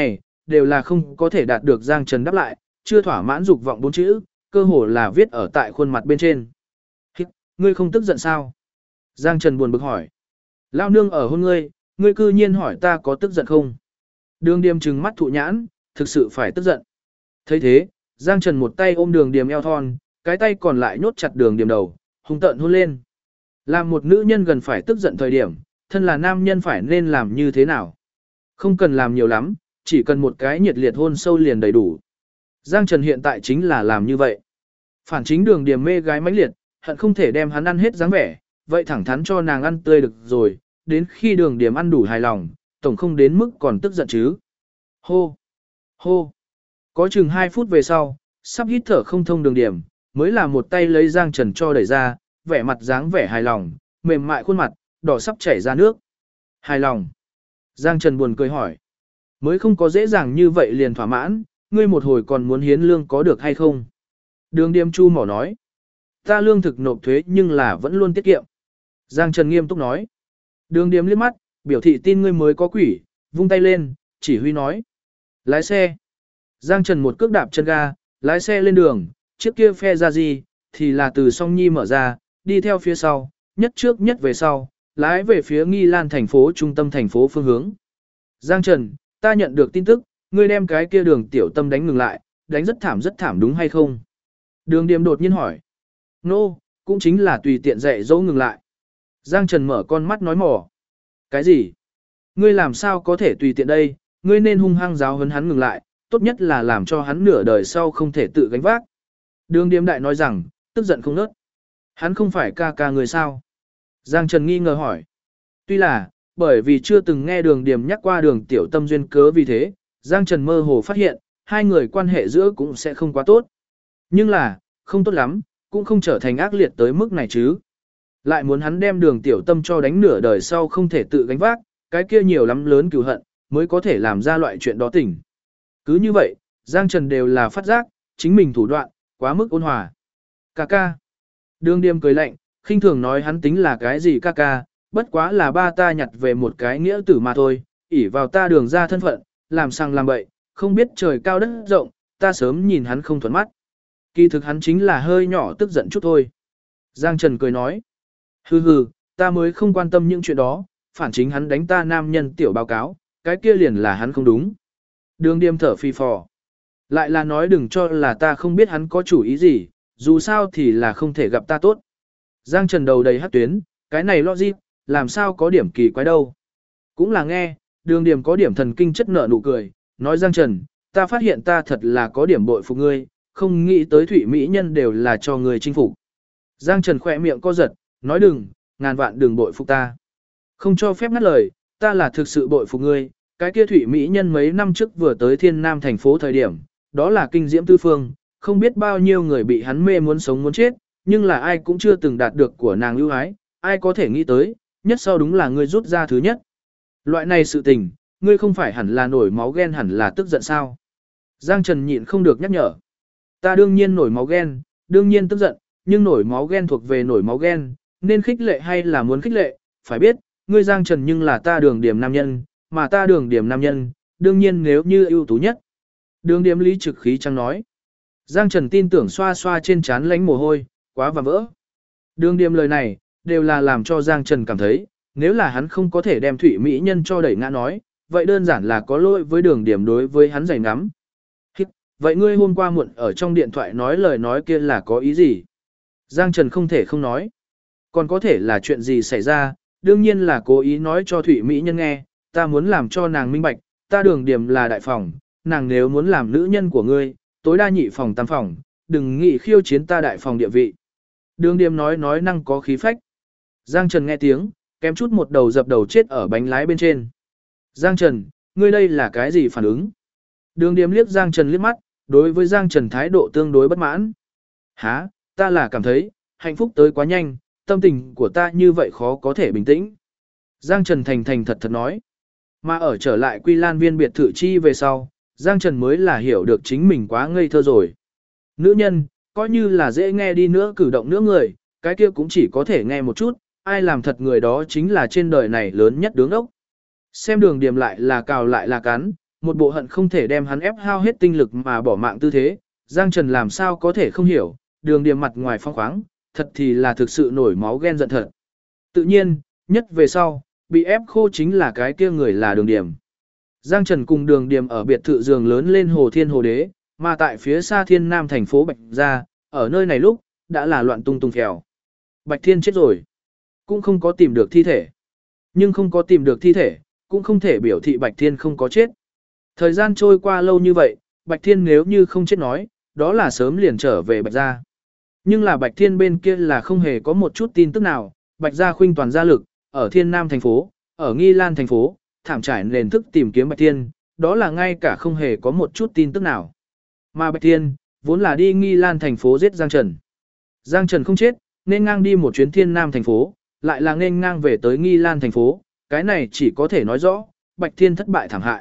đều là không có thể đạt được Giang Trần đáp lại, chưa thỏa mãn dục vọng 4 chữ, cơ hồ là viết ở tại khuôn mặt bên trên. Ngươi không tức giận sao? Giang Trần buồn bực hỏi. Lao nương ở hôn ngươi cư nhiên hỏi ta có tức giận không? Đường Điềm trừng mắt thụ nhãn, thực sự phải tức giận. Thấy thế, Giang Trần một tay ôm Đường Điềm eo thon, cái tay còn lại nhốt chặt Đường Điềm đầu, hung tợn hôn lên. Làm một nữ nhân gần phải tức giận thời điểm, thân là nam nhân phải nên làm như thế nào? Không cần làm nhiều lắm, chỉ cần một cái nhiệt liệt hôn sâu liền đầy đủ. Giang Trần hiện tại chính là làm như vậy. Phản chính Đường Điềm mê gái mãnh liệt, hận không thể đem hắn ăn hết dáng vẻ, vậy thẳng thắn cho nàng ăn tươi được rồi, đến khi Đường Điềm ăn đủ hài lòng, tổng không đến mức còn tức giận chứ. Hô! Hô! Có chừng 2 phút về sau, sắp hít thở không thông Đường Điềm, mới là một tay lấy Giang Trần cho đẩy ra, vẻ mặt dáng vẻ hài lòng, mềm mại khuôn mặt, đỏ sắp chảy ra nước. Hài lòng. Giang Trần buồn cười hỏi. Mới không có dễ dàng như vậy liền thỏa mãn, ngươi một hồi còn muốn hiến lương có được hay không? Đường Điềm chu mỏ nói. Ta lương thực nộp thuế nhưng là vẫn luôn tiết kiệm. Giang Trần nghiêm túc nói. Đường Điềm liếc mắt, biểu thị tin ngươi mới có quỷ, vung tay lên, chỉ huy nói. Lái xe. Giang Trần một cước đạp chân ga, lái xe lên đường, chiếc kia phe ra gì, thì là từ Song Nhi mở ra, đi theo phía sau, nhất trước nhất về sau, lái về phía Nghi Lan thành phố trung tâm thành phố phương hướng. Giang Trần, ta nhận được tin tức, ngươi đem cái kia Đường Tiểu Tâm đánh ngừng lại, đánh rất thảm đúng hay không? Đường Điềm đột nhiên hỏi. Nô, cũng chính là tùy tiện dạy dỗ ngừng lại. Giang Trần mở con mắt nói mỏ. Cái gì? Ngươi làm sao có thể tùy tiện đây, ngươi nên hung hăng giáo huấn hắn ngừng lại, tốt nhất là làm cho hắn nửa đời sau không thể tự gánh vác. Đường Điềm đại nói rằng, tức giận không nớt. Hắn không phải ca ca người sao? Giang Trần nghi ngờ hỏi. Tuy là, bởi vì chưa từng nghe Đường Điềm nhắc qua Đường Tiểu Tâm duyên cớ vì thế, Giang Trần mơ hồ phát hiện, hai người quan hệ giữa cũng sẽ không quá tốt. Nhưng là, không tốt lắm, cũng không trở thành ác liệt tới mức này chứ. Lại muốn hắn đem Đường Tiểu Tâm cho đánh nửa đời sau không thể tự gánh vác, cái kia nhiều lắm lớn cừu hận, mới có thể làm ra loại chuyện đó tỉnh. Cứ như vậy, Giang Trần đều là phát giác, chính mình thủ đoạn, quá mức ôn hòa. Ca ca. Đường Điềm cười lạnh, khinh thường nói hắn tính là cái gì ca ca, bất quá là ba ta nhặt về một cái nghĩa tử mà thôi, ỷ vào ta Đường ra thân phận, làm sang làm bậy, không biết trời cao đất rộng, ta sớm nhìn hắn không thuận mắt. Kỳ thực hắn chính là hơi nhỏ tức giận chút thôi. Giang Trần cười nói. Hừ hừ, ta mới không quan tâm những chuyện đó, phản chính hắn đánh ta nam nhân tiểu báo cáo, cái kia liền là hắn không đúng. Đường Điềm thở phì phò. Lại là nói đừng cho là ta không biết hắn có chủ ý gì, dù sao thì là không thể gặp ta tốt. Giang Trần đầu đầy hắc tuyến, cái này logic, làm sao có điểm kỳ quái đâu. Cũng là nghe, Đường Điềm có điểm thần kinh chất nợ nụ cười, nói Giang Trần, ta phát hiện ta thật là có điểm bội phục ngươi, không nghĩ tới thủy mỹ nhân đều là cho người chinh phục. Giang Trần khỏe miệng co giật, nói đừng, ngàn vạn đừng bội phục ta. Không cho phép ngắt lời, ta là thực sự bội phục ngươi, cái kia thủy mỹ nhân mấy năm trước vừa tới Thiên Nam thành phố thời điểm, đó là kinh diễm tư phương, không biết bao nhiêu người bị hắn mê muốn sống muốn chết, nhưng là ai cũng chưa từng đạt được của nàng ưu ái, ai có thể nghĩ tới, nhất sau đúng là ngươi rút ra thứ nhất. Loại này sự tình, ngươi không phải hẳn là nổi máu ghen hẳn là tức giận sao? Giang Trần nhịn không được nhắc nhở. Ta đương nhiên nổi máu ghen, đương nhiên tức giận, nhưng nổi máu ghen thuộc về nổi máu ghen, nên khích lệ hay là muốn khích lệ, phải biết, ngươi Giang Trần nhưng là ta Đường Điềm nam nhân, mà ta Đường Điềm nam nhân, đương nhiên nếu như ưu tú nhất. Đường Điềm lý trực khí trắng nói. Giang Trần tin tưởng xoa xoa trên trán lánh mồ hôi, quá và vỡ. Đường Điềm lời này, đều là làm cho Giang Trần cảm thấy, nếu là hắn không có thể đem thủy mỹ nhân cho đẩy ngã nói, vậy đơn giản là có lỗi với Đường Điềm đối với hắn giày ngắm. Vậy ngươi hôm qua muộn ở trong điện thoại nói lời nói kia là có ý gì? Giang Trần không thể không nói. Còn có thể là chuyện gì xảy ra, đương nhiên là cố ý nói cho thủy mỹ nhân nghe, ta muốn làm cho nàng minh bạch, ta Đường Điềm là đại phòng, nàng nếu muốn làm nữ nhân của ngươi, tối đa nhị phòng tam phòng, đừng nghĩ khiêu chiến ta đại phòng địa vị. Đường Điềm nói năng có khí phách. Giang Trần nghe tiếng, kém chút một đầu dập đầu chết ở bánh lái bên trên. Giang Trần, ngươi đây là cái gì phản ứng? Đường Điềm liếc Giang Trần liếc mắt, đối với Giang Trần thái độ tương đối bất mãn. Hả, ta là cảm thấy, hạnh phúc tới quá nhanh, tâm tình của ta như vậy khó có thể bình tĩnh. Giang Trần thành thật nói. Mà ở trở lại Quy Lan Viên biệt thự chi về sau, Giang Trần mới là hiểu được chính mình quá ngây thơ rồi. Nữ nhân, coi như là dễ nghe đi nữa cử động nữa người, cái kia cũng chỉ có thể nghe một chút, ai làm thật người đó chính là trên đời này lớn nhất đứng ốc. Xem Đường Điềm lại là cào lại là cắn, một bộ hận không thể đem hắn ép hao hết tinh lực mà bỏ mạng tư thế, Giang Trần làm sao có thể không hiểu, Đường Điềm mặt ngoài phong khoáng, thật thì là thực sự nổi máu ghen giận thật. Tự nhiên, nhất về sau, bị ép khô chính là cái kia người là Đường Điềm. Giang Trần cùng Đường Điềm ở biệt thự giường lớn lên Hồ Thiên Hồ Đế, mà tại phía xa Thiên Nam thành phố Bạch Gia, ở nơi này lúc, đã là loạn tung tung phèo. Bạch Thiên chết rồi, cũng không có tìm được thi thể. Nhưng không có tìm được thi thể, cũng không thể biểu thị Bạch Thiên không có chết. Thời gian trôi qua lâu như vậy, Bạch Thiên nếu như không chết nói, đó là sớm liền trở về Bạch Gia. Nhưng là Bạch Thiên bên kia là không hề có một chút tin tức nào, Bạch Gia khuynh toàn gia lực, ở Thiên Nam thành phố, ở Nghi Lan thành phố, thảm trải nền thức tìm kiếm Bạch Thiên, đó là ngay cả không hề có một chút tin tức nào. Mà Bạch Thiên, vốn là đi Nghi Lan thành phố giết Giang Trần. Giang Trần không chết, nên ngang đi một chuyến Thiên Nam thành phố, lại là nên ngang về tới Nghi Lan thành phố, cái này chỉ có thể nói rõ, Bạch Thiên thất bại thảm hại.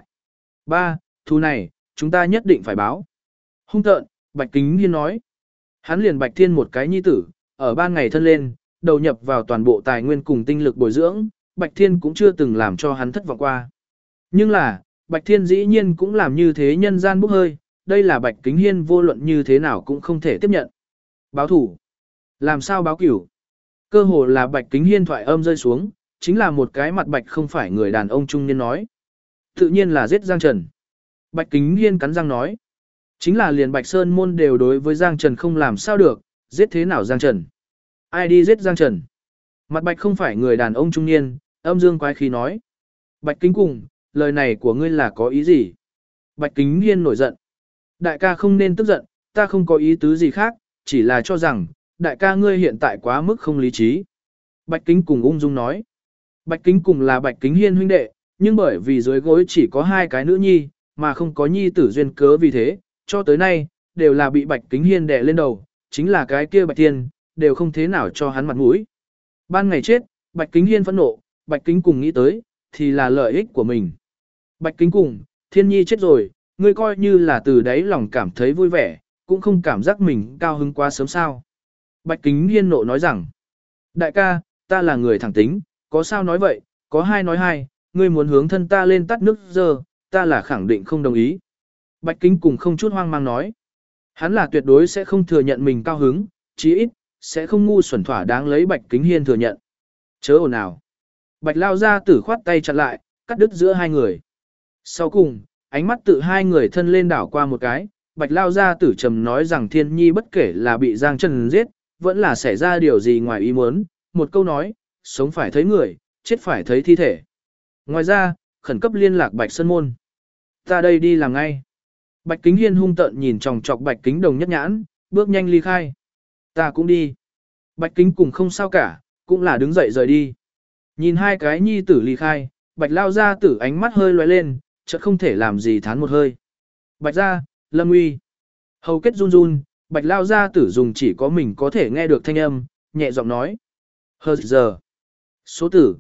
3. Thù này, chúng ta nhất định phải báo. Hung tợn, Bạch Kính Hiên nói. Hắn liền Bạch Thiên một cái nhi tử, ở ban ngày thân lên, đầu nhập vào toàn bộ tài nguyên cùng tinh lực bồi dưỡng, Bạch Thiên cũng chưa từng làm cho hắn thất vọng qua. Nhưng là, Bạch Thiên dĩ nhiên cũng làm như thế nhân gian bốc hơi, đây là Bạch Kính Hiên vô luận như thế nào cũng không thể tiếp nhận. Báo thủ. Làm sao báo cửu? Cơ hồ là Bạch Kính Hiên thoại âm rơi xuống, chính là một cái mặt Bạch không phải người đàn ông trung niên nói. Tự nhiên là giết Giang Trần. Bạch Kính Hiên cắn răng nói. Chính là liền Bạch Sơn môn đều đối với Giang Trần không làm sao được, giết thế nào Giang Trần? Ai đi giết Giang Trần? Mặt Bạch không phải người đàn ông trung niên, âm dương quái khí nói. Bạch Kính cùng, lời này của ngươi là có ý gì? Bạch Kính Hiên nổi giận. Đại ca không nên tức giận, ta không có ý tứ gì khác, chỉ là cho rằng, đại ca ngươi hiện tại quá mức không lý trí. Bạch Kính cùng ung dung nói. Bạch Kính cùng là Bạch Kính Hiên huynh đệ, nhưng bởi vì dưới gối chỉ có 2 cái nữ nhi, mà không có nhi tử duyên cớ vì thế, cho tới nay, đều là bị Bạch Kính Hiên đè lên đầu, chính là cái kia Bạch Thiên, đều không thế nào cho hắn mặt mũi. Ban ngày chết, Bạch Kính Hiên phẫn nộ, Bạch Kính cùng nghĩ tới, thì là lợi ích của mình. Bạch Kính cùng, Thiên Nhi chết rồi, ngươi coi như là từ đáy lòng cảm thấy vui vẻ, cũng không cảm giác mình cao hứng quá sớm sao. Bạch Kính Hiên nộ nói rằng, đại ca, ta là người thẳng tính, có sao nói vậy, có hai nói hai, ngươi muốn hướng thân ta lên tắt nước giờ, ta là khẳng định không đồng ý. Bạch Kính cùng không chút hoang mang nói, hắn là tuyệt đối sẽ không thừa nhận mình cao hứng, chí ít, sẽ không ngu xuẩn thỏa đáng lấy Bạch Kính Hiên thừa nhận. Chớ ồn nào. Bạch Lao Gia Tử khoát tay chặn lại, cắt đứt giữa hai người. Sau cùng, ánh mắt tự hai người thân lên đảo qua một cái, Bạch Lao Gia Tử trầm nói rằng Thiên Nhi bất kể là bị Giang Trần giết, vẫn là xảy ra điều gì ngoài ý muốn, một câu nói, sống phải thấy người, chết phải thấy thi thể. Ngoài ra, khẩn cấp liên lạc Bạch Sơn Môn. Ta đây đi làm ngay. Bạch Kính Hiên hung tợn nhìn chòng chọc Bạch Kính Đồng nhất nhãn, bước nhanh ly khai. Ta cũng đi. Bạch Kính cùng không sao cả, cũng là đứng dậy rời đi. Nhìn hai cái nhi tử ly khai, Bạch Lao Gia Tử ánh mắt hơi lóe lên, chợt không thể làm gì thán một hơi. Bạch gia, Lâm Uy. Hầu kết run run, Bạch Lao Gia Tử dùng chỉ có mình có thể nghe được thanh âm, nhẹ giọng nói. Hờ giờ. Số tử,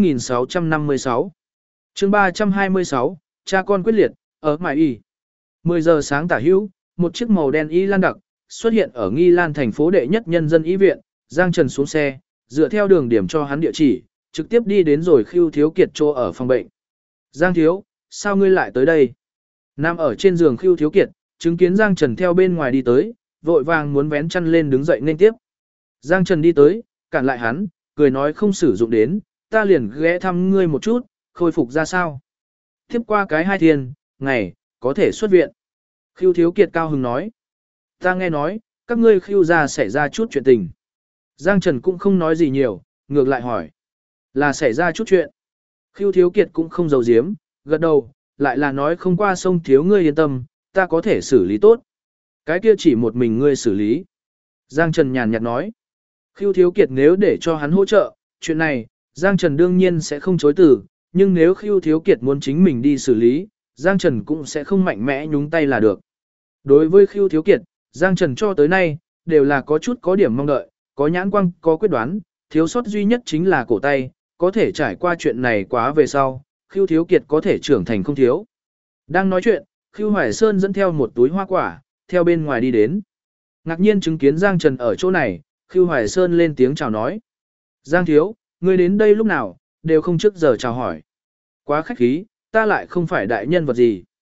2656. Chương 326, cha con quyết liệt, ở Mại Y. 10 giờ sáng tả hữu, một chiếc màu đen y lan đặc, xuất hiện ở Nghi Lan thành phố đệ nhất nhân dân y viện, Giang Trần xuống xe, dựa theo đường điểm cho hắn địa chỉ, trực tiếp đi đến rồi Khưu Thiếu Kiệt chỗ ở phòng bệnh. Giang Thiếu, sao ngươi lại tới đây? Nằm ở trên giường Khưu Thiếu Kiệt, chứng kiến Giang Trần theo bên ngoài đi tới, vội vàng muốn vén chăn lên đứng dậy nên tiếp. Giang Trần đi tới, cản lại hắn, cười nói không sử dụng đến, ta liền ghé thăm ngươi một chút, khôi phục ra sao? Tiếp qua cái 2 thiên, ngày, có thể xuất viện. Khưu Thiếu Kiệt cao hứng nói. Ta nghe nói, các ngươi Khưu gia xảy ra chút chuyện tình. Giang Trần cũng không nói gì nhiều, ngược lại hỏi. Là xảy ra chút chuyện. Khưu Thiếu Kiệt cũng không giấu giếm, gật đầu, lại là nói không qua sông thiếu ngươi yên tâm, ta có thể xử lý tốt. Cái kia chỉ một mình ngươi xử lý. Giang Trần nhàn nhạt nói. Khưu Thiếu Kiệt nếu để cho hắn hỗ trợ, chuyện này, Giang Trần đương nhiên sẽ không chối từ, nhưng nếu Khưu Thiếu Kiệt muốn chính mình đi xử lý, Giang Trần cũng sẽ không mạnh mẽ nhúng tay là được. Đối với Khưu Thiếu Kiệt, Giang Trần cho tới nay, đều là có chút có điểm mong đợi, có nhãn quang, có quyết đoán, thiếu sót duy nhất chính là cổ tay, có thể trải qua chuyện này quá về sau, Khưu Thiếu Kiệt có thể trưởng thành không thiếu. Đang nói chuyện, Khưu Hoài Sơn dẫn theo một túi hoa quả, theo bên ngoài đi đến. Ngạc nhiên chứng kiến Giang Trần ở chỗ này, Khưu Hoài Sơn lên tiếng chào nói. Giang Thiếu, ngươi đến đây lúc nào, đều không trước giờ chào hỏi. Quá khách khí, ta lại không phải đại nhân vật gì.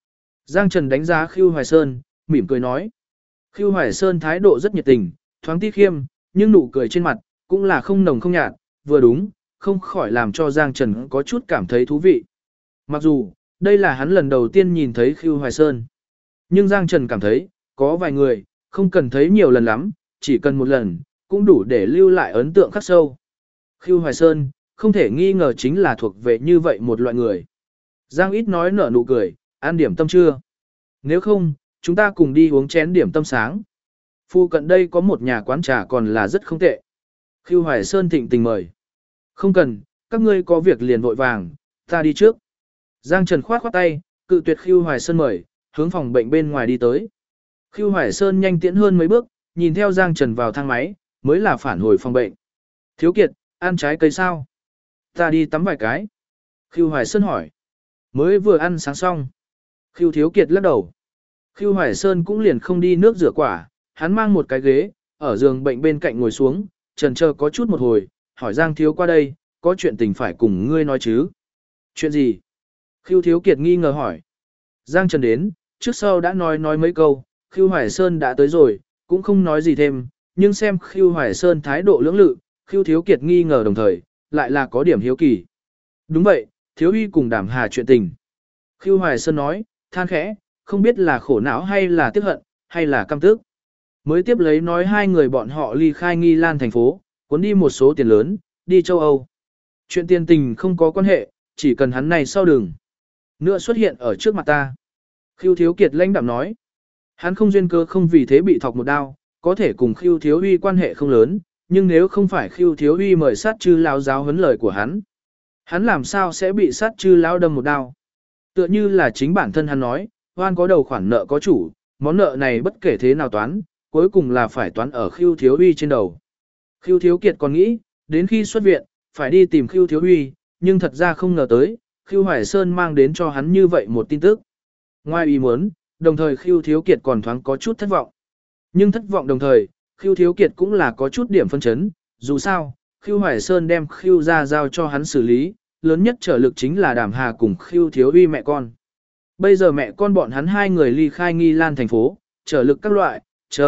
Giang Trần đánh giá Khưu Hoài Sơn, mỉm cười nói. Khưu Hoài Sơn thái độ rất nhiệt tình, thoáng ti khiêm, nhưng nụ cười trên mặt, cũng là không nồng không nhạt, vừa đúng, không khỏi làm cho Giang Trần có chút cảm thấy thú vị. Mặc dù, đây là hắn lần đầu tiên nhìn thấy Khưu Hoài Sơn. Nhưng Giang Trần cảm thấy, có vài người, không cần thấy nhiều lần lắm, chỉ cần một lần, cũng đủ để lưu lại ấn tượng khắc sâu. Khưu Hoài Sơn, không thể nghi ngờ chính là thuộc về như vậy một loại người. Giang ít nói nở nụ cười, ăn điểm tâm trưa. Nếu không, chúng ta cùng đi uống chén điểm tâm sáng. Phu cận đây có một nhà quán trà còn là rất không tệ. Khưu Hoài Sơn thịnh tình mời. Không cần, các ngươi có việc liền vội vàng, ta đi trước. Giang Trần khoát khoát tay, cự tuyệt Khưu Hoài Sơn mời, hướng phòng bệnh bên ngoài đi tới. Khưu Hoài Sơn nhanh tiễn hơn mấy bước, nhìn theo Giang Trần vào thang máy, mới là phản hồi phòng bệnh. Thiếu Kiệt, ăn trái cây sao? Ta đi tắm vài cái. Khưu Hoài Sơn hỏi. Mới vừa ăn sáng xong. Khưu Thiếu Kiệt lắc đầu. Khưu Hoài Sơn cũng liền không đi nước rửa quả, hắn mang một cái ghế, ở giường bệnh bên cạnh ngồi xuống, trần chờ có chút một hồi, hỏi Giang Thiếu qua đây, có chuyện tình phải cùng ngươi nói chứ? Chuyện gì? Khưu Thiếu Kiệt nghi ngờ hỏi. Giang Trần đến, trước sau đã nói mấy câu, Khưu Hoài Sơn đã tới rồi, cũng không nói gì thêm, nhưng xem Khưu Hoài Sơn thái độ lưỡng lự, Khưu Thiếu Kiệt nghi ngờ đồng thời, lại là có điểm hiếu kỳ. Đúng vậy, Thiếu Uy cùng Đàm Hà chuyện tình. Khưu Hoài Sơn nói, than khẽ, không biết là khổ não hay là tiếc hận, hay là căm tức. Mới tiếp lấy nói hai người bọn họ ly khai Nghi Lan thành phố, cuốn đi một số tiền lớn, đi châu Âu. Chuyện tiền tình không có quan hệ, chỉ cần hắn này sau đường nữa xuất hiện ở trước mặt ta. Khưu Thiếu Kiệt lãnh đạm nói, hắn không duyên cơ không vì thế bị thọc một đao, có thể cùng Khưu Thiếu Uy quan hệ không lớn, nhưng nếu không phải Khưu Thiếu Uy mời sát chư lão giáo huấn lời của hắn làm sao sẽ bị sát chư lão đâm một đao. Tựa như là chính bản thân hắn nói, oan có đầu khoản nợ có chủ, món nợ này bất kể thế nào toán, cuối cùng là phải toán ở Khưu Thiếu Uy trên đầu. Khưu Thiếu Kiệt còn nghĩ, đến khi xuất viện, phải đi tìm Khưu Thiếu Uy, nhưng thật ra không ngờ tới, Khưu Hoài Sơn mang đến cho hắn như vậy một tin tức. Ngoài ý muốn, đồng thời Khưu Thiếu Kiệt còn thoáng có chút thất vọng. Nhưng thất vọng đồng thời, Khưu Thiếu Kiệt cũng là có chút điểm phân chấn, dù sao, Khưu Hoài Sơn đem Khưu ra giao cho hắn xử lý, lớn nhất trở lực chính là Đàm Hà cùng Khưu Thiếu Uy mẹ con. Bây giờ mẹ con bọn hắn hai người ly khai Nghi Lan thành phố, trở lực các loại,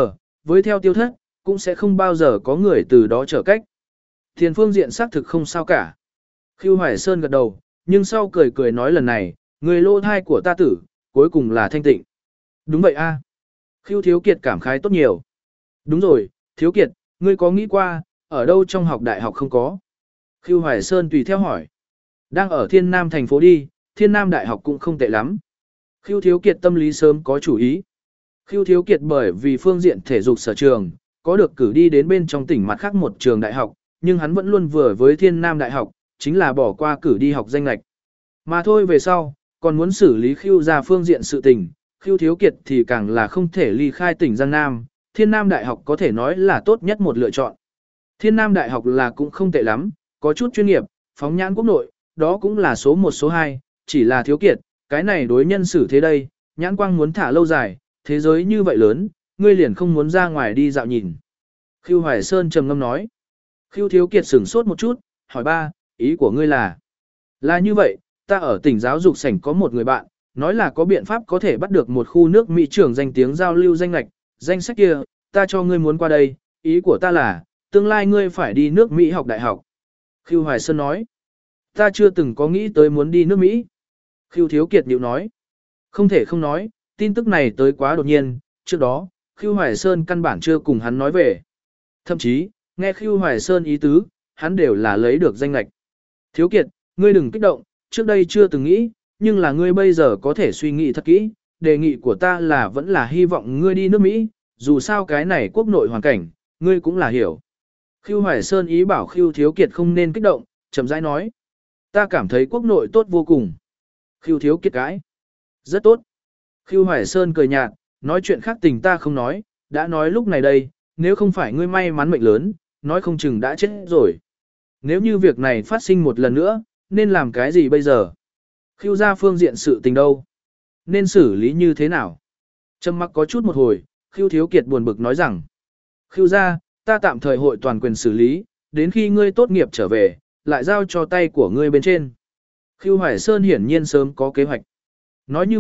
với theo tiêu thất, cũng sẽ không bao giờ có người từ đó trở cách. Tiền phương diện xác thực không sao cả. Khưu Hoài Sơn gật đầu, nhưng sau cười cười nói lần này, người lô thai của ta tử, cuối cùng là thanh tịnh. Đúng vậy a. Khưu Thiếu Kiệt cảm khái tốt nhiều. Đúng rồi, Thiếu Kiệt, ngươi có nghĩ qua, ở đâu trong học đại học không có? Khưu Hoài Sơn tùy theo hỏi. Đang ở Thiên Nam thành phố đi, Thiên Nam đại học cũng không tệ lắm. Khưu Thiếu Kiệt tâm lý sớm có chủ ý. Khưu Thiếu Kiệt bởi vì phương diện thể dục sở trường, có được cử đi đến bên trong tỉnh mặt khác một trường đại học, nhưng hắn vẫn luôn vừa với Thiên Nam đại học, chính là bỏ qua cử đi học danh lệch. Mà thôi về sau, còn muốn xử lý Khưu ra phương diện sự tình, Khưu Thiếu Kiệt thì càng là không thể ly khai tỉnh Giang Nam, Thiên Nam đại học có thể nói là tốt nhất một lựa chọn. Thiên Nam đại học là cũng không tệ lắm, có chút chuyên nghiệp, phóng nhãn quốc nội, đó cũng là số 1 số 2, chỉ là Thiếu Kiệt, cái này đối nhân xử thế đây, nhãn quang muốn thả lâu dài, thế giới như vậy lớn, ngươi liền không muốn ra ngoài đi dạo nhìn. Khưu Hoài Sơn trầm ngâm nói. Khưu Thiếu Kiệt sửng sốt một chút, hỏi ba, ý của ngươi là như vậy, ta ở tỉnh giáo dục sảnh có một người bạn, nói là có biện pháp có thể bắt được một khu nước Mỹ trưởng danh tiếng giao lưu danh lạch, danh sách kia, ta cho ngươi muốn qua đây, ý của ta là, tương lai ngươi phải đi nước Mỹ học đại học. Khưu Hoài Sơn nói, ta chưa từng có nghĩ tới muốn đi nước Mỹ. Khưu Thiếu Kiệt nhịu nói, không thể không nói, tin tức này tới quá đột nhiên, trước đó, Khưu Hoài Sơn căn bản chưa cùng hắn nói về. Thậm chí, nghe Khưu Hoài Sơn ý tứ, hắn đều là lấy được danh lạch. Thiếu Kiệt, ngươi đừng kích động, trước đây chưa từng nghĩ, nhưng là ngươi bây giờ có thể suy nghĩ thật kỹ, đề nghị của ta là vẫn là hy vọng ngươi đi nước Mỹ, dù sao cái này quốc nội hoàn cảnh, ngươi cũng là hiểu. Khưu Hoài Sơn ý bảo Khưu Thiếu Kiệt không nên kích động, chậm rãi nói. Ta cảm thấy quốc nội tốt vô cùng. Khưu Thiếu Kiệt cãi. Rất tốt. Khưu Hoài Sơn cười nhạt, nói chuyện khác tình ta không nói, đã nói lúc này đây, nếu không phải ngươi may mắn mệnh lớn, nói không chừng đã chết rồi. Nếu như việc này phát sinh một lần nữa, nên làm cái gì bây giờ? Khưu ra phương diện sự tình đâu? Nên xử lý như thế nào? Trầm mặc có chút một hồi, Khưu Thiếu Kiệt buồn bực nói rằng, Khưu ra, ta tạm thời hội toàn quyền xử lý, đến khi ngươi tốt nghiệp trở về, lại giao cho tay của ngươi bên trên. Khưu Hoài Sơn hiển nhiên sớm có kế hoạch. Nói như vậy,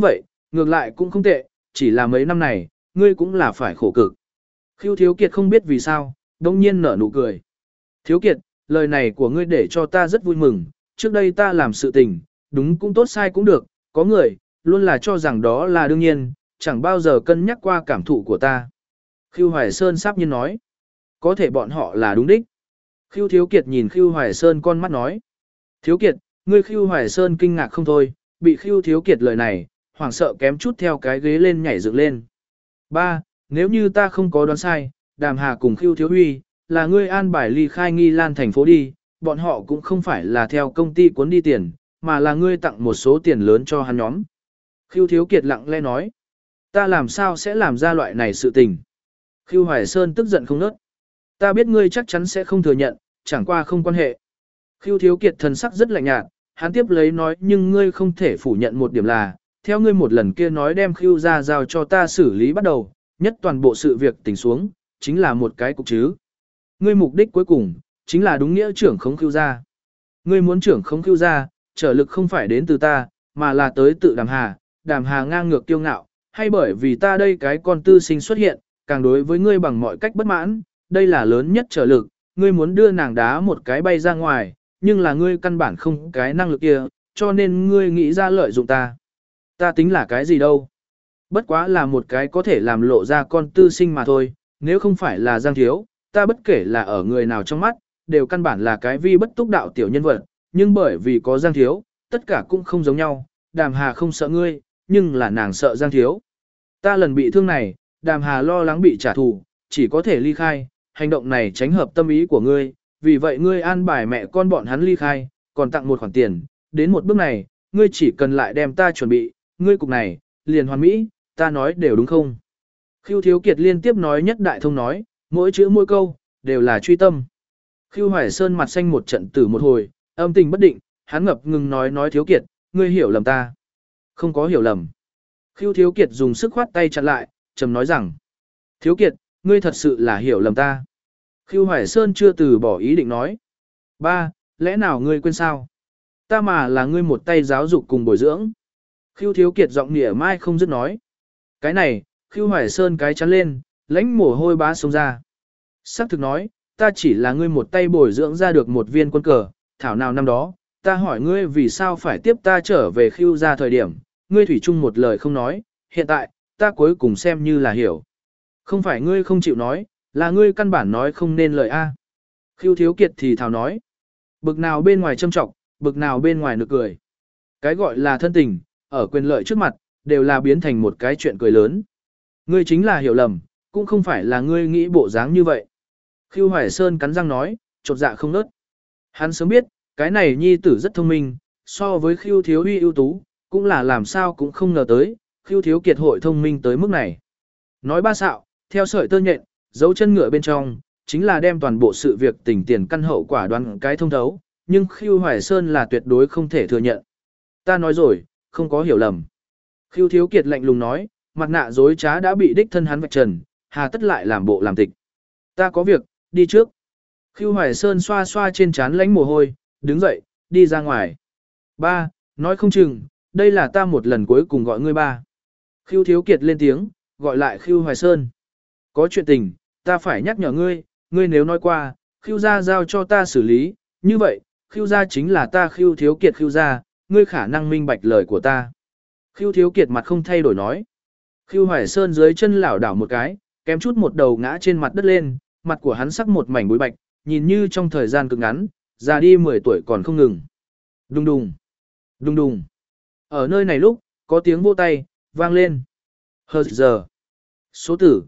Ngược lại cũng không tệ, chỉ là mấy năm này, ngươi cũng là phải khổ cực. Khưu Thiếu Kiệt không biết vì sao, đông nhiên nở nụ cười. Thiếu Kiệt, lời này của ngươi để cho ta rất vui mừng, trước đây ta làm sự tình, đúng cũng tốt sai cũng được, có người, luôn là cho rằng đó là đương nhiên, chẳng bao giờ cân nhắc qua cảm thụ của ta. Khưu Hoài Sơn sắp nhiên nói, có thể bọn họ là đúng đích. Khưu Thiếu Kiệt nhìn Khưu Hoài Sơn con mắt nói, Thiếu Kiệt, ngươi Khưu Hoài Sơn kinh ngạc không thôi, bị Khưu Thiếu Kiệt lời này, hoảng sợ kém chút theo cái ghế lên nhảy dựng lên. Ba, nếu như ta không có đoán sai, Đàm Hà cùng Khưu Thiếu Huy, là ngươi an bài ly khai Nghi Lan thành phố đi, bọn họ cũng không phải là theo công ty cuốn đi tiền, mà là ngươi tặng một số tiền lớn cho hắn nhóm. Khưu Thiếu Kiệt lặng lẽ nói, ta làm sao sẽ làm ra loại này sự tình. Khưu Hoài Sơn tức giận không nớt. Ta biết ngươi chắc chắn sẽ không thừa nhận, chẳng qua không quan hệ. Khưu Thiếu Kiệt thần sắc rất lạnh nhạt, hắn tiếp lấy nói nhưng ngươi không thể phủ nhận một điểm là, theo ngươi một lần kia nói đem Khưu ra giao cho ta xử lý bắt đầu, nhất toàn bộ sự việc tình xuống, chính là một cái cục chứ. Ngươi mục đích cuối cùng, chính là đúng nghĩa trưởng khống Khưu ra. Ngươi muốn trưởng khống Khưu ra, trở lực không phải đến từ ta, mà là tới tự Đàm Hà ngang ngược kiêu ngạo, hay bởi vì ta đây cái con tư sinh xuất hiện, càng đối với ngươi bằng mọi cách bất mãn, đây là lớn nhất trở lực, ngươi muốn đưa nàng đá một cái bay ra ngoài, nhưng là ngươi căn bản không cái năng lực kia, cho nên ngươi nghĩ ra lợi dụng ta. Ta tính là cái gì đâu? Bất quá là một cái có thể làm lộ ra con tư sinh mà thôi, nếu không phải là Giang Thiếu, ta bất kể là ở người nào trong mắt, đều căn bản là cái vi bất túc đạo tiểu nhân vật, nhưng bởi vì có Giang Thiếu, tất cả cũng không giống nhau, Đàm Hà không sợ ngươi, nhưng là nàng sợ Giang Thiếu. Ta lần bị thương này, Đàm Hà lo lắng bị trả thù, chỉ có thể ly khai, hành động này tránh hợp tâm ý của ngươi, vì vậy ngươi an bài mẹ con bọn hắn ly khai, còn tặng một khoản tiền, đến một bước này, ngươi chỉ cần lại đem ta chuẩn bị, ngươi cục này, liền hoàn mỹ, ta nói đều đúng không? Khưu Thiếu Kiệt liên tiếp nói nhất đại thông nói, mỗi chữ mỗi câu, đều là truy tâm. Khưu Hoài Sơn mặt xanh một trận tử một hồi, âm tình bất định, hắn ngập ngừng nói Thiếu Kiệt, ngươi hiểu lầm ta. Không có hiểu lầm. Khưu Thiếu Kiệt dùng sức khoát tay chặn lại, trầm nói rằng, Thiếu Kiệt, ngươi thật sự là hiểu lầm ta. Khưu Hoài Sơn chưa từ bỏ ý định nói. Ba, lẽ nào ngươi quên sao? Ta mà là ngươi một tay giáo dục cùng bồi dưỡng. Khưu Thiếu Kiệt giọng nịa mai không dứt nói. Cái này, Khưu Hoài Sơn cái chắn lên, lãnh mồ hôi bá sông ra. Sắc thực nói, ta chỉ là ngươi một tay bồi dưỡng ra được một viên quân cờ, thảo nào năm đó, ta hỏi ngươi vì sao phải tiếp ta trở về Khưu ra thời điểm, ngươi thủy chung một lời không nói, hiện tại, ta cuối cùng xem như là hiểu. Không phải ngươi không chịu nói, là ngươi căn bản nói không nên lời A. Khưu Thiếu Kiệt thì thảo nói. Bực nào bên ngoài châm trọng, bực nào bên ngoài nực cười. Cái gọi là thân tình, ở quyền lợi trước mặt, đều là biến thành một cái chuyện cười lớn. Ngươi chính là hiểu lầm, cũng không phải là ngươi nghĩ bộ dáng như vậy. Khưu Hoài Sơn cắn răng nói, chột dạ không nớt. Hắn sớm biết, cái này nhi tử rất thông minh, so với Khưu Thiếu Huy ưu tú, cũng là làm sao cũng không ngờ tới, Khưu Thiếu Kiệt hội thông minh tới mức này. Nói ba xạo, theo sợi tơ nhện, dấu chân ngựa bên trong, chính là đem toàn bộ sự việc tình tiền căn hậu quả đoán cái thông thấu, nhưng Khưu Hoài Sơn là tuyệt đối không thể thừa nhận. Ta nói rồi, không có hiểu lầm. Khưu Thiếu Kiệt lạnh lùng nói, mặt nạ dối trá đã bị đích thân hắn vạch trần, hà tất lại làm bộ làm tịch. Ta có việc, đi trước. Khưu Hoài Sơn xoa xoa trên trán lánh mồ hôi, đứng dậy, đi ra ngoài. Ba, nói không chừng, đây là ta một lần cuối cùng gọi ngươi ba. Khưu Thiếu Kiệt lên tiếng, gọi lại Khưu Hoài Sơn. Có chuyện tình, ta phải nhắc nhở ngươi, ngươi nếu nói qua, Khưu gia giao cho ta xử lý, như vậy, Khưu gia chính là ta Khưu Thiếu Kiệt Khưu gia, ngươi khả năng minh bạch lời của ta. Khưu Thiếu Kiệt mặt không thay đổi nói. Khưu Hoài Sơn dưới chân lảo đảo một cái, kém chút một đầu ngã trên mặt đất lên, mặt của hắn sắc một mảnh bụi bạch, nhìn như trong thời gian cực ngắn, già đi 10 tuổi còn không ngừng. Đùng đùng, đùng đùng. Ở nơi này lúc, có tiếng vỗ tay, vang lên. Hờ giờ. Số tử,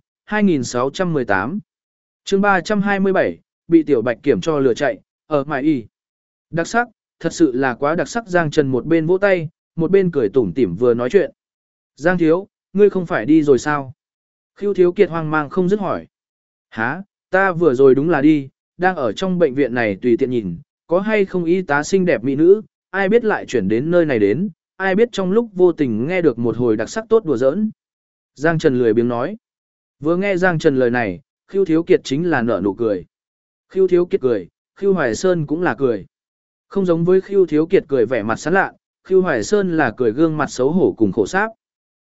2618. chương 327, bị tiểu bạch kiểm cho lừa chạy, ở mải y. Đặc sắc, thật sự là quá đặc sắc. Giang Trần một bên vỗ tay, một bên cười tủm tỉm vừa nói chuyện. Giang Thiếu, ngươi không phải đi rồi sao? Khưu Thiếu Kiệt hoang mang không dứt hỏi. Hả, ta vừa rồi đúng là đi, đang ở trong bệnh viện này tùy tiện nhìn, có hay không y tá xinh đẹp mỹ nữ, ai biết lại chuyển đến nơi này đến, ai biết trong lúc vô tình nghe được một hồi đặc sắc tốt đùa giỡn. Giang Trần lười biếng nói. Vừa nghe Giang Trần lời này, Khưu Thiếu Kiệt chính là nở nụ cười. Khưu Thiếu Kiệt cười, Khưu Hoài Sơn cũng là cười. Không giống với Khưu Thiếu Kiệt cười vẻ mặt sán lạ, Khưu Hoài Sơn là cười gương mặt xấu hổ cùng khổ sáp.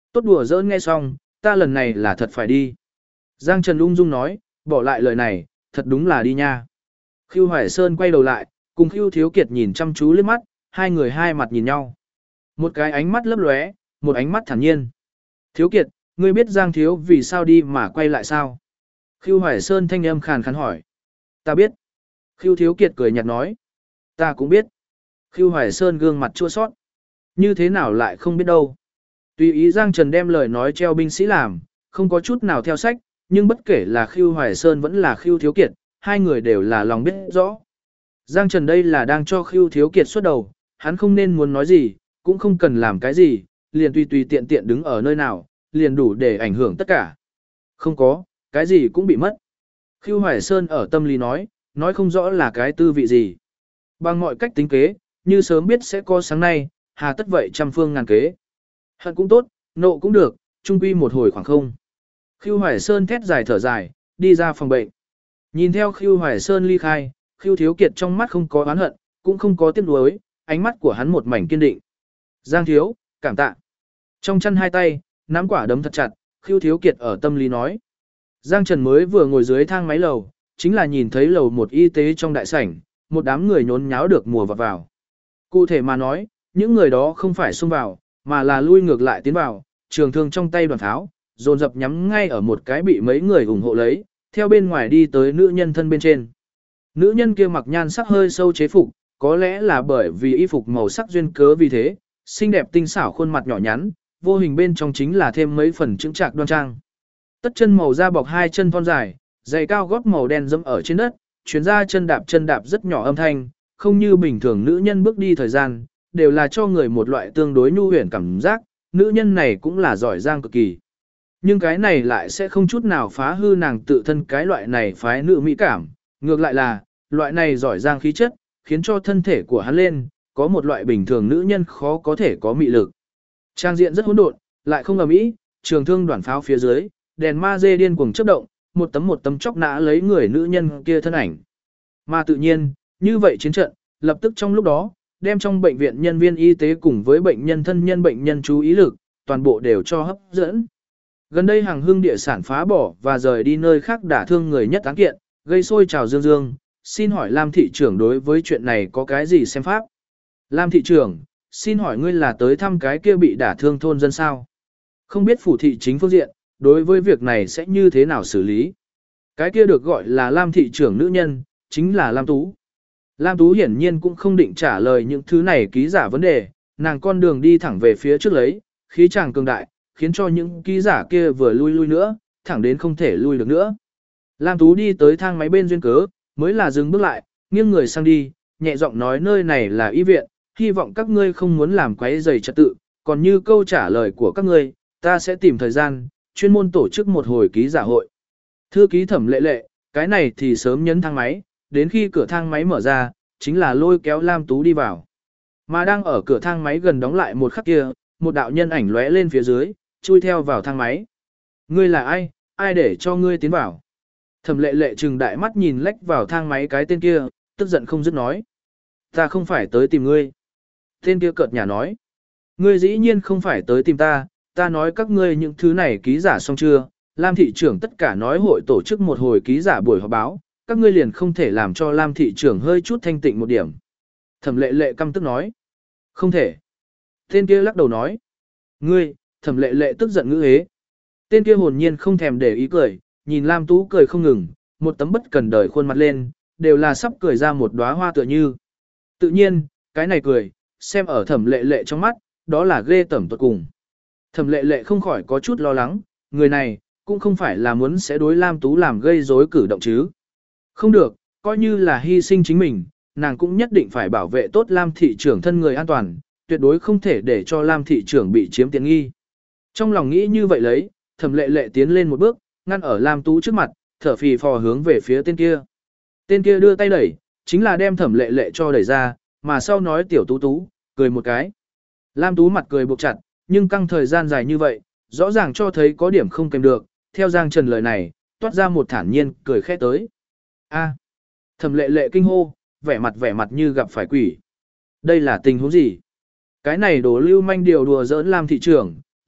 Tốt đùa giỡn nghe xong, ta lần này là thật phải đi. Giang Trần ung dung nói, bỏ lại lời này, thật đúng là đi nha. Khưu Hoài Sơn quay đầu lại, cùng Khưu Thiếu Kiệt nhìn chăm chú liếc mắt, hai người hai mặt nhìn nhau. Một cái ánh mắt lấp lóe, một ánh mắt thản nhiên. Thiếu Kiệt, ngươi biết Giang Thiếu vì sao đi mà quay lại sao? Khưu Hoài Sơn thanh âm khàn khàn hỏi. Ta biết. Khưu Thiếu Kiệt cười nhạt nói. Ta cũng biết. Khưu Hoài Sơn gương mặt chua xót. Như thế nào lại không biết đâu. Tùy ý Giang Trần đem lời nói treo binh sĩ làm, không có chút nào theo sách, nhưng bất kể là Khưu Hoài Sơn vẫn là Khưu Thiếu Kiệt, hai người đều là lòng biết rõ. Giang Trần đây là đang cho Khưu Thiếu Kiệt xuất đầu, hắn không nên muốn nói gì, cũng không cần làm cái gì, liền tùy tùy tiện tiện đứng ở nơi nào, liền đủ để ảnh hưởng tất cả. Không có, cái gì cũng bị mất. Khưu Hoài Sơn ở tâm lý nói không rõ là cái tư vị gì. Bằng mọi cách tính kế, như sớm biết sẽ có sáng nay, hà tất vậy trăm phương ngàn kế. Hận cũng tốt, nộ cũng được, chung quy một hồi khoảng không. Khưu Hoài Sơn thét dài thở dài, đi ra phòng bệnh. Nhìn theo Khưu Hoài Sơn ly khai, Khưu Thiếu Kiệt trong mắt không có oán hận, cũng không có tiếc nuối, ánh mắt của hắn một mảnh kiên định. Giang Thiếu, cảm tạ. Trong chân hai tay, nắm quả đấm thật chặt, Khưu Thiếu Kiệt ở tâm lý nói. Giang Trần mới vừa ngồi dưới thang máy lầu, chính là nhìn thấy lầu một y tế trong đại sảnh, một đám người nhốn nháo được mùa vào. Cụ thể mà nói, những người đó không phải xông vào, mà là lui ngược lại tiến vào, trường thương trong tay đoàn tháo, dồn dập nhắm ngay ở một cái bị mấy người ủng hộ lấy, theo bên ngoài đi tới nữ nhân thân bên trên. Nữ nhân kia mặc nhan sắc hơi sâu chế phục, có lẽ là bởi vì y phục màu sắc duyên cớ vì thế, xinh đẹp tinh xảo khuôn mặt nhỏ nhắn, vô hình bên trong chính là thêm mấy phần chững chạc đoan trang. Tất chân màu da bọc hai chân thon dài, giày cao gót màu đen dẫm ở trên đất, chuyến ra chân đạp rất nhỏ âm thanh, không như bình thường nữ nhân bước đi thời gian, đều là cho người một loại tương đối nhu huyền cảm giác, nữ nhân này cũng là giỏi giang cực kỳ. Nhưng cái này lại sẽ không chút nào phá hư nàng tự thân cái loại này phái nữ mỹ cảm, ngược lại là, loại này giỏi giang khí chất, khiến cho thân thể của hắn lên, có một loại bình thường nữ nhân khó có thể có mị lực. Trang diện rất hỗn độn, lại không ầm ĩ, trường thương đoàn pháo phía dưới, đèn ma dê điên cuồng chớp động, một tấm chóc nã lấy người nữ nhân kia thân ảnh. Mà tự nhiên, như vậy chiến trận, lập tức trong lúc đó, đem trong bệnh viện nhân viên y tế cùng với bệnh nhân thân nhân bệnh nhân chú ý lực, toàn bộ đều cho hấp dẫn. Gần đây hàng hương địa sản phá bỏ và rời đi nơi khác đả thương người nhất án kiện, gây sôi trào dương dương, xin hỏi Lam thị trưởng đối với chuyện này có cái gì xem pháp? Lam thị trưởng, xin hỏi ngươi là tới thăm cái kia bị đả thương thôn dân sao? Không biết phủ thị chính phương diện, đối với việc này sẽ như thế nào xử lý? Cái kia được gọi là Lam thị trưởng nữ nhân, chính là Lam Tú. Lam Tú hiển nhiên cũng không định trả lời những thứ này ký giả vấn đề, nàng con đường đi thẳng về phía trước lấy, khí chàng cường đại, khiến cho những ký giả kia vừa lui nữa, thẳng đến không thể lui được nữa. Lam Tú đi tới thang máy bên duyên cớ, mới là dừng bước lại, nghiêng người sang đi, nhẹ giọng nói nơi này là y viện, hy vọng các ngươi không muốn làm quấy rầy trật tự, còn như câu trả lời của các ngươi, ta sẽ tìm thời gian, chuyên môn tổ chức một hồi ký giả hội. Thư ký Thẩm Lệ Lệ, cái này thì sớm nhấn thang máy, đến khi cửa thang máy mở ra, chính là lôi kéo Lam Tú đi vào. Mà đang ở cửa thang máy gần đóng lại một khắc kia, một đạo nhân ảnh lóe lên phía dưới, chui theo vào thang máy. Ngươi là ai, ai để cho ngươi tiến vào? Thẩm Lệ Lệ trừng đại mắt nhìn lách vào thang máy cái tên kia, tức giận không dứt nói. Ta không phải tới tìm ngươi. Tên kia cợt nhả nói. Ngươi dĩ nhiên không phải tới tìm ta, ta nói các ngươi những thứ này ký giả xong chưa? Lam thị trưởng tất cả nói hội tổ chức một hồi ký giả buổi họp báo, các ngươi liền không thể làm cho Lam thị trưởng hơi chút thanh tịnh một điểm. Thẩm Lệ Lệ căm tức nói. Không thể. Tên kia lắc đầu nói. Ngươi, Thẩm Lệ Lệ tức giận ngữ hế. Tên kia hồn nhiên không thèm để ý cười, nhìn Lam Tú cười không ngừng, một tấm bất cần đời khuôn mặt lên, đều là sắp cười ra một đóa hoa tựa như. Tự nhiên, cái này cười, xem ở Thẩm Lệ Lệ trong mắt, đó là ghê tởm tuột cùng. Thẩm Lệ Lệ không khỏi có chút lo lắng, người này, cũng không phải là muốn sẽ đối Lam Tú làm gây rối cử động chứ. Không được, coi như là hy sinh chính mình, nàng cũng nhất định phải bảo vệ tốt Lam thị trưởng thân người an toàn, tuyệt đối không thể để cho Lam thị trưởng bị chiếm tiện nghi. Trong lòng nghĩ như vậy lấy, Thẩm Lệ Lệ tiến lên một bước, ngăn ở Lam Tú trước mặt, thở phì phò hướng về phía tên kia. Tên kia đưa tay đẩy, chính là đem Thẩm Lệ Lệ cho đẩy ra, mà sau nói tiểu Tú Tú, cười một cái. Lam Tú mặt cười buộc chặt, nhưng căng thời gian dài như vậy, rõ ràng cho thấy có điểm không kèm được, theo Giang Trần lời này, toát ra một thản nhiên, cười khẽ tới. A. Thẩm Lệ Lệ kinh hô, vẻ mặt như gặp phải quỷ. Đây là tình huống gì? Cái này đồ lưu manh điều đùa giỡn Lam thị trưởng,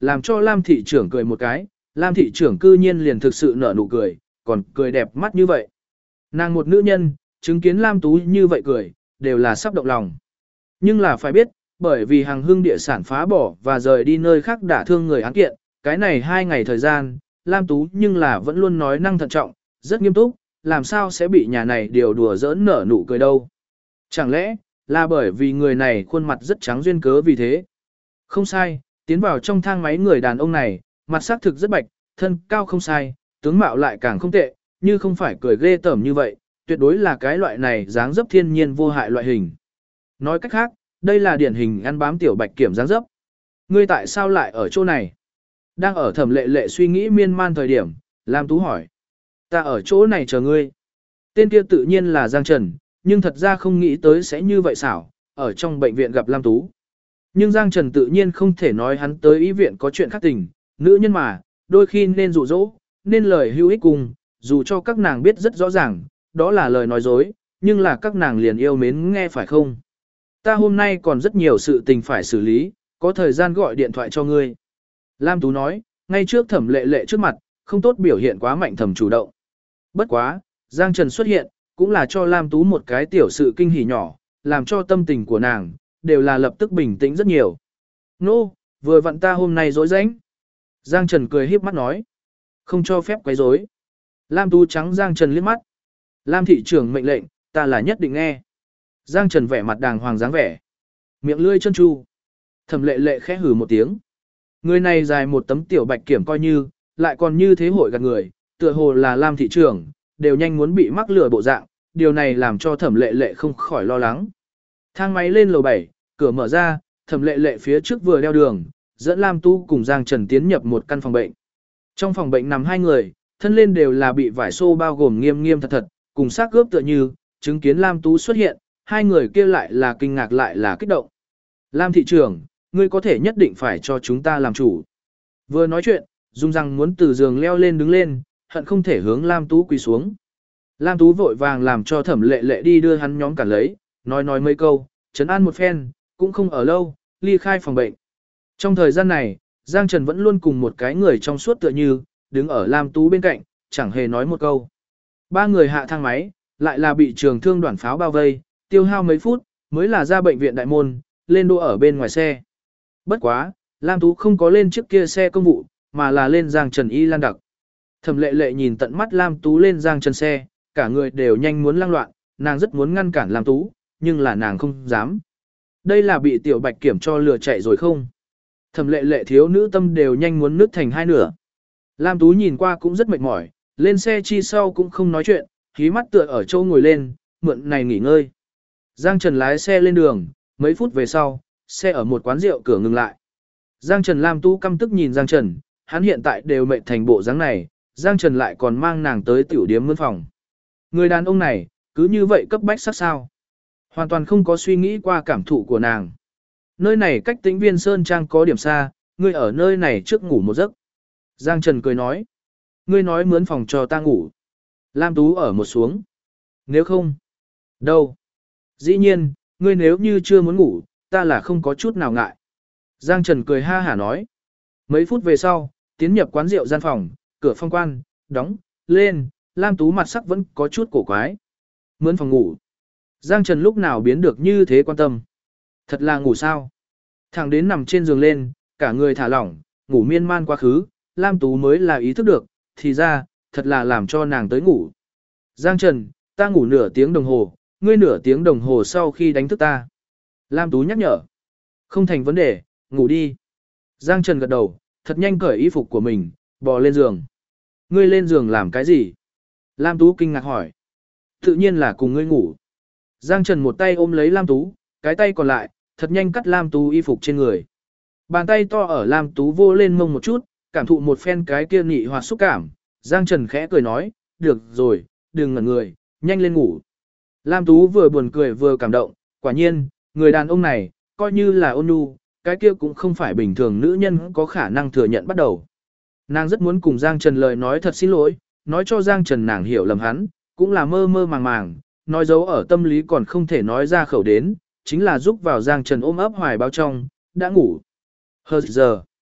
làm cho Lam thị trưởng cười một cái, Lam thị trưởng cư nhiên liền thực sự nở nụ cười, còn cười đẹp mắt như vậy. Nàng một nữ nhân, chứng kiến Lam Tú như vậy cười, đều là sắp động lòng. Nhưng là phải biết, bởi vì hàng hưng địa sản phá bỏ và rời đi nơi khác đả thương người án kiện, cái này 2 ngày thời gian, Lam Tú nhưng là vẫn luôn nói năng thận trọng, rất nghiêm túc, làm sao sẽ bị nhà này điều đùa giỡn nở nụ cười đâu. Chẳng lẽ, là bởi vì người này khuôn mặt rất trắng duyên cớ vì thế. Không sai, tiến vào trong thang máy người đàn ông này, mặt sắc thực rất bạch, thân cao không sai, tướng mạo lại càng không tệ, như không phải cười ghê tởm như vậy, tuyệt đối là cái loại này dáng dấp thiên nhiên vô hại loại hình. Nói cách khác, đây là điển hình ăn bám tiểu bạch kiểm dáng dấp. Ngươi tại sao lại ở chỗ này? Đang ở Thẩm Lệ Lệ suy nghĩ miên man thời điểm, Lam Tú hỏi. Ta ở chỗ này chờ ngươi. Tên kia tự nhiên là Giang Trần, nhưng thật ra không nghĩ tới sẽ như vậy xảo, ở trong bệnh viện gặp Lam Tú. Nhưng Giang Trần tự nhiên không thể nói hắn tới y viện có chuyện khác tình, nữ nhân mà, đôi khi nên dụ dỗ, nên lời hữu ích cùng, dù cho các nàng biết rất rõ ràng, đó là lời nói dối, nhưng là các nàng liền yêu mến nghe phải không? Ta hôm nay còn rất nhiều sự tình phải xử lý, có thời gian gọi điện thoại cho ngươi. Lam Tú nói, ngay trước Thẩm Lệ Lệ trước mặt, không tốt biểu hiện quá mạnh thầm chủ động. Bất quá, Giang Trần xuất hiện, cũng là cho Lam Tú một cái tiểu sự kinh hỉ nhỏ, làm cho tâm tình của nàng, đều là lập tức bình tĩnh rất nhiều. Nô, vừa vặn ta hôm nay dối rãnh. Giang Trần cười híp mắt nói, không cho phép quấy rối. Lam Tú trắng Giang Trần liếc mắt. Lam thị trưởng mệnh lệnh, ta là nhất định nghe. Giang Trần vẻ mặt đàng hoàng dáng vẻ. Miệng lươi chân chu. Thẩm Lệ Lệ khẽ hừ một tiếng. Người này dài một tấm tiểu bạch kiểm coi như, lại còn như thế hội gạt người, tựa hồ là Lam thị trưởng, đều nhanh muốn bị mắc lừa bộ dạng, điều này làm cho Thẩm Lệ Lệ không khỏi lo lắng. Thang máy lên lầu 7, cửa mở ra, Thẩm Lệ Lệ phía trước vừa đeo đường, dẫn Lam Tu cùng Giang Trần tiến nhập một căn phòng bệnh. Trong phòng bệnh nằm 2 người, thân lên đều là bị vải xô bao gồm nghiêm nghiêm thật thật, cùng xác gớp tựa như, chứng kiến Lam Tú xuất hiện, 2 người kia lại là kinh ngạc lại là kích động. Lam thị trưởng, ngươi có thể nhất định phải cho chúng ta làm chủ. Vừa nói chuyện, Dung răng muốn từ giường leo lên đứng lên, hận không thể hướng Lam Tú quỳ xuống. Lam Tú vội vàng làm cho Thẩm Lệ Lệ đi đưa hắn nhóm cản lấy, nói mấy câu, trấn an một phen, cũng không ở lâu, ly khai phòng bệnh. Trong thời gian này, Giang Trần vẫn luôn cùng một cái người trong suốt tựa như, đứng ở Lam Tú bên cạnh, chẳng hề nói một câu. 3 người hạ thang máy, lại là bị trường thương đoàn pháo bao vây, tiêu hao mấy phút, mới là ra bệnh viện đại môn, lên đỗ ở bên ngoài xe. Bất quá, Lam Tú không có lên trước kia xe công vụ, mà là lên Giang Trần y lan đặc. Thẩm Lệ Lệ nhìn tận mắt Lam Tú lên Giang Trần xe, cả người đều nhanh muốn lăng loạn, nàng rất muốn ngăn cản Lam Tú, nhưng là nàng không dám. Đây là bị tiểu bạch kiểm cho lừa chạy rồi không? Thẩm Lệ Lệ thiếu nữ tâm đều nhanh muốn nứt thành 2 nửa. Lam Tú nhìn qua cũng rất mệt mỏi, lên xe chi sau cũng không nói chuyện, khí mắt tựa ở châu ngồi lên, mượn này nghỉ ngơi. Giang Trần lái xe lên đường, mấy phút về sau, xe ở một quán rượu cửa ngừng lại. Giang Trần Lam Tú căm tức nhìn Giang Trần, hắn hiện tại đều mệt thành bộ dáng này, Giang Trần lại còn mang nàng tới tiểu điếm mướn phòng. Người đàn ông này, cứ như vậy cấp bách sát sao. Hoàn toàn không có suy nghĩ qua cảm thụ của nàng. Nơi này cách Tĩnh Viên Sơn Trang có điểm xa, ngươi ở nơi này trước ngủ một giấc. Giang Trần cười nói. Ngươi nói mướn phòng cho ta ngủ. Lam Tú ở một xuống. Nếu không. Đâu? Dĩ nhiên, ngươi nếu như chưa muốn ngủ, ta là không có chút nào ngại. Giang Trần cười ha hả nói. Mấy phút về sau, tiến nhập quán rượu gian phòng, cửa phong quan, đóng, lên, Lam Tú mặt sắc vẫn có chút cổ quái. Mướn phòng ngủ. Giang Trần lúc nào biến được như thế quan tâm. Thật là ngủ sao? Thẳng đến nằm trên giường lên, cả người thả lỏng, ngủ miên man quá khứ, Lam Tú mới là ý thức được, thì ra, thật là làm cho nàng tới ngủ. Giang Trần, ta ngủ nửa tiếng đồng hồ, ngươi nửa tiếng đồng hồ sau khi đánh thức ta. Lam Tú nhắc nhở. Không thành vấn đề, ngủ đi. Giang Trần gật đầu, thật nhanh cởi y phục của mình, bò lên giường. Ngươi lên giường làm cái gì? Lam Tú kinh ngạc hỏi. Tự nhiên là cùng ngươi ngủ. Giang Trần một tay ôm lấy Lam Tú, cái tay còn lại, thật nhanh cắt Lam Tú y phục trên người. Bàn tay to ở Lam Tú vô lên mông một chút, cảm thụ một phen cái kia nhị hoạt xúc cảm. Giang Trần khẽ cười nói, được rồi, đừng ngẩn người, nhanh lên ngủ. Lam Tú vừa buồn cười vừa cảm động, quả nhiên, người đàn ông này, coi như là ôn nhu, cái kia cũng không phải bình thường nữ nhân có khả năng thừa nhận bắt đầu. Nàng rất muốn cùng Giang Trần lời nói thật xin lỗi, nói cho Giang Trần nàng hiểu lầm hắn, cũng là mơ mơ màng màng, nói dấu ở tâm lý còn không thể nói ra khẩu đến, chính là giúp vào Giang Trần ôm ấp hoài bao trong, đã ngủ. Hờ giờ.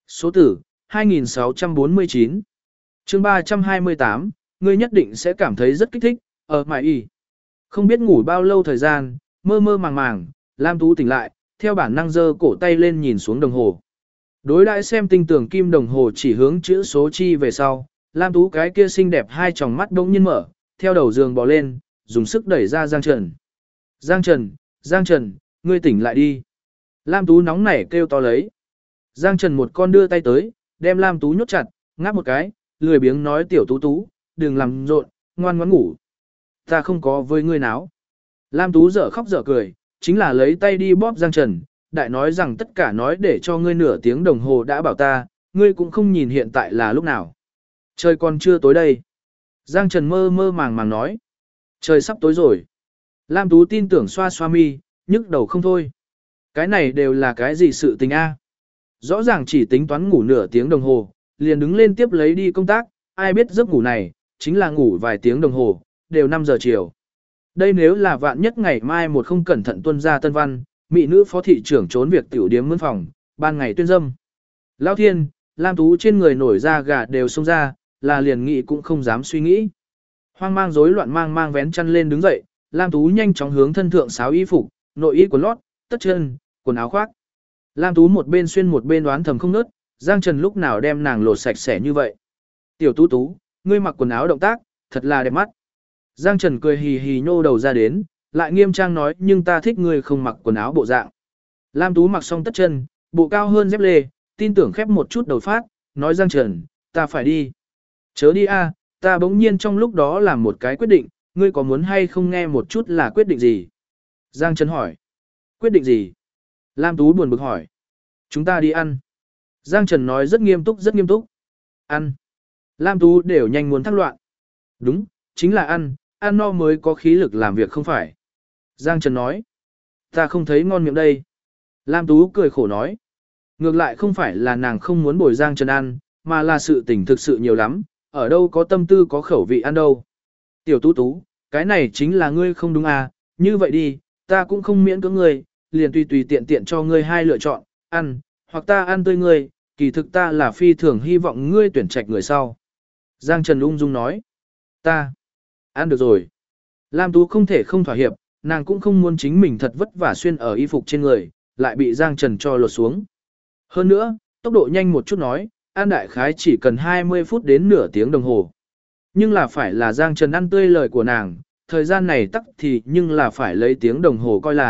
Số tử, 2649. Chương 328, ngươi nhất định sẽ cảm thấy rất kích thích, ở mải y. Không biết ngủ bao lâu thời gian, mơ mơ màng màng, Lam Tú tỉnh lại, theo bản năng giơ cổ tay lên nhìn xuống đồng hồ. Đối đãi xem tinh tường kim đồng hồ chỉ hướng chữ số chi về sau, Lam Tú cái kia xinh đẹp hai tròng mắt đống nhiên mở, theo đầu giường bò lên, dùng sức đẩy ra Giang Trần. Giang Trần, ngươi tỉnh lại đi. Lam Tú nóng nảy kêu to lấy. Giang Trần một con đưa tay tới, đem Lam Tú nhốt chặt, ngáp một cái, lười biếng nói tiểu Tú Tú, đừng làm rộn, ngoan ngoãn ngủ. Ta không có với ngươi náo. Lam Tú dở khóc dở cười, chính là lấy tay đi bóp Giang Trần, đại nói rằng tất cả nói để cho ngươi nửa tiếng đồng hồ đã bảo ta, ngươi cũng không nhìn hiện tại là lúc nào. Trời còn chưa tối đây. Giang Trần mơ mơ màng màng nói. Trời sắp tối rồi. Lam Tú tin tưởng xoa xoa mi, nhức đầu không thôi. Cái này đều là cái gì sự tình a? Rõ ràng chỉ tính toán ngủ nửa tiếng đồng hồ, liền đứng lên tiếp lấy đi công tác, ai biết giấc ngủ này, chính là ngủ vài tiếng đồng hồ, đều 5 giờ chiều. Đây nếu là vạn nhất ngày mai một không cẩn thận tuân ra tân văn, mỹ nữ phó thị trưởng trốn việc tiểu điếm mướn phòng, ban ngày tuyên dâm. Lão thiên, Lam Tú trên người nổi da gà đều xông ra, là liền nghĩ cũng không dám suy nghĩ. Hoang mang rối loạn mang vén chăn lên đứng dậy, Lam Tú nhanh chóng hướng thân thượng sáo y phục, nội y quần lót, tất chân, quần áo khoác. Lam Tú một bên xuyên một bên đoán thầm không nớt, Giang Trần lúc nào đem nàng lột sạch sẽ như vậy. Tiểu Tú Tú, ngươi mặc quần áo động tác, thật là đẹp mắt. Giang Trần cười hì hì nhô đầu ra đến, lại nghiêm trang nói nhưng ta thích ngươi không mặc quần áo bộ dạng. Lam Tú mặc xong tất chân, bộ cao hơn dép lê, tin tưởng khép một chút đầu phát, nói Giang Trần, ta phải đi. Chớ đi a, ta bỗng nhiên trong lúc đó làm một cái quyết định, ngươi có muốn hay không nghe một chút là quyết định gì? Giang Trần hỏi. Quyết định gì? Lam Tú buồn bực hỏi. Chúng ta đi ăn. Giang Trần nói rất nghiêm túc rất nghiêm túc. Ăn. Lam Tú đều nhanh muốn thắc loạn. Đúng, chính là ăn, ăn no mới có khí lực làm việc không phải. Giang Trần nói. Ta không thấy ngon miệng đây. Lam Tú cười khổ nói. Ngược lại không phải là nàng không muốn bồi Giang Trần ăn, mà là sự tình thực sự nhiều lắm, ở đâu có tâm tư có khẩu vị ăn đâu. Tiểu Tú Tú, cái này chính là ngươi không đúng à, như vậy đi, ta cũng không miễn cưỡng ngươi, liền tùy tùy tiện tiện cho ngươi hai lựa chọn, ăn, hoặc ta ăn tươi ngươi, kỳ thực ta là phi thường hy vọng ngươi tuyển trạch người sau. Giang Trần ung dung nói, ta, ăn được rồi. Lam Tú không thể không thỏa hiệp, nàng cũng không muốn chính mình thật vất vả xuyên ở y phục trên người, lại bị Giang Trần cho lột xuống. Hơn nữa, tốc độ nhanh một chút nói, ăn đại khái chỉ cần 20 phút đến nửa tiếng đồng hồ. Nhưng là phải là Giang Trần ăn tươi lời của nàng, thời gian này tắc thì nhưng là phải lấy tiếng đồng hồ coi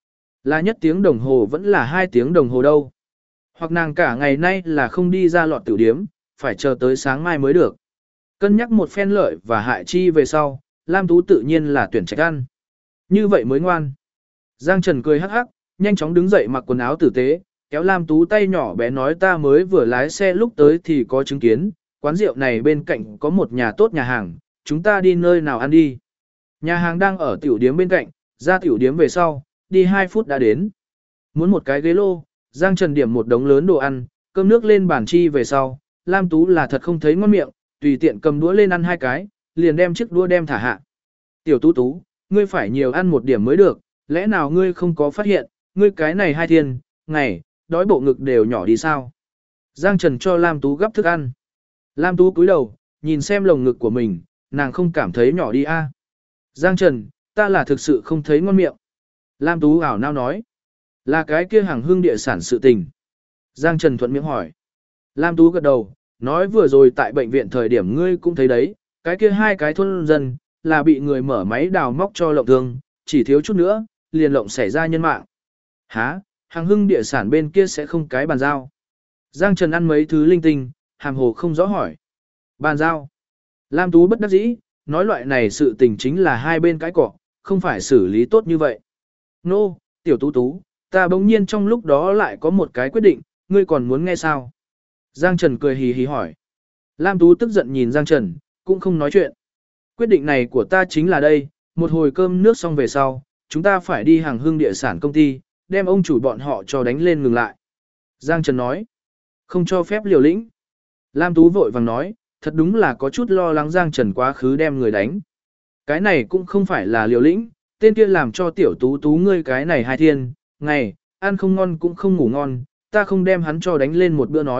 là nhất tiếng đồng hồ vẫn là 2 tiếng đồng hồ đâu. Hoặc nàng cả ngày nay là không đi ra lọt tiểu điếm, phải chờ tới sáng mai mới được. Cân nhắc một phen lợi và hại chi về sau, Lam Tú tự nhiên là tuyển trạch ăn. Như vậy mới ngoan. Giang Trần cười hắc hắc, nhanh chóng đứng dậy mặc quần áo tử tế, kéo Lam Tú tay nhỏ bé nói ta mới vừa lái xe lúc tới thì có chứng kiến, quán rượu này bên cạnh có một nhà tốt nhà hàng, chúng ta đi nơi nào ăn đi. Nhà hàng đang ở tiểu điếm bên cạnh, ra tiểu điếm về sau, đi 2 phút đã đến. Muốn một cái ghế lô, Giang Trần điểm một đống lớn đồ ăn, cơm nước lên bàn chi về sau, Lam Tú là thật không thấy ngon miệng, tùy tiện cầm đũa lên ăn 2 cái, liền đem chiếc đũa đem thả hạ. Tiểu Tú Tú, ngươi phải nhiều ăn một điểm mới được, lẽ nào ngươi không có phát hiện, ngươi cái này 2 thiên, ngày, đói bộ ngực đều nhỏ đi sao. Giang Trần cho Lam Tú gấp thức ăn. Lam Tú cúi đầu, nhìn xem lồng ngực của mình, nàng không cảm thấy nhỏ đi a. Giang Trần, ta là thực sự không thấy ngon miệng. Lam Tú ảo nao nói. Là cái kia hàng hương địa sản sự tình. Giang Trần thuận miệng hỏi. Lam Tú gật đầu, nói vừa rồi tại bệnh viện thời điểm ngươi cũng thấy đấy, cái kia 2 cái thôn dân, là bị người mở máy đào móc cho lộng thương, chỉ thiếu chút nữa, liền lộng xảy ra nhân mạng. Hả, hàng hưng địa sản bên kia sẽ không cái bàn giao. Giang Trần ăn mấy thứ linh tinh, hàm hồ không rõ hỏi. Bàn giao. Lam Tú bất đắc dĩ, nói loại này sự tình chính là hai bên cái cọ, không phải xử lý tốt như vậy. Nô, tiểu Tú Tú, ta bỗng nhiên trong lúc đó lại có một cái quyết định, ngươi còn muốn nghe sao? Giang Trần cười hì hì hỏi. Lam Tú tức giận nhìn Giang Trần, cũng không nói chuyện. Quyết định này của ta chính là đây, một hồi cơm nước xong về sau, chúng ta phải đi hàng hương địa sản công ty, đem ông chủ bọn họ cho đánh lên ngừng lại. Giang Trần nói, không cho phép liều lĩnh. Lam Tú vội vàng nói, thật đúng là có chút lo lắng Giang Trần quá khứ đem người đánh. Cái này cũng không phải là liều lĩnh, tên kia làm cho tiểu Tú Tú ngươi cái này 2 thiên, ngày, ăn không ngon cũng không ngủ ngon, ta không đem hắn cho đánh lên một bữa nói,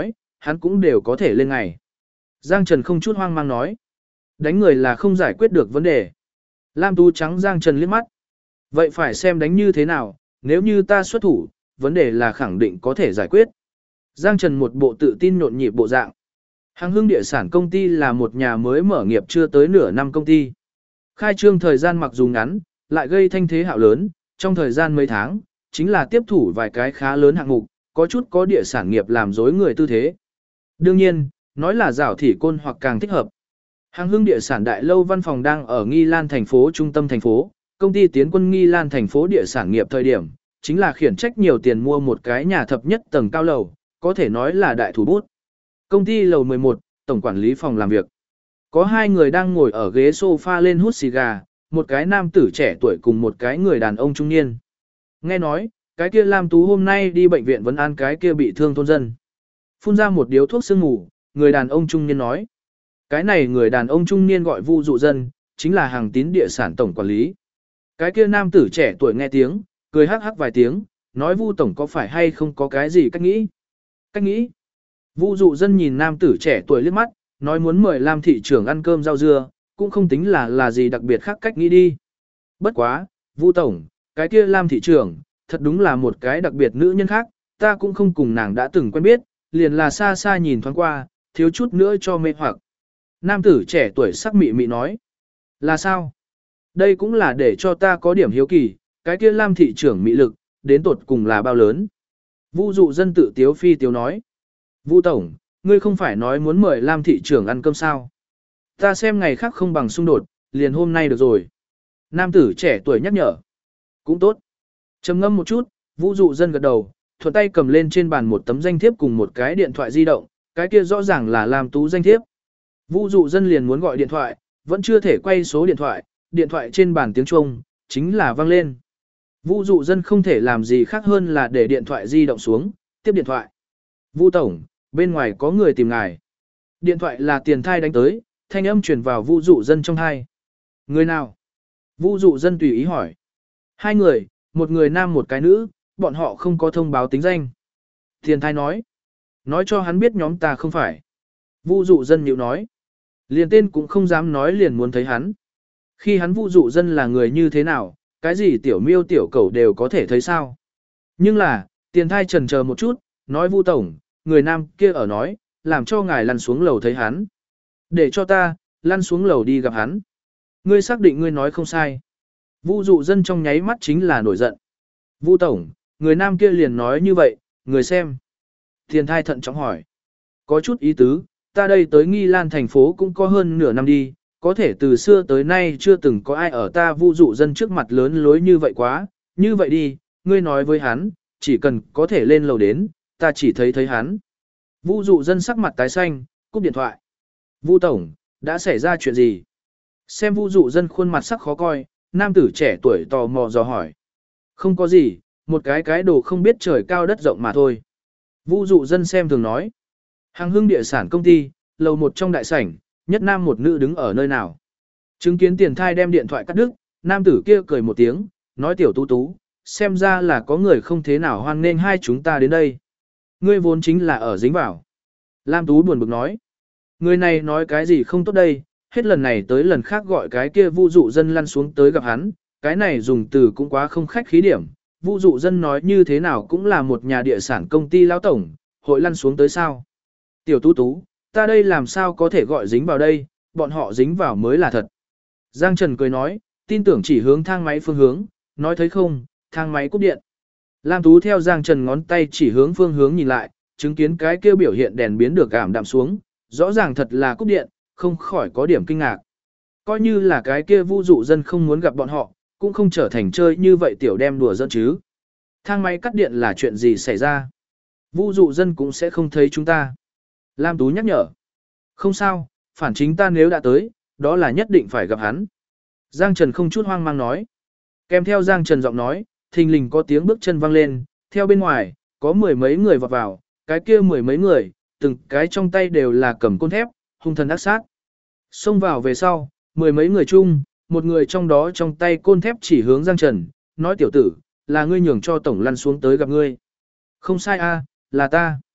hắn cũng đều có thể lên ngày. Giang Trần không chút hoang mang nói. Đánh người là không giải quyết được vấn đề. Lam Tú trắng Giang Trần liếc mắt. Vậy phải xem đánh như thế nào, nếu như ta xuất thủ, vấn đề là khẳng định có thể giải quyết. Giang Trần một bộ tự tin nhộn nhịp bộ dạng. Hằng Hưng Địa sản công ty là một nhà mới mở nghiệp chưa tới nửa năm công ty. Khai trương thời gian mặc dù ngắn, lại gây thanh thế hạo lớn, trong thời gian mấy tháng, chính là tiếp thủ vài cái khá lớn hạng mục, có chút có địa sản nghiệp làm dối người tư thế. Đương nhiên, nói là rảo thị côn hoặc càng thích hợp. Hằng Hưng Địa sản đại lâu văn phòng đang ở Nghi Lan thành phố trung tâm thành phố, công ty tiến quân Nghi Lan thành phố địa sản nghiệp thời điểm, chính là khiển trách nhiều tiền mua một cái nhà thập nhất tầng cao lầu, có thể nói là đại thủ bút. Công ty lầu 11, tổng quản lý phòng làm việc. Có hai người đang ngồi ở ghế sofa lên hút xì gà, một cái nam tử trẻ tuổi cùng một cái người đàn ông trung niên. Nghe nói, cái kia Lam Tú hôm nay đi bệnh viện vấn an cái kia bị thương thôn dân. Phun ra một điếu thuốc sương ngủ, người đàn ông trung niên nói. Cái này người đàn ông trung niên gọi Vu Dụ Dân, chính là Hằng Tín địa sản tổng quản lý. Cái kia nam tử trẻ tuổi nghe tiếng, cười hắc hắc vài tiếng, nói Vu tổng có phải hay không có cái gì cách nghĩ. Cách nghĩ. Vu Dụ Dân nhìn nam tử trẻ tuổi liếc mắt, nói muốn mời Lam thị trưởng ăn cơm rau dưa, cũng không tính là gì đặc biệt khác cách nghĩ đi. Bất quá, Vu tổng, cái kia Lam thị trưởng, thật đúng là một cái đặc biệt nữ nhân khác, ta cũng không cùng nàng đã từng quen biết, liền là xa xa nhìn thoáng qua, thiếu chút nữa cho mê hoặc. Nam tử trẻ tuổi sắc mị mị nói. Là sao? Đây cũng là để cho ta có điểm hiếu kỳ, cái kia Lam thị trưởng mị lực, đến tột cùng là bao lớn. Vu Dụ Dân tự tiếu phi tiếu nói. Vu tổng, ngươi không phải nói muốn mời Lam thị trưởng ăn cơm sao? Ta xem ngày khác không bằng xung đột, liền hôm nay được rồi. Nam tử trẻ tuổi nhắc nhở. Cũng tốt. Trầm ngâm một chút, Vu Dụ Dân gật đầu, thuận tay cầm lên trên bàn một tấm danh thiếp cùng một cái điện thoại di động, cái kia rõ ràng là Lam Tú danh thiếp. Vu Dụ Dân liền muốn gọi điện thoại, vẫn chưa thể quay số điện thoại trên bàn tiếng chuông, chính là vang lên. Vu Dụ Dân không thể làm gì khác hơn là để điện thoại di động xuống, tiếp điện thoại. Vu tổng, bên ngoài có người tìm ngài. Điện thoại là Tiền Thai đánh tới, thanh âm truyền vào Vu Dụ Dân trong tai. Người nào? Vu Dụ Dân tùy ý hỏi. Hai người, một người nam một cái nữ, bọn họ không có thông báo tính danh. Tiền Thai nói. Nói cho hắn biết nhóm ta không phải. Vu Dụ Dân nhíu nói. Liền tên cũng không dám nói liền muốn thấy hắn. Khi hắn Vu Dụ Dân là người như thế nào, cái gì tiểu miêu tiểu cầu đều có thể thấy sao. Nhưng là, Tiền Thai chần chờ một chút, nói Vu tổng, người nam kia ở nói, làm cho ngài lăn xuống lầu thấy hắn. Để cho ta, lăn xuống lầu đi gặp hắn. Ngươi xác định ngươi nói không sai. Vu Dụ Dân trong nháy mắt chính là nổi giận. Vu tổng, người nam kia liền nói như vậy, người xem. Tiền Thai thận trọng hỏi. Có chút ý tứ, ta đây tới Nghi Lan thành phố cũng có hơn nửa năm đi, có thể từ xưa tới nay chưa từng có ai ở ta Vu Dụ Dân trước mặt lớn lối như vậy quá, như vậy đi, ngươi nói với hắn, chỉ cần có thể lên lầu đến, ta chỉ thấy hắn. Vu Dụ Dân sắc mặt tái xanh, cúp điện thoại. Vu tổng, đã xảy ra chuyện gì? Xem Vu Dụ Dân khuôn mặt sắc khó coi, nam tử trẻ tuổi tò mò dò hỏi. Không có gì, một cái đồ không biết trời cao đất rộng mà thôi. Vu Dụ Dân xem thường nói. Hằng Hưng địa sản công ty, lầu một trong đại sảnh, nhất nam một nữ đứng ở nơi nào. Chứng kiến Tiền Thai đem điện thoại cắt đứt, nam tử kia cười một tiếng, nói tiểu tú tú, xem ra là có người không thế nào hoan nghênh hai chúng ta đến đây. Ngươi vốn chính là ở dính vào. Lam Tú buồn bực nói. Người này nói cái gì không tốt đây, hết lần này tới lần khác gọi cái kia Vu Dụ Dân lăn xuống tới gặp hắn, cái này dùng từ cũng quá không khách khí điểm. Vu Dụ Dân nói như thế nào cũng là một nhà địa sản công ty lão tổng, hội lăn xuống tới sao. Tiểu tú tú, ta đây làm sao có thể gọi dính vào đây, bọn họ dính vào mới là thật. Giang Trần cười nói, tin tưởng chỉ hướng thang máy phương hướng, nói thấy không, thang máy cúp điện. Lam Tú theo Giang Trần ngón tay chỉ hướng phương hướng nhìn lại, chứng kiến cái kia biểu hiện đèn biến được ảm đạm xuống, rõ ràng thật là cúp điện, không khỏi có điểm kinh ngạc. Coi như là cái kia Vu Dụ Dân không muốn gặp bọn họ, cũng không trở thành chơi như vậy tiểu đem đùa giỡn chứ. Thang máy cắt điện là chuyện gì xảy ra? Vu Dụ Dân cũng sẽ không thấy chúng ta. Lam Tú nhắc nhở. Không sao, phản chính ta nếu đã tới, đó là nhất định phải gặp hắn. Giang Trần không chút hoang mang nói. Kèm theo Giang Trần giọng nói, thình lình có tiếng bước chân vang lên, theo bên ngoài, có mười mấy người vọt vào, cái kia mười mấy người, từng cái trong tay đều là cầm côn thép, hung thần ác sát. Xông vào về sau, mười mấy người chung, một người trong đó trong tay côn thép chỉ hướng Giang Trần, nói tiểu tử, là ngươi nhường cho tổng lăn xuống tới gặp ngươi. Không sai a, là ta.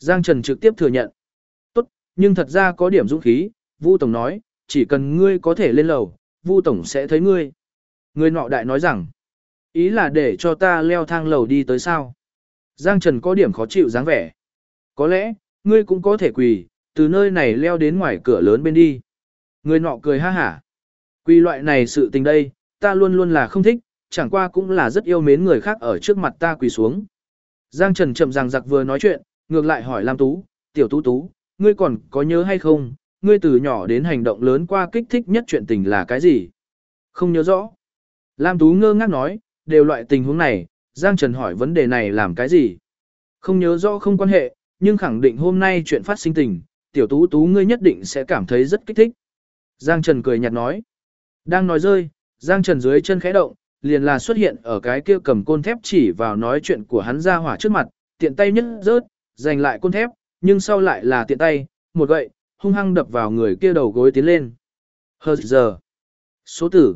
Giang Trần trực tiếp thừa nhận. Tốt, nhưng thật ra có điểm dũng khí, Vu Tổng nói, chỉ cần ngươi có thể lên lầu, Vu Tổng sẽ thấy ngươi. Người nọ đại nói rằng, ý là để cho ta leo thang lầu đi tới sao. Giang Trần có điểm khó chịu dáng vẻ. Có lẽ, ngươi cũng có thể quỳ, từ nơi này leo đến ngoài cửa lớn bên đi. Người nọ cười ha hả. Quỳ loại này sự tình đây, ta luôn luôn là không thích, chẳng qua cũng là rất yêu mến người khác ở trước mặt ta quỳ xuống. Giang Trần chậm rằng giặc vừa nói chuyện, ngược lại hỏi Lam Tú, tiểu Tú Tú, ngươi còn có nhớ hay không, ngươi từ nhỏ đến hành động lớn qua kích thích nhất chuyện tình là cái gì? Không nhớ rõ. Lam Tú ngơ ngác nói, đều loại tình huống này, Giang Trần hỏi vấn đề này làm cái gì? Không nhớ rõ không quan hệ, nhưng khẳng định hôm nay chuyện phát sinh tình, tiểu Tú Tú ngươi nhất định sẽ cảm thấy rất kích thích. Giang Trần cười nhạt nói. Đang nói rơi, Giang Trần dưới chân khẽ động, liền là xuất hiện ở cái kia cầm côn thép chỉ vào nói chuyện của hắn ra hỏa trước mặt, tiện tay nhất rớt, giành lại côn thép, nhưng sau lại là tiện tay, một gậy, hung hăng đập vào người kia đầu gối tiến lên. Hờ giờ. Số tử,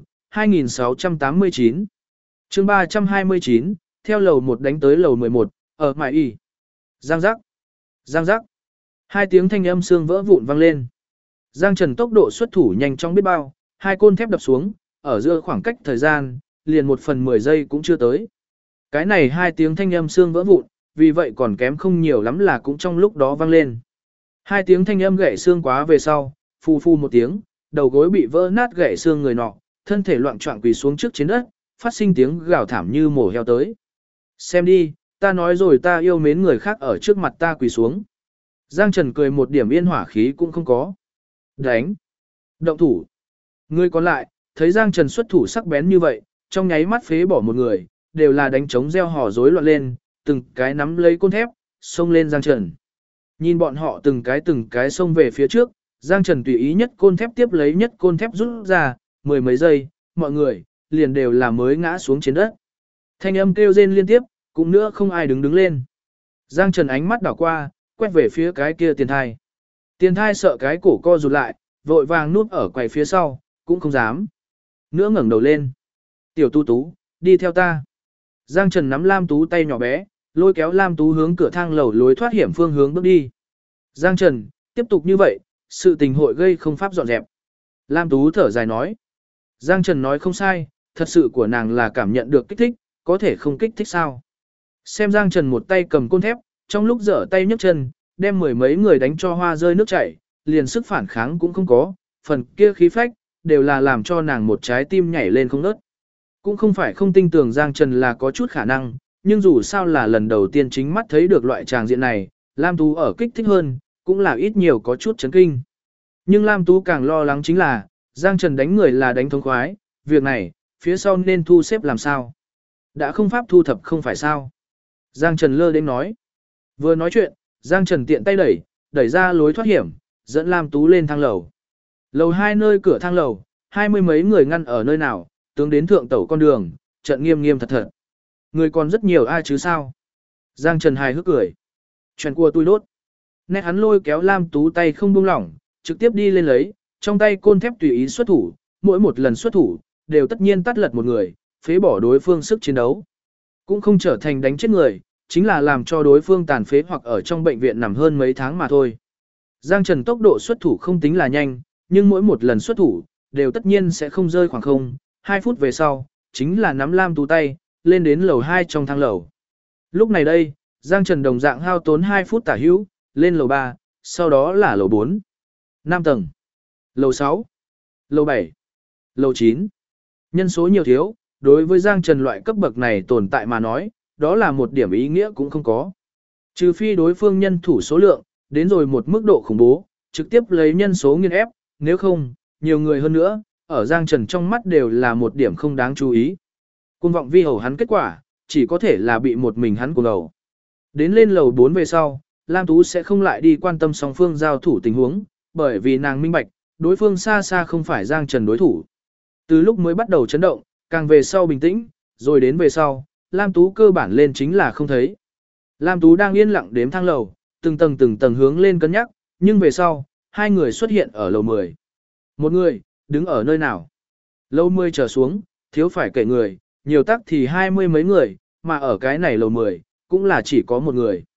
2689. chương 329, theo lầu 1 đánh tới lầu 11, ở mại y. Giang giác. Giang giác. Hai tiếng thanh âm xương vỡ vụn vang lên. Giang Trần tốc độ xuất thủ nhanh chóng biết bao, hai côn thép đập xuống, ở giữa khoảng cách thời gian, liền 1/10 giây cũng chưa tới. Cái này hai tiếng thanh âm xương vỡ vụn, vì vậy còn kém không nhiều lắm là cũng trong lúc đó vang lên. Hai tiếng thanh âm gãy xương quá về sau, phù phù một tiếng, đầu gối bị vỡ nát gãy xương người nọ, thân thể loạn choạng quỳ xuống trước trên đất, phát sinh tiếng gào thảm như mổ heo tới. Xem đi, ta nói rồi ta yêu mến người khác ở trước mặt ta quỳ xuống. Giang Trần cười một điểm yên hỏa khí cũng không có. Đánh. Động thủ. Người còn lại, thấy Giang Trần xuất thủ sắc bén như vậy, trong nháy mắt phế bỏ một người, đều là đánh trống reo hò rối loạn lên, từng cái nắm lấy côn thép, xông lên Giang Trần. Nhìn bọn họ từng cái xông về phía trước, Giang Trần tùy ý nhất côn thép tiếp lấy nhất côn thép rút ra, mười mấy giây, mọi người, liền đều là mới ngã xuống trên đất. Thanh âm kêu rên liên tiếp, cũng nữa không ai đứng lên. Giang Trần ánh mắt đảo qua, quét về phía cái kia tiền thai. Tiền thai sợ cái cổ co rụt lại, vội vàng núp ở quầy phía sau, cũng không dám. Nữa ngẩng đầu lên. Tiểu Tú Tú, đi theo ta. Giang Trần nắm Lam Tú tay nhỏ bé, lôi kéo Lam Tú hướng cửa thang lầu lối thoát hiểm phương hướng bước đi. Giang Trần, tiếp tục như vậy, sự tình hội gây không pháp dọn dẹp. Lam Tú thở dài nói. Giang Trần nói không sai, thật sự của nàng là cảm nhận được kích thích, có thể không kích thích sao. Xem Giang Trần một tay cầm côn thép, trong lúc giở tay nhấc chân, đem mười mấy người đánh cho hoa rơi nước chảy, liền sức phản kháng cũng không có, phần kia khí phách, đều là làm cho nàng một trái tim nhảy lên không ngớt. Cũng không phải không tin tưởng Giang Trần là có chút khả năng, nhưng dù sao là lần đầu tiên chính mắt thấy được loại tràng diện này, Lam Tú ở kích thích hơn, cũng là ít nhiều có chút chấn kinh. Nhưng Lam Tú càng lo lắng chính là, Giang Trần đánh người là đánh thống khoái, việc này, phía sau nên thu xếp làm sao. Đã không pháp thu thập không phải sao. Giang Trần lơ đến nói. Vừa nói chuyện, Giang Trần tiện tay đẩy ra lối thoát hiểm, dẫn Lam Tú lên thang lầu. Lầu 2 nơi cửa thang lầu, 20 mấy người ngăn ở nơi nào, tướng đến thượng tẩu con đường, trận nghiêm nghiêm thật thật. Người còn rất nhiều ai chứ sao? Giang Trần hài hước cười. Chuyện của tôi đốt. Nét hắn lôi kéo Lam Tú tay không buông lỏng, trực tiếp đi lên lấy, trong tay côn thép tùy ý xuất thủ, mỗi một lần xuất thủ, đều tất nhiên tắt lật một người, phế bỏ đối phương sức chiến đấu. Cũng không trở thành đánh chết người, chính là làm cho đối phương tàn phế hoặc ở trong bệnh viện nằm hơn mấy tháng mà thôi. Giang Trần tốc độ xuất thủ không tính là nhanh, nhưng mỗi một lần xuất thủ, đều tất nhiên sẽ không rơi khoảng không. 2 phút về sau, chính là nắm Lam Tú tay, lên đến lầu 2 trong thang lầu. Lúc này đây, Giang Trần đồng dạng hao tốn 2 phút tả hữu, lên lầu 3, sau đó là lầu 4, 5 tầng, lầu 6, lầu 7, lầu 9. Nhân số nhiều thiếu, đối với Giang Trần loại cấp bậc này tồn tại mà nói, đó là một điểm ý nghĩa cũng không có. Trừ phi đối phương nhân thủ số lượng, đến rồi một mức độ khủng bố, trực tiếp lấy nhân số nghiên ép, nếu không, nhiều người hơn nữa, ở Giang Trần trong mắt đều là một điểm không đáng chú ý. Cuồng vọng vi hầu hắn kết quả, chỉ có thể là bị một mình hắn cuồng hầu. Đến lên lầu 4 về sau, Lam Tú sẽ không lại đi quan tâm song phương giao thủ tình huống, bởi vì nàng minh bạch, đối phương xa xa không phải Giang Trần đối thủ. Từ lúc mới bắt đầu chấn động, càng về sau bình tĩnh, rồi đến về sau, Lam Tú cơ bản lên chính là không thấy. Lam Tú đang yên lặng đếm thang lầu, từng tầng hướng lên cân nhắc, nhưng về sau, hai người xuất hiện ở lầu 10. Một người, đứng ở nơi nào? Lầu 10 trở xuống, thiếu phải kể người, nhiều tắc thì 20 mấy người, mà ở cái này lầu 10, cũng là chỉ có một người.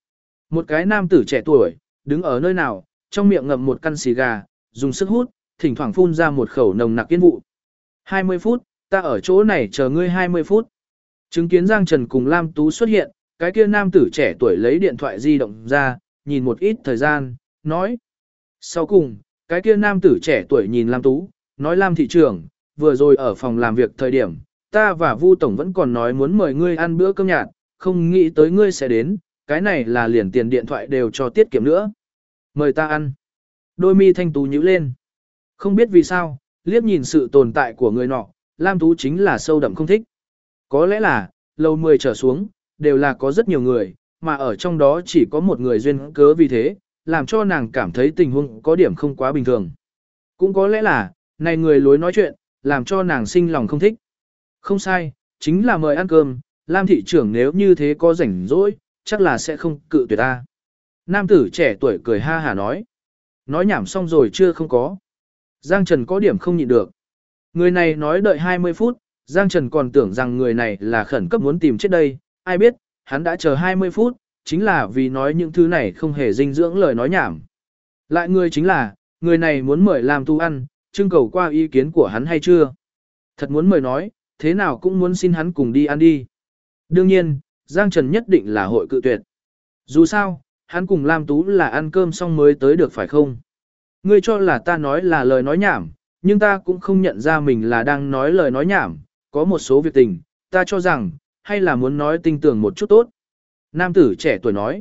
Một cái nam tử trẻ tuổi, đứng ở nơi nào, trong miệng ngậm một căn xì gà, dùng sức hút, thỉnh thoảng phun ra một khẩu nồng nặc yên vụ. 20 phút, ta ở chỗ này chờ ngươi 20 phút. Chứng kiến Giang Trần cùng Lam Tú xuất hiện, cái kia nam tử trẻ tuổi lấy điện thoại di động ra, nhìn một ít thời gian, nói. Sau cùng, cái kia nam tử trẻ tuổi nhìn Lam Tú, nói Lam thị trưởng, vừa rồi ở phòng làm việc thời điểm, ta và Vu Tổng vẫn còn nói muốn mời ngươi ăn bữa cơm nhạt, không nghĩ tới ngươi sẽ đến, cái này là liền tiền điện thoại đều cho tiết kiệm nữa. Mời ta ăn. Đôi mi thanh tú nhíu lên. Không biết vì sao, liếc nhìn sự tồn tại của người nọ, Lam Tú chính là sâu đậm không thích. Có lẽ là, lầu 10 trở xuống, đều là có rất nhiều người, mà ở trong đó chỉ có một người duyên cớ vì thế, làm cho nàng cảm thấy tình huống có điểm không quá bình thường. Cũng có lẽ là, này người lối nói chuyện, làm cho nàng sinh lòng không thích. Không sai, chính là mời ăn cơm, Lam thị trưởng nếu như thế có rảnh rỗi, chắc là sẽ không cự tuyệt ta. Nam tử trẻ tuổi cười ha hả nói. Nói nhảm xong rồi chưa không có. Giang Trần có điểm không nhịn được. Người này nói đợi 20 phút, Giang Trần còn tưởng rằng người này là khẩn cấp muốn tìm chết đây, ai biết, hắn đã chờ 20 phút, chính là vì nói những thứ này không hề dinh dưỡng lời nói nhảm. Lại người chính là, người này muốn mời Lam Tú ăn, trưng cầu qua ý kiến của hắn hay chưa. Thật muốn mời nói, thế nào cũng muốn xin hắn cùng đi ăn đi. Đương nhiên, Giang Trần nhất định là hội cự tuyệt. Dù sao, hắn cùng Lam Tú là ăn cơm xong mới tới được phải không? Ngươi cho là ta nói là lời nói nhảm, nhưng ta cũng không nhận ra mình là đang nói lời nói nhảm, có một số việc tình, ta cho rằng, hay là muốn nói tinh tường một chút tốt. Nam tử trẻ tuổi nói,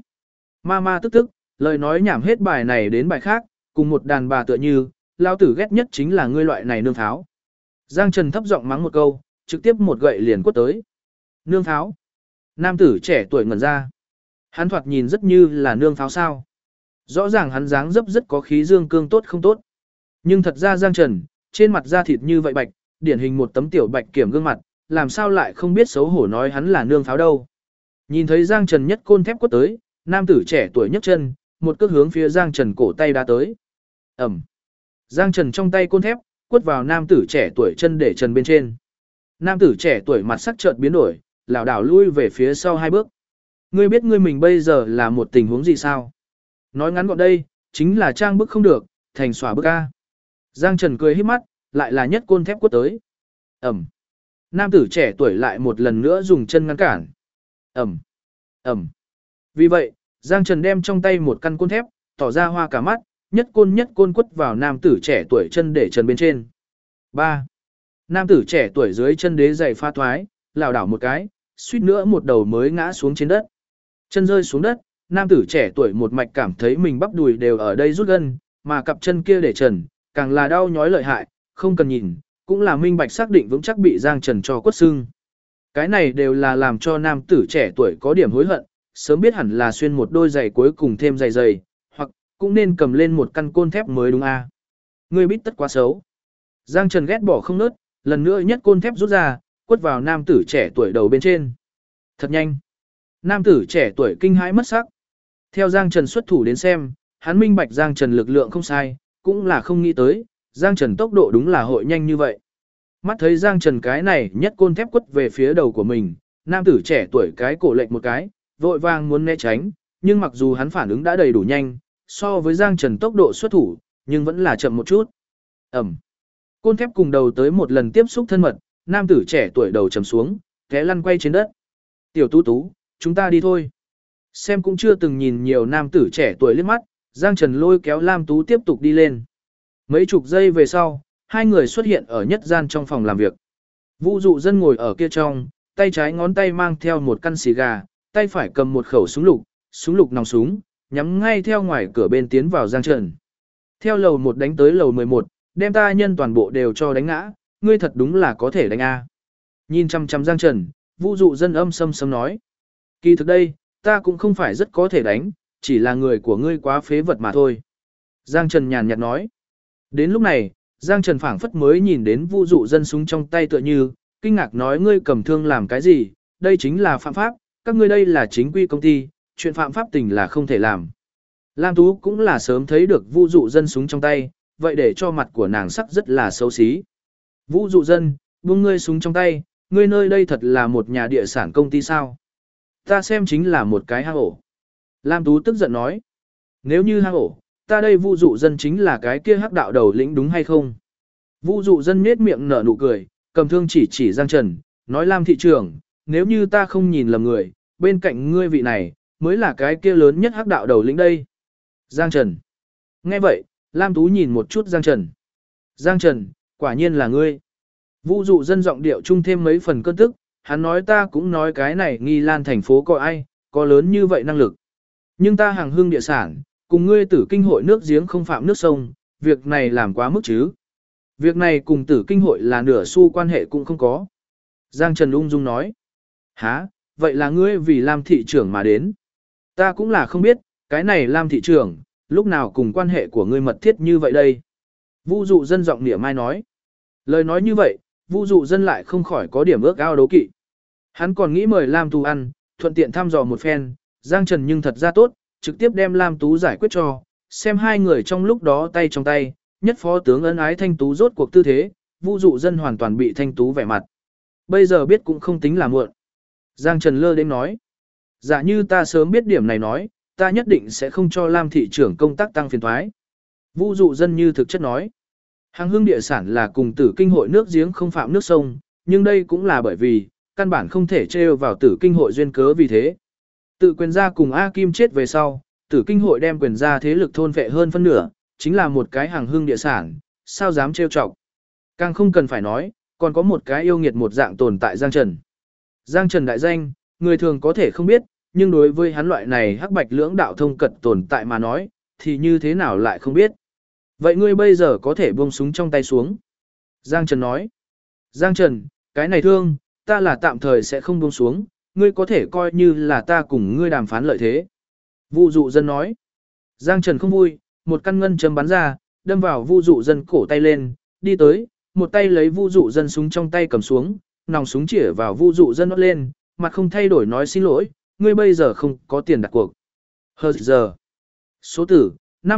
ma tức, lời nói nhảm hết bài này đến bài khác, cùng một đàn bà tựa như, lao tử ghét nhất chính là ngươi loại này nương tháo. Giang Trần thấp giọng mắng một câu, trực tiếp một gậy liền quất tới. Nương tháo. Nam tử trẻ tuổi ngẩn ra. Hắn thoạt nhìn rất như là nương pháo sao. Rõ ràng hắn dáng dấp rất có khí dương cương tốt không tốt. Nhưng thật ra Giang Trần, trên mặt da thịt như vậy bạch, điển hình một tấm tiểu bạch kiểm gương mặt, làm sao lại không biết xấu hổ nói hắn là nương pháo đâu. Nhìn thấy Giang Trần nhất côn thép quất tới, nam tử trẻ tuổi nhấc chân, một cước hướng phía Giang Trần cổ tay đá tới. Ẩm. Giang Trần trong tay côn thép, quất vào nam tử trẻ tuổi chân để trần bên trên. Nam tử trẻ tuổi mặt sắc chợt biến đổi, lảo đảo lui về phía sau 2 bước. Ngươi biết ngươi mình bây giờ là một tình huống gì sao? Nói ngắn gọn đây, chính là trang bức không được, thành xòa bức A. Giang Trần cười híp mắt, lại là nhất côn thép quất tới. Ẩm. Nam tử trẻ tuổi lại một lần nữa dùng chân ngăn cản. Ẩm. Ẩm. Vì vậy, Giang Trần đem trong tay một căn côn thép, tỏ ra hoa cả mắt, nhất côn quất vào nam tử trẻ tuổi chân để trần bên trên. 3. Nam tử trẻ tuổi dưới chân đế giày pha thoái, lảo đảo một cái, suýt nữa một đầu mới ngã xuống trên đất. Chân rơi xuống đất, nam tử trẻ tuổi một mạch cảm thấy mình bắp đùi đều ở đây rút gân, mà cặp chân kia để trần, càng là đau nhói lợi hại, không cần nhìn, cũng là minh bạch xác định vững chắc bị Giang Trần cho quất sưng. Cái này đều là làm cho nam tử trẻ tuổi có điểm hối hận, sớm biết hẳn là xuyên một đôi giày cuối cùng thêm giày dày, hoặc cũng nên cầm lên một căn côn thép mới đúng a. Ngươi biết tất quá xấu. Giang Trần ghét bỏ không nớt, lần nữa nhất côn thép rút ra, quất vào nam tử trẻ tuổi đầu bên trên. Thật nhanh. Nam tử trẻ tuổi kinh hãi mất sắc. Theo Giang Trần xuất thủ đến xem, hắn minh bạch Giang Trần lực lượng không sai, cũng là không nghĩ tới, Giang Trần tốc độ đúng là hội nhanh như vậy. Mắt thấy Giang Trần cái này nhất côn thép quất về phía đầu của mình, nam tử trẻ tuổi cái cổ lệch một cái, vội vàng muốn né tránh, nhưng mặc dù hắn phản ứng đã đầy đủ nhanh, so với Giang Trần tốc độ xuất thủ, nhưng vẫn là chậm một chút. Ẩm. Côn thép cùng đầu tới một lần tiếp xúc thân mật, nam tử trẻ tuổi đầu trầm xuống, té lăn quay trên đất. Tiểu Tú Tú, chúng ta đi thôi. Xem cũng chưa từng nhìn nhiều nam tử trẻ tuổi liếc mắt, Giang Trần lôi kéo Lam Tú tiếp tục đi lên. Mấy chục giây về sau, hai người xuất hiện ở nhất gian trong phòng làm việc. Vũ dụ dân ngồi ở kia trong, tay trái ngón tay mang theo một căn xì gà, tay phải cầm một khẩu súng lục nòng súng, nhắm ngay theo ngoài cửa bên tiến vào Giang Trần. Theo lầu 1 đánh tới lầu 11, đem ta nhân toàn bộ đều cho đánh ngã, ngươi thật đúng là có thể đánh A. Nhìn chăm chăm Giang Trần, Vũ dụ dân âm sâm sâm nói. Kỳ thực đây, ta cũng không phải rất có thể đánh, chỉ là người của ngươi quá phế vật mà thôi. Giang Trần nhàn nhạt nói. Đến lúc này, Giang Trần phảng phất mới nhìn đến Vũ dụ dân súng trong tay tựa như, kinh ngạc nói ngươi cầm thương làm cái gì, đây chính là phạm pháp, các ngươi đây là chính quy công ty, chuyện phạm pháp tình là không thể làm. Lam Tú cũng là sớm thấy được Vũ dụ dân súng trong tay, vậy để cho mặt của nàng sắc rất là xấu xí. Vũ dụ dân, buông ngươi súng trong tay, ngươi nơi đây thật là một nhà địa sản công ty sao? Ta xem chính là một cái hang ổ. Lam Tú tức giận nói. Nếu như hang ổ, ta đây Vu dụ dân chính là cái kia hắc đạo đầu lĩnh đúng hay không? Vu dụ dân nhếch miệng nở nụ cười, cầm thương chỉ Giang Trần, nói Lam thị trưởng, nếu như ta không nhìn lầm người, bên cạnh ngươi vị này, mới là cái kia lớn nhất hắc đạo đầu lĩnh đây. Giang Trần. Nghe vậy, Lam Tú nhìn một chút Giang Trần. Giang Trần, quả nhiên là ngươi. Vu dụ dân giọng điệu chung thêm mấy phần cơn tức, hắn nói ta cũng nói cái này Nghi Lan thành phố có ai, có lớn như vậy năng lực. Nhưng ta hàng hương địa sản, cùng ngươi Tử Kinh hội nước giếng không phạm nước sông, việc này làm quá mức chứ. Việc này cùng Tử Kinh hội là nửa xu quan hệ cũng không có. Giang Trần ung dung nói. Hả, vậy là ngươi vì Lam thị trưởng mà đến. Ta cũng là không biết, cái này Lam thị trưởng, lúc nào cùng quan hệ của ngươi mật thiết như vậy đây. Vu dụ dân giọng nịa mai nói. Lời nói như vậy, Vu dụ dân lại không khỏi có điểm ước ao đấu kỵ. Hắn còn nghĩ mời Lam Tú ăn, thuận tiện thăm dò một phen, Giang Trần nhưng thật ra tốt, trực tiếp đem Lam Tú giải quyết cho, xem hai người trong lúc đó tay trong tay, nhất phó tướng ân ái Thanh Tú rốt cuộc tư thế, Vu dụ dân hoàn toàn bị Thanh Tú vẻ mặt. Bây giờ biết cũng không tính là muộn. Giang Trần lơ đến nói. Dạ như ta sớm biết điểm này nói, ta nhất định sẽ không cho Lam thị trưởng công tác tăng phiền thoái. Vu dụ dân như thực chất nói. Hàng hương địa sản là cùng Tử Kinh hội nước giếng không phạm nước sông, nhưng đây cũng là bởi vì, căn bản không thể trêu vào Tử Kinh hội duyên cớ vì thế. Tự quyền gia cùng A Kim chết về sau, Tử Kinh hội đem quyền gia thế lực thôn vệ hơn phân nửa, chính là một cái hàng hương địa sản, sao dám trêu chọc. Càng không cần phải nói, còn có một cái yêu nghiệt một dạng tồn tại Giang Trần. Giang Trần đại danh, người thường có thể không biết, nhưng đối với hắn loại này hắc bạch lưỡng đạo thông cật tồn tại mà nói, thì như thế nào lại không biết. Vậy ngươi bây giờ có thể buông súng trong tay xuống. Giang Trần nói. Giang Trần, cái này thương, ta là tạm thời sẽ không buông xuống, ngươi có thể coi như là ta cùng ngươi đàm phán lợi thế. Vu dụ dân nói. Giang Trần không vui, một căn ngân châm bắn ra, đâm vào Vu dụ dân cổ tay lên, đi tới, một tay lấy Vu dụ dân súng trong tay cầm xuống, nòng súng chĩa vào Vu dụ dân nót lên, mặt không thay đổi nói xin lỗi, ngươi bây giờ không có tiền đặt cuộc. Hờ giờ. Số tử,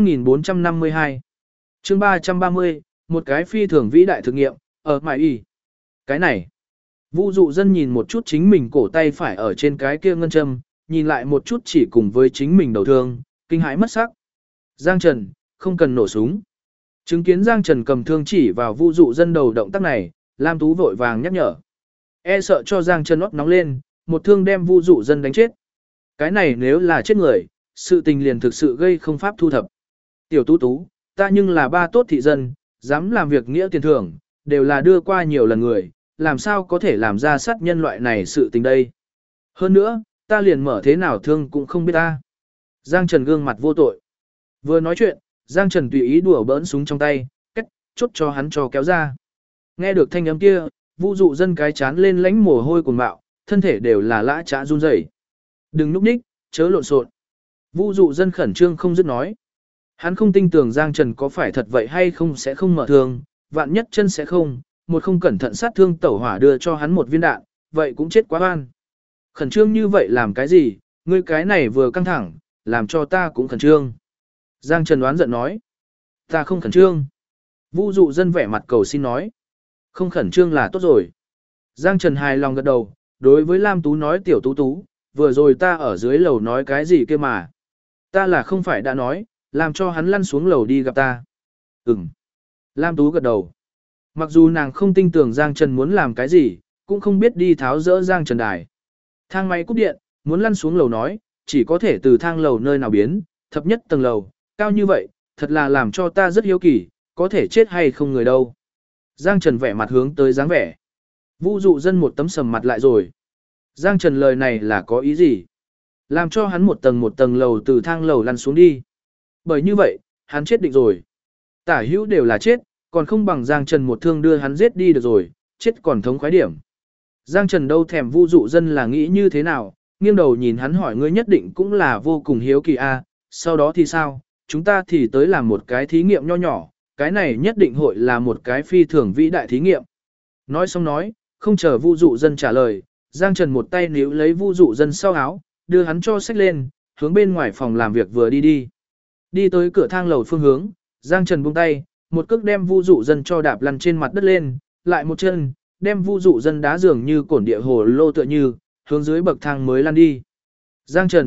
5452. Chương 330, một cái phi thường vĩ đại thực nghiệm, ở mại y. Cái này. Vu dụ dân nhìn một chút chính mình cổ tay phải ở trên cái kia ngân châm, nhìn lại một chút chỉ cùng với chính mình đầu thương, kinh hãi mất sắc. Giang Trần, không cần nổ súng. Chứng kiến Giang Trần cầm thương chỉ vào Vu dụ dân đầu động tác này, Lam Tú vội vàng nhắc nhở. E sợ cho Giang Trần óc nóng lên, một thương đem Vu dụ dân đánh chết. Cái này nếu là chết người, sự tình liền thực sự gây không pháp thu thập. Tiểu Tú Tú, ta nhưng là ba tốt thị dân, dám làm việc nghĩa tiền thưởng, đều là đưa qua nhiều lần người, làm sao có thể làm ra sát nhân loại này sự tình đây. Hơn nữa, ta liền mở thế nào thương cũng không biết ta. Giang Trần gương mặt vô tội. Vừa nói chuyện, Giang Trần tùy ý đùa bỡn súng trong tay, cách, chốt cho hắn cho kéo ra. Nghe được thanh âm kia, Vu dụ dân cái chán lên lánh mồ hôi cuồng bạo, thân thể đều là lã chã run rẩy. Đừng núp ních, chớ lộn xộn. Vu dụ dân khẩn trương không dứt nói. Hắn không tin tưởng Giang Trần có phải thật vậy hay không sẽ không mở thương, vạn nhất chân sẽ không, một không cẩn thận sát thương tẩu hỏa đưa cho hắn một viên đạn, vậy cũng chết quá oan. Khẩn trương như vậy làm cái gì, ngươi cái này vừa căng thẳng, làm cho ta cũng khẩn trương. Giang Trần đoán giận nói. Ta không khẩn trương. Vu dụ dân vẻ mặt cầu xin nói. Không khẩn trương là tốt rồi. Giang Trần hài lòng gật đầu, đối với Lam Tú nói tiểu Tú Tú, vừa rồi ta ở dưới lầu nói cái gì kia mà. Ta là không phải đã nói, làm cho hắn lăn xuống lầu đi gặp ta. Ừm. Lam Tú gật đầu. Mặc dù nàng không tin tưởng Giang Trần muốn làm cái gì, cũng không biết đi tháo rỡ Giang Trần đài. Thang máy cúp điện, muốn lăn xuống lầu nói, chỉ có thể từ thang lầu nơi nào biến, thấp nhất tầng lầu, cao như vậy, thật là làm cho ta rất hiếu kỳ, có thể chết hay không người đâu. Giang Trần vẻ mặt hướng tới dáng vẻ. Vu dụ dân một tấm sầm mặt lại rồi. Giang Trần lời này là có ý gì? Làm cho hắn một tầng lầu từ thang lầu lăn xuống đi. Bởi như vậy, hắn chết định rồi. Tả hữu đều là chết, còn không bằng Giang Trần một thương đưa hắn giết đi được rồi, chết còn thống khoái điểm. Giang Trần đâu thèm Vu dụ dân là nghĩ như thế nào, nghiêng đầu nhìn hắn hỏi ngươi nhất định cũng là vô cùng hiếu kỳ a, sau đó thì sao, chúng ta thì tới làm một cái thí nghiệm nho nhỏ, cái này nhất định hội là một cái phi thường vĩ đại thí nghiệm. Nói xong nói, không chờ Vu dụ dân trả lời, Giang Trần một tay níu lấy Vu dụ dân sau áo, đưa hắn cho xách lên, hướng bên ngoài phòng làm việc vừa đi đi. Đi tới cửa thang lầu phương hướng, Giang Trần buông tay, một cước đem Vu dụ dân cho đạp lăn trên mặt đất lên, lại một chân, đem Vu dụ dân đá dường như cổn địa hồ lô tựa như, hướng dưới bậc thang mới lăn đi. Giang Trần,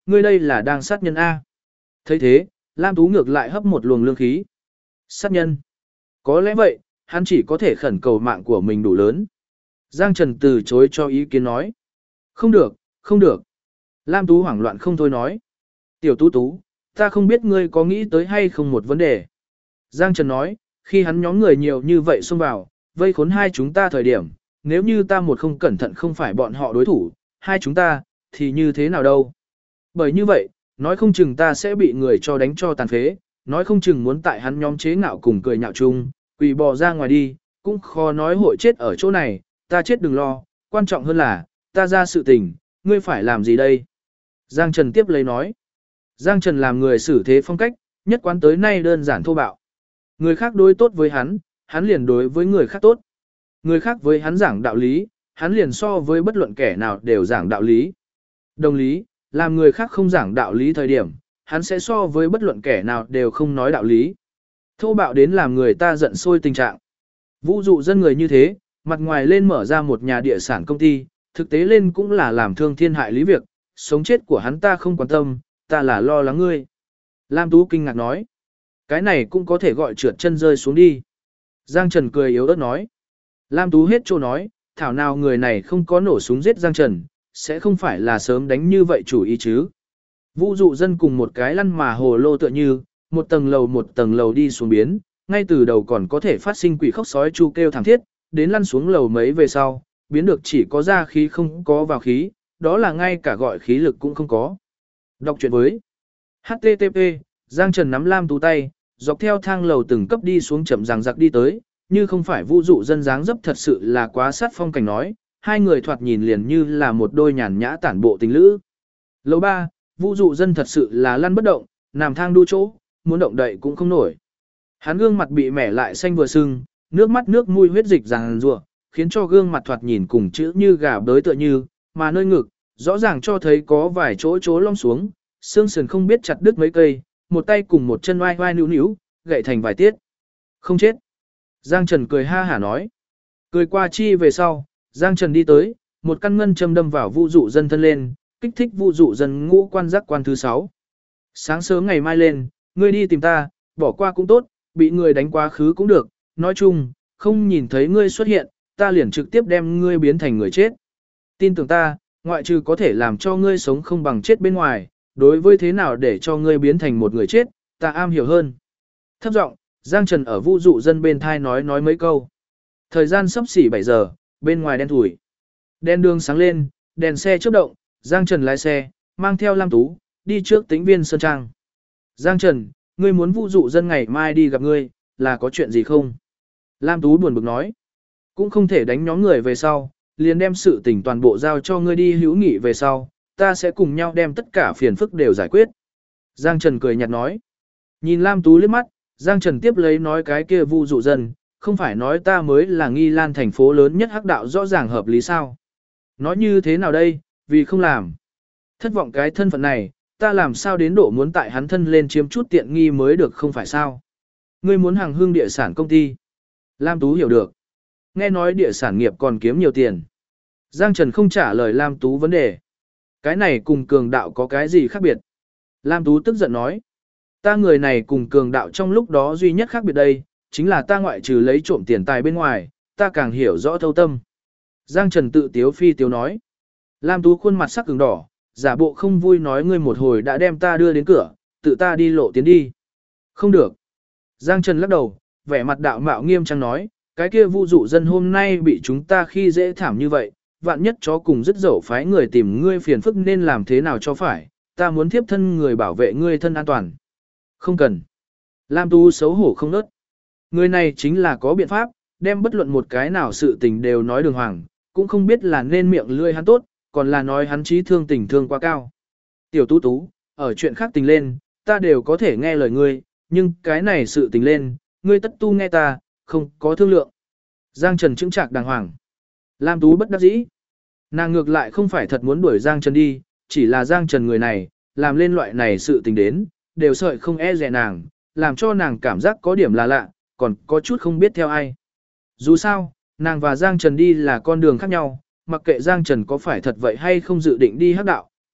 ngươi đây là đang sát nhân A. Thấy thế, Lam Tú ngược lại hấp một luồng lương khí. Sát nhân. Có lẽ vậy, hắn chỉ có thể khẩn cầu mạng của mình đủ lớn. Giang Trần từ chối cho ý kiến nói. Không được, không được. Lam Tú hoảng loạn không thôi nói. Tiểu Tú Tú, ta không biết ngươi có nghĩ tới hay không một vấn đề. Giang Trần nói, khi hắn nhóm người nhiều như vậy xông vào, vây khốn hai chúng ta thời điểm, nếu như ta một không cẩn thận không phải bọn họ đối thủ, hai chúng ta, thì như thế nào đâu. Bởi như vậy, nói không chừng ta sẽ bị người cho đánh cho tàn phế, nói không chừng muốn tại hắn nhóm chế ngạo cùng cười nhạo chung, quỳ bò ra ngoài đi, cũng khó nói hội chết ở chỗ này, ta chết đừng lo, quan trọng hơn là, ta ra sự tình, ngươi phải làm gì đây? Giang Trần tiếp lấy nói. Giang Trần làm người xử thế phong cách, nhất quán tới nay đơn giản thô bạo. Người khác đối tốt với hắn liền đối với người khác tốt. Người khác với hắn giảng đạo lý, hắn liền so với bất luận kẻ nào đều giảng đạo lý. Đồng lý, làm người khác không giảng đạo lý thời điểm, hắn sẽ so với bất luận kẻ nào đều không nói đạo lý. Thô bạo đến làm người ta giận sôi tình trạng. Vũ dụ dân người như thế, mặt ngoài lên mở ra một nhà địa sản công ty, thực tế lên cũng là làm thương thiên hại lý việc, sống chết của hắn ta không quan tâm, ta là lo lắng ngươi. Lam Tú kinh ngạc nói, cái này cũng có thể gọi trượt chân rơi xuống đi. Giang Trần cười yếu ớt nói, Lam Tú hết trô nói, thảo nào người này không có nổ súng giết Giang Trần, sẽ không phải là sớm đánh như vậy chủ ý chứ. Vũ dụ dân cùng một cái lăn mà hồ lô tựa như, một tầng lầu đi xuống biến, ngay từ đầu còn có thể phát sinh quỷ khóc sói chu kêu thảm thiết, đến lăn xuống lầu mấy về sau, biến được chỉ có ra khí không có vào khí, đó là ngay cả gọi khí lực cũng không có. Đọc truyện với HTTP, Giang Trần nắm Lam Tú tay, dọc theo thang lầu từng cấp đi xuống chậm ràng giặc đi tới, như không phải vũ dụ dân dáng dấp thật sự là quá sát phong cảnh nói, hai người thoạt nhìn liền như là một đôi nhàn nhã tản bộ tình lữ. Lầu 3, vũ dụ dân thật sự là lăn bất động, nằm thang đu chỗ, muốn động đậy cũng không nổi. Hắn gương mặt bị mẻ lại xanh vừa sưng, nước mắt nước mũi huyết dịch ràng rùa, khiến cho gương mặt thoạt nhìn cùng chữ như gà bới tựa như, mà nơi ngực, rõ ràng cho thấy có vài chỗ chỗ lom xuống, xương sườn không biết chặt đứt mấy cây, một tay cùng một chân oai oai níu níu, gậy thành vài tiết. Không chết. Giang Trần cười ha hả nói. Cười qua chi về sau, Giang Trần đi tới, một căn ngân châm đâm vào vũ dụ dân thân lên, kích thích vũ dụ dân ngũ quan giác quan thứ 6. Sáng sớm ngày mai lên, ngươi đi tìm ta, bỏ qua cũng tốt, bị người đánh quá khứ cũng được, nói chung, không nhìn thấy ngươi xuất hiện, ta liền trực tiếp đem ngươi biến thành người chết. Tin tưởng ta, ngoại trừ có thể làm cho ngươi sống không bằng chết bên ngoài, đối với thế nào để cho ngươi biến thành một người chết, ta am hiểu hơn. Thấp giọng, Giang Trần ở vũ dụ dân bên thai nói mấy câu. Thời gian sắp xỉ 7 giờ, bên ngoài đen thủi. Đèn đường sáng lên, đèn xe chớp động, Giang Trần lái xe, mang theo Lam Tú, đi trước Tĩnh Viên Sơn Trang. Giang Trần, ngươi muốn vũ dụ dân ngày mai đi gặp ngươi, là có chuyện gì không? Lam Tú buồn bực nói. Cũng không thể đánh nhóm người về sau, liền đem sự tình toàn bộ giao cho ngươi đi hữu nghị về sau, ta sẽ cùng nhau đem tất cả phiền phức đều giải quyết. Giang Trần cười nhạt nói. Nhìn Lam Tú liếc mắt, Giang Trần tiếp lấy nói cái kia vu dụ dân, không phải nói ta mới là Nghi Lan thành phố lớn nhất hắc đạo rõ ràng hợp lý sao. Nói như thế nào đây, vì không làm. Thất vọng cái thân phận này, ta làm sao đến độ muốn tại hắn thân lên chiếm chút tiện nghi mới được không phải sao. Ngươi muốn hàng hương địa sản công ty. Lam Tú hiểu được. Nghe nói địa sản nghiệp còn kiếm nhiều tiền. Giang Trần không trả lời Lam Tú vấn đề. Cái này cùng cường đạo có cái gì khác biệt? Lam Tú tức giận nói. Ta người này cùng cường đạo trong lúc đó duy nhất khác biệt đây, chính là ta ngoại trừ lấy trộm tiền tài bên ngoài, ta càng hiểu rõ thâu tâm. Giang Trần tự tiếu phi tiếu nói. Lam Tú khuôn mặt sắc cứng đỏ, giả bộ không vui nói ngươi một hồi đã đem ta đưa đến cửa, tự ta đi lộ tiến đi. Không được. Giang Trần lắc đầu, vẻ mặt đạo mạo nghiêm trang nói, cái kia vu dụ dân hôm nay bị chúng ta khi dễ thảm như vậy, vạn nhất chó cùng dứt dẫu phái người tìm ngươi phiền phức nên làm thế nào cho phải, ta muốn thiếp thân người bảo vệ ngươi thân an toàn. Không cần. Lam Tú xấu hổ không nớt. Người này chính là có biện pháp, đem bất luận một cái nào sự tình đều nói đường hoàng, cũng không biết là nên miệng lươi hắn tốt, còn là nói hắn trí thương tình thương quá cao. Tiểu Tú Tú, ở chuyện khác tình lên, ta đều có thể nghe lời ngươi, nhưng cái này sự tình lên, ngươi tất tu nghe ta, không có thương lượng. Giang Trần chững chạc đàng hoàng. Lam Tú bất đắc dĩ. Nàng ngược lại không phải thật muốn đuổi Giang Trần đi, chỉ là Giang Trần người này, làm lên loại này sự tình đến, đều sợi không e dè nàng, làm cho nàng cảm giác có điểm là lạ, còn có chút không biết theo ai. Dù sao, nàng và Giang Trần đi là con đường khác nhau, mặc kệ Giang Trần có phải thật vậy hay không dự định đi hắc đạo,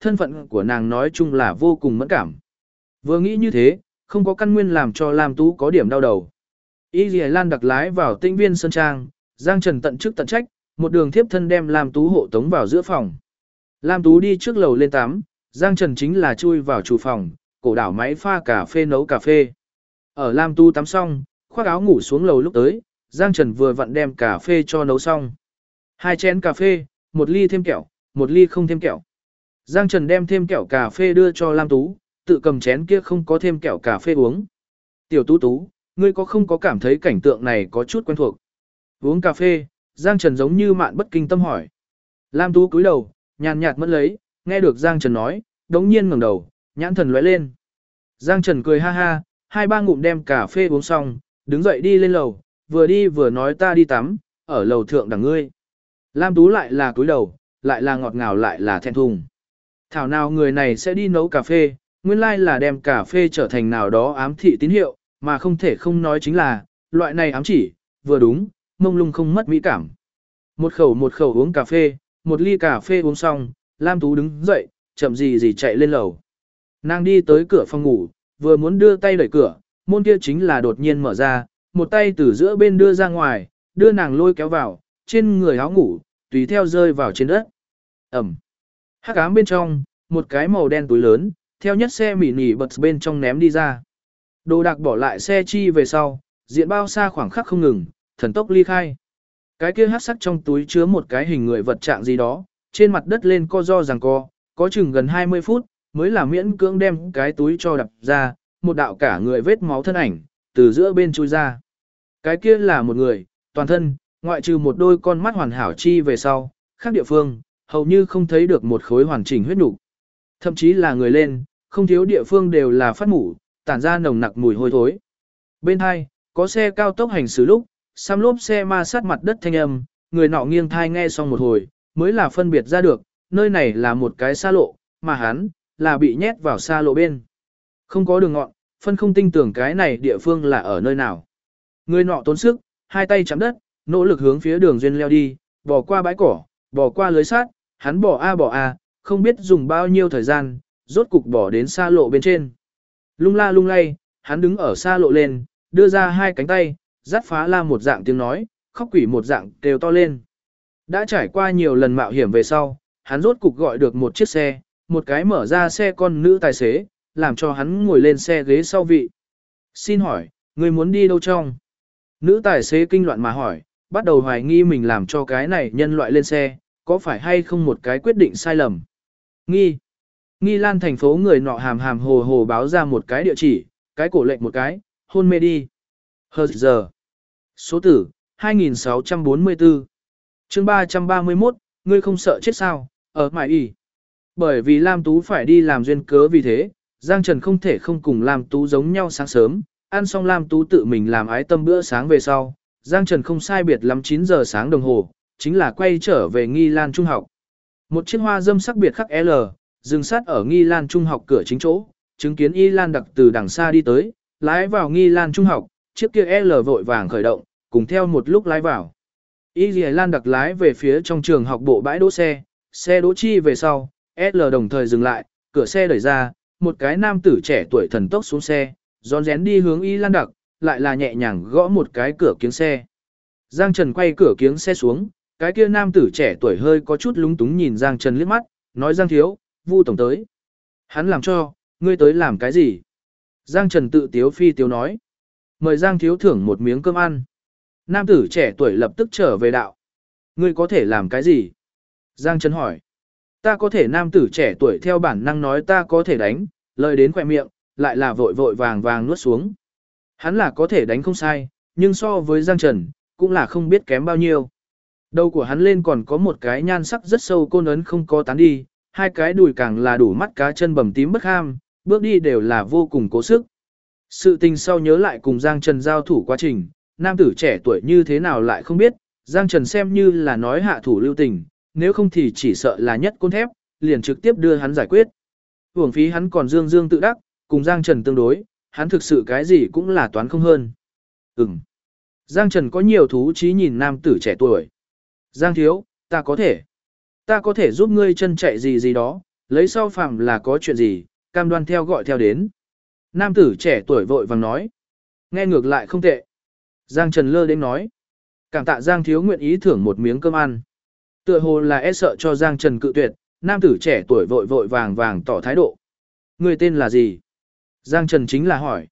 thân phận của nàng nói chung là vô cùng mẫn cảm. Vừa nghĩ như thế, không có căn nguyên làm cho Lam Tú có điểm đau đầu. Y Lì Lan đặc lái vào Tĩnh Viên Sơn Trang, Giang Trần tận chức tận trách, một đường thiếp thân đem Lam Tú hộ tống vào giữa phòng. Lam Tú đi trước lầu lên tắm, Giang Trần chính là chui vào chủ phòng, cổ đảo máy pha cà phê nấu cà phê. Ở Lam Tú tắm xong, khoác áo ngủ xuống lầu lúc tới, Giang Trần vừa vặn đem cà phê cho nấu xong. 2 chén cà phê, 1 ly thêm kẹo, 1 ly không thêm kẹo. Giang Trần đem thêm kẹo cà phê đưa cho Lam Tú, tự cầm chén kia không có thêm kẹo cà phê uống. Tiểu Tú Tú, ngươi có không có cảm thấy cảnh tượng này có chút quen thuộc? Uống cà phê, Giang Trần giống như mạn bất kinh tâm hỏi. Lam Tú cúi đầu, nhàn nhạt mất lấy, nghe được Giang Trần nói, đống nhiên ngẩng đầu, nhãn thần lóe lên. Giang Trần cười ha ha, 2-3 ngụm đem cà phê uống xong, đứng dậy đi lên lầu, vừa đi vừa nói ta đi tắm, ở lầu thượng đằng ngươi. Lam Tú lại là cúi đầu, lại là ngọt ngào lại là thẹn thùng. Thảo nào người này sẽ đi nấu cà phê, nguyên lai là đem cà phê trở thành nào đó ám thị tín hiệu, mà không thể không nói chính là, loại này ám chỉ, vừa đúng, mông lung không mất mỹ cảm. Một khẩu uống cà phê, 1 ly cà phê uống xong, Lam Tú đứng dậy, chậm gì chạy lên lầu. Nàng đi tới cửa phòng ngủ, vừa muốn đưa tay đẩy cửa, môn kia chính là đột nhiên mở ra, một tay từ giữa bên đưa ra ngoài, đưa nàng lôi kéo vào, trên người áo ngủ, tùy theo rơi vào trên đất. Ẩm. Hắc ám bên trong, một cái màu đen túi lớn, theo nhất xe mỉ nỉ bật bên trong ném đi ra. Đồ đạc bỏ lại xe chi về sau, diện bao xa khoảng khắc không ngừng, thần tốc ly khai. Cái kia hắc sắc trong túi chứa một cái hình người vật trạng gì đó, trên mặt đất lên co do giằng co, có chừng gần 20 phút, mới là miễn cưỡng đem cái túi cho đập ra, một đạo cả người vết máu thân ảnh, từ giữa bên chui ra. Cái kia là một người, toàn thân, ngoại trừ một đôi con mắt hoàn hảo chi về sau, khác địa phương, hầu như không thấy được một khối hoàn chỉnh huyết nục. Thậm chí là người lên, không thiếu địa phương đều là phát mủ, tản ra nồng nặc mùi hôi thối. Bên hai, có xe cao tốc hành xử lúc, xăm lốp xe ma sát mặt đất thanh âm, người nọ nghiêng thai nghe xong một hồi, mới là phân biệt ra được, nơi này là một cái xa lộ, mà hắn, là bị nhét vào xa lộ bên. Không có đường ngọn, phân không tinh tưởng cái này địa phương là ở nơi nào. Người nọ tốn sức, 2 tay chạm đất, nỗ lực hướng phía đường duyên leo đi, bỏ qua bãi cỏ, bỏ qua lưới sát, hắn bỏ a, không biết dùng bao nhiêu thời gian, rốt cục bỏ đến xa lộ bên trên. Lung la lung lay, hắn đứng ở xa lộ lên, đưa ra 2 cánh tay, dắt phá la một dạng tiếng nói, khóc quỷ một dạng kêu to lên. Đã trải qua nhiều lần mạo hiểm về sau, hắn rốt cục gọi được một chiếc xe, một cái mở ra xe con nữ tài xế, làm cho hắn ngồi lên xe ghế sau vị. Xin hỏi, người muốn đi đâu trong? Nữ tài xế kinh loạn mà hỏi, bắt đầu hoài nghi mình làm cho cái này nhân loại lên xe, có phải hay không một cái quyết định sai lầm. Nghi Lan thành phố người nọ hàm hàm hồ hồ báo ra một cái địa chỉ, cái cổ lệnh một cái, hôn mê đi. Giờ. Số tử, 2644. Chương 331, ngươi không sợ chết sao, ở mãi y. Bởi vì Lam Tú phải đi làm duyên cớ vì thế, Giang Trần không thể không cùng Lam Tú giống nhau sáng sớm, ăn xong Lam Tú tự mình làm ái tâm bữa sáng về sau, Giang Trần không sai biệt lắm 9 giờ sáng đồng hồ, chính là quay trở về Nghi Lan Trung học. Một chiếc hoa dâm sắc biệt khắc L, dừng sát ở Nghi Lan Trung học cửa chính chỗ, chứng kiến Y Lan đặc từ đằng xa đi tới, lái vào Nghi Lan Trung học, chiếc kia L vội vàng khởi động, cùng theo một lúc lái vào. Y Lan đặc lái về phía trong trường học bộ bãi đỗ xe đỗ chi về sau, L đồng thời dừng lại, cửa xe đẩy ra, một cái nam tử trẻ tuổi thần tốc xuống xe, rón rén đi hướng Y Lan đặc, lại là nhẹ nhàng gõ một cái cửa kiếng xe. Giang Trần quay cửa kiếng xe xuống, cái kia nam tử trẻ tuổi hơi có chút lúng túng nhìn Giang Trần liếc mắt, nói Giang thiếu, Vu tổng tới. Hắn làm cho, ngươi tới làm cái gì? Giang Trần tự tiếu phi tiếu nói. Mời Giang thiếu thưởng một miếng cơm ăn. Nam tử trẻ tuổi lập tức trở về đạo. Ngươi có thể làm cái gì? Giang Trần hỏi. Ta có thể nam tử trẻ tuổi theo bản năng nói ta có thể đánh, lời đến khỏe miệng, lại là vội vội vàng vàng nuốt xuống. Hắn là có thể đánh không sai, nhưng so với Giang Trần, cũng là không biết kém bao nhiêu. Đầu của hắn lên còn có một cái nhan sắc rất sâu côn ấn không có tán đi, 2 cái đùi càng là đủ mắt cá chân bầm tím bất ham, bước đi đều là vô cùng cố sức. Sự tình sau nhớ lại cùng Giang Trần giao thủ quá trình, nam tử trẻ tuổi như thế nào lại không biết, Giang Trần xem như là nói hạ thủ lưu tình, nếu không thì chỉ sợ là nhất côn thép, liền trực tiếp đưa hắn giải quyết. Hưởng phí hắn còn dương dương tự đắc, cùng Giang Trần tương đối, hắn thực sự cái gì cũng là toán không hơn. Giang Trần có nhiều thú chí nhìn nam tử trẻ tuổi. Giang thiếu, ta có thể giúp ngươi chân chạy gì gì đó, lấy sau phạm là có chuyện gì, cam đoan theo gọi theo đến. Nam tử trẻ tuổi vội vàng nói. Nghe ngược lại không tệ. Giang Trần lơ đến nói. Cảm tạ Giang thiếu nguyện ý thưởng một miếng cơm ăn. Tựa hồ là e sợ cho Giang Trần cự tuyệt, nam tử trẻ tuổi vội vội vàng vàng tỏ thái độ. Người tên là gì? Giang Trần chính là hỏi.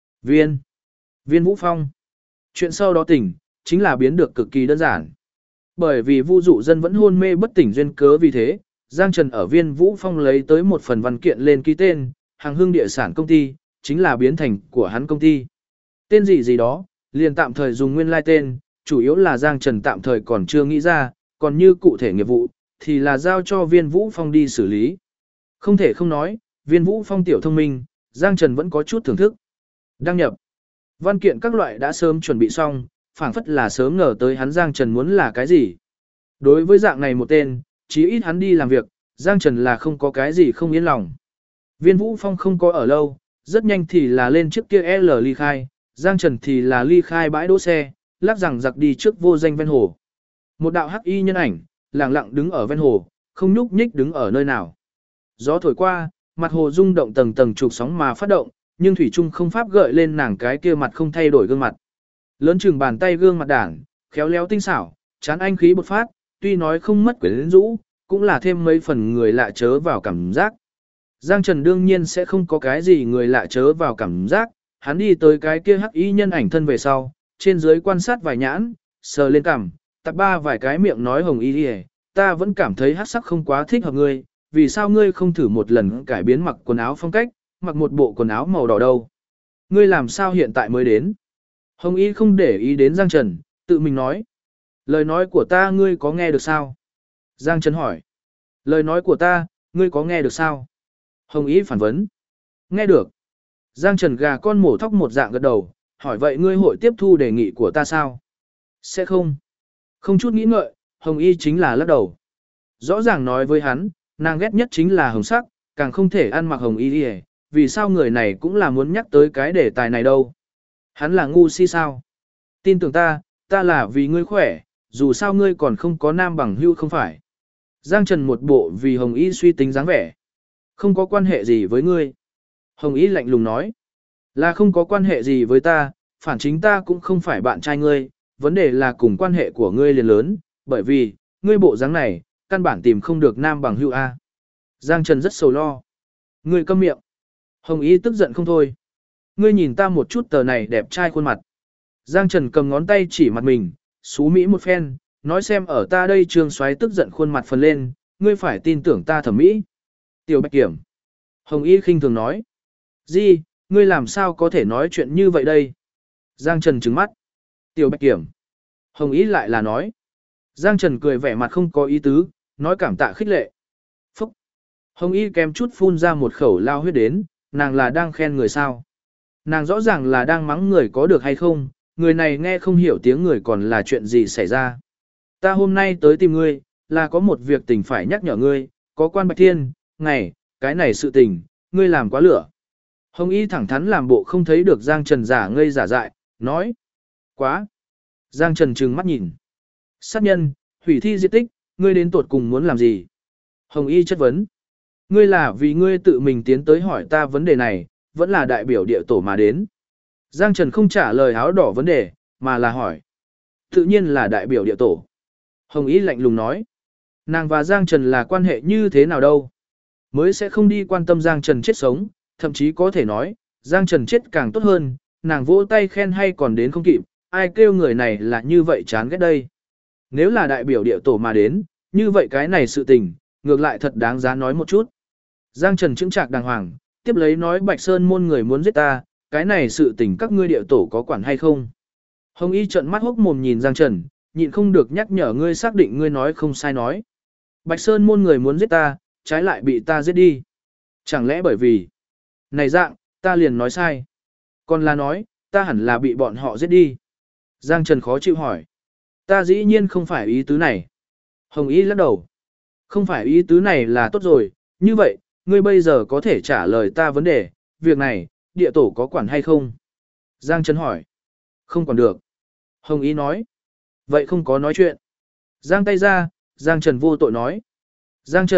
Viên Vũ Phong. Chuyện sau đó tỉnh, chính là biến được cực kỳ đơn giản. Bởi vì Vu Dụ Dân vẫn hôn mê bất tỉnh duyên cớ vì thế, Giang Trần ở Viên Vũ Phong lấy tới một phần văn kiện lên ký tên, Hàng Hưng địa sản công ty, chính là biến thành của hắn công ty. Tên gì gì đó, liền tạm thời dùng nguyên lai tên, chủ yếu là Giang Trần tạm thời còn chưa nghĩ ra, còn như cụ thể nghiệp vụ, thì là giao cho Viên Vũ Phong đi xử lý. Không thể không nói, Viên Vũ Phong tiểu thông minh, Giang Trần vẫn có chút thưởng thức. Đăng nhập. Văn kiện các loại đã sớm chuẩn bị xong, phảng phất là sớm ngờ tới hắn Giang Trần muốn là cái gì. Đối với dạng này một tên, chí ít hắn đi làm việc, Giang Trần là không có cái gì không yên lòng. Viên Vũ Phong không có ở lâu, rất nhanh thì là lên trước kia L ly khai, Giang Trần thì là ly khai bãi đỗ xe, lắc rằng giặc đi trước vô danh ven hồ. Một đạo hắc y nhân ảnh, lặng lặng đứng ở ven hồ, không nhúc nhích đứng ở nơi nào. Gió thổi qua, mặt hồ rung động tầng tầng trục sóng mà phát động, nhưng thủy trung không pháp gợi lên nàng cái kia mặt không thay đổi gương mặt. Lớn chừng bàn tay gương mặt đảng, khéo léo tinh xảo, chán anh khí bột phát, tuy nói không mất quyến rũ, cũng là thêm mấy phần người lạ chớ vào cảm giác. Giang Trần đương nhiên sẽ không có cái gì người lạ chớ vào cảm giác, hắn đi tới cái kia hắc y nhân ảnh thân về sau, trên dưới quan sát vài nhãn, sờ lên cằm, tập ba vài cái miệng nói hồng y đi, ta vẫn cảm thấy hắc sắc không quá thích hợp ngươi, vì sao ngươi không thử một lần cải biến mặc quần áo phong cách, mặc một bộ quần áo màu đỏ đâu. Ngươi làm sao hiện tại mới đến? Hồng y không để ý đến Giang Trần, tự mình nói. Lời nói của ta ngươi có nghe được sao? Giang Trần hỏi. Lời nói của ta, ngươi có nghe được sao? Hồng y phản vấn. Nghe được. Giang Trần gà con mổ thóc một dạng gật đầu, hỏi vậy ngươi hội tiếp thu đề nghị của ta sao? Sẽ không. Không chút nghĩ ngợi, Hồng y chính là lắc đầu. Rõ ràng nói với hắn, nàng ghét nhất chính là hồng sắc, càng không thể ăn mặc hồng y đi, vì sao người này cũng là muốn nhắc tới cái đề tài này đâu. Hắn là ngu si sao? Tin tưởng ta là vì ngươi khỏe, dù sao ngươi còn không có nam bằng hưu không phải. Giang Trần một bộ vì Hồng Y suy tính dáng vẻ. Không có quan hệ gì với ngươi. Hồng Y lạnh lùng nói. Là không có quan hệ gì với ta, phản chính ta cũng không phải bạn trai ngươi, vấn đề là cùng quan hệ của ngươi liền lớn, bởi vì, ngươi bộ dáng này, căn bản tìm không được nam bằng hưu A. Giang Trần rất sầu lo. Ngươi câm miệng. Hồng Y tức giận không thôi. Ngươi nhìn ta một chút tờ này đẹp trai khuôn mặt. Giang Trần cầm ngón tay chỉ mặt mình, xú mỹ một phen, nói xem ở ta đây Trương Soái tức giận khuôn mặt phần lên, ngươi phải tin tưởng ta thẩm mỹ. Tiểu Bạch Kiểm. Hồng Y khinh thường nói. Gì, ngươi làm sao có thể nói chuyện như vậy đây? Giang Trần trừng mắt. Tiểu Bạch Kiểm. Hồng Y lại là nói. Giang Trần cười vẻ mặt không có ý tứ, nói cảm tạ khích lệ. Phúc. Hồng Y kèm chút phun ra một khẩu lao huyết đến, nàng là đang khen người sao? Nàng rõ ràng là đang mắng người có được hay không, người này nghe không hiểu tiếng người còn là chuyện gì xảy ra. Ta hôm nay tới tìm ngươi, là có một việc tình phải nhắc nhở ngươi, có quan Bạch Thiên, ngày, cái này sự tình, ngươi làm quá lửa. Hồng Y thẳng thắn làm bộ không thấy được Giang Trần giả ngây giả dại, nói. Quá. Giang Trần trừng mắt nhìn. Sát nhân, hủy thi diệt tích, ngươi đến tột cùng muốn làm gì? Hồng Y chất vấn. Ngươi là vì ngươi tự mình tiến tới hỏi ta vấn đề này, vẫn là đại biểu địa tổ mà đến. Giang Trần không trả lời áo đỏ vấn đề, mà là hỏi. Tự nhiên là đại biểu địa tổ. Hồng Y lạnh lùng nói. Nàng và Giang Trần là quan hệ như thế nào đâu? Mới sẽ không đi quan tâm Giang Trần chết sống, thậm chí có thể nói, Giang Trần chết càng tốt hơn, nàng vỗ tay khen hay còn đến không kịp, ai kêu người này là như vậy chán ghét đây. Nếu là đại biểu địa tổ mà đến, như vậy cái này sự tình, ngược lại thật đáng giá nói một chút. Giang Trần chững chạc đàng hoàng, tiếp lấy nói Bạch Sơn môn người muốn giết ta, cái này sự tình các ngươi địa tổ có quản hay không? Hồng Y trợn mắt hốc mồm nhìn Giang Trần, nhịn không được nhắc nhở ngươi xác định ngươi nói không sai nói. Bạch Sơn môn người muốn giết ta, trái lại bị ta giết đi. Chẳng lẽ bởi vì, này dạng, ta liền nói sai. Còn là nói, ta hẳn là bị bọn họ giết đi. Giang Trần khó chịu hỏi. Ta dĩ nhiên không phải ý tứ này. Hồng Y lắc đầu. Không phải ý tứ này là tốt rồi, như vậy, ngươi bây giờ có thể trả lời ta vấn đề, việc này, địa tổ có quản hay không? Giang Trần hỏi. Không quản được. Hồng Y nói. Vậy không có nói chuyện. Giang tay ra, Giang Trần vô tội nói. Giang Trần,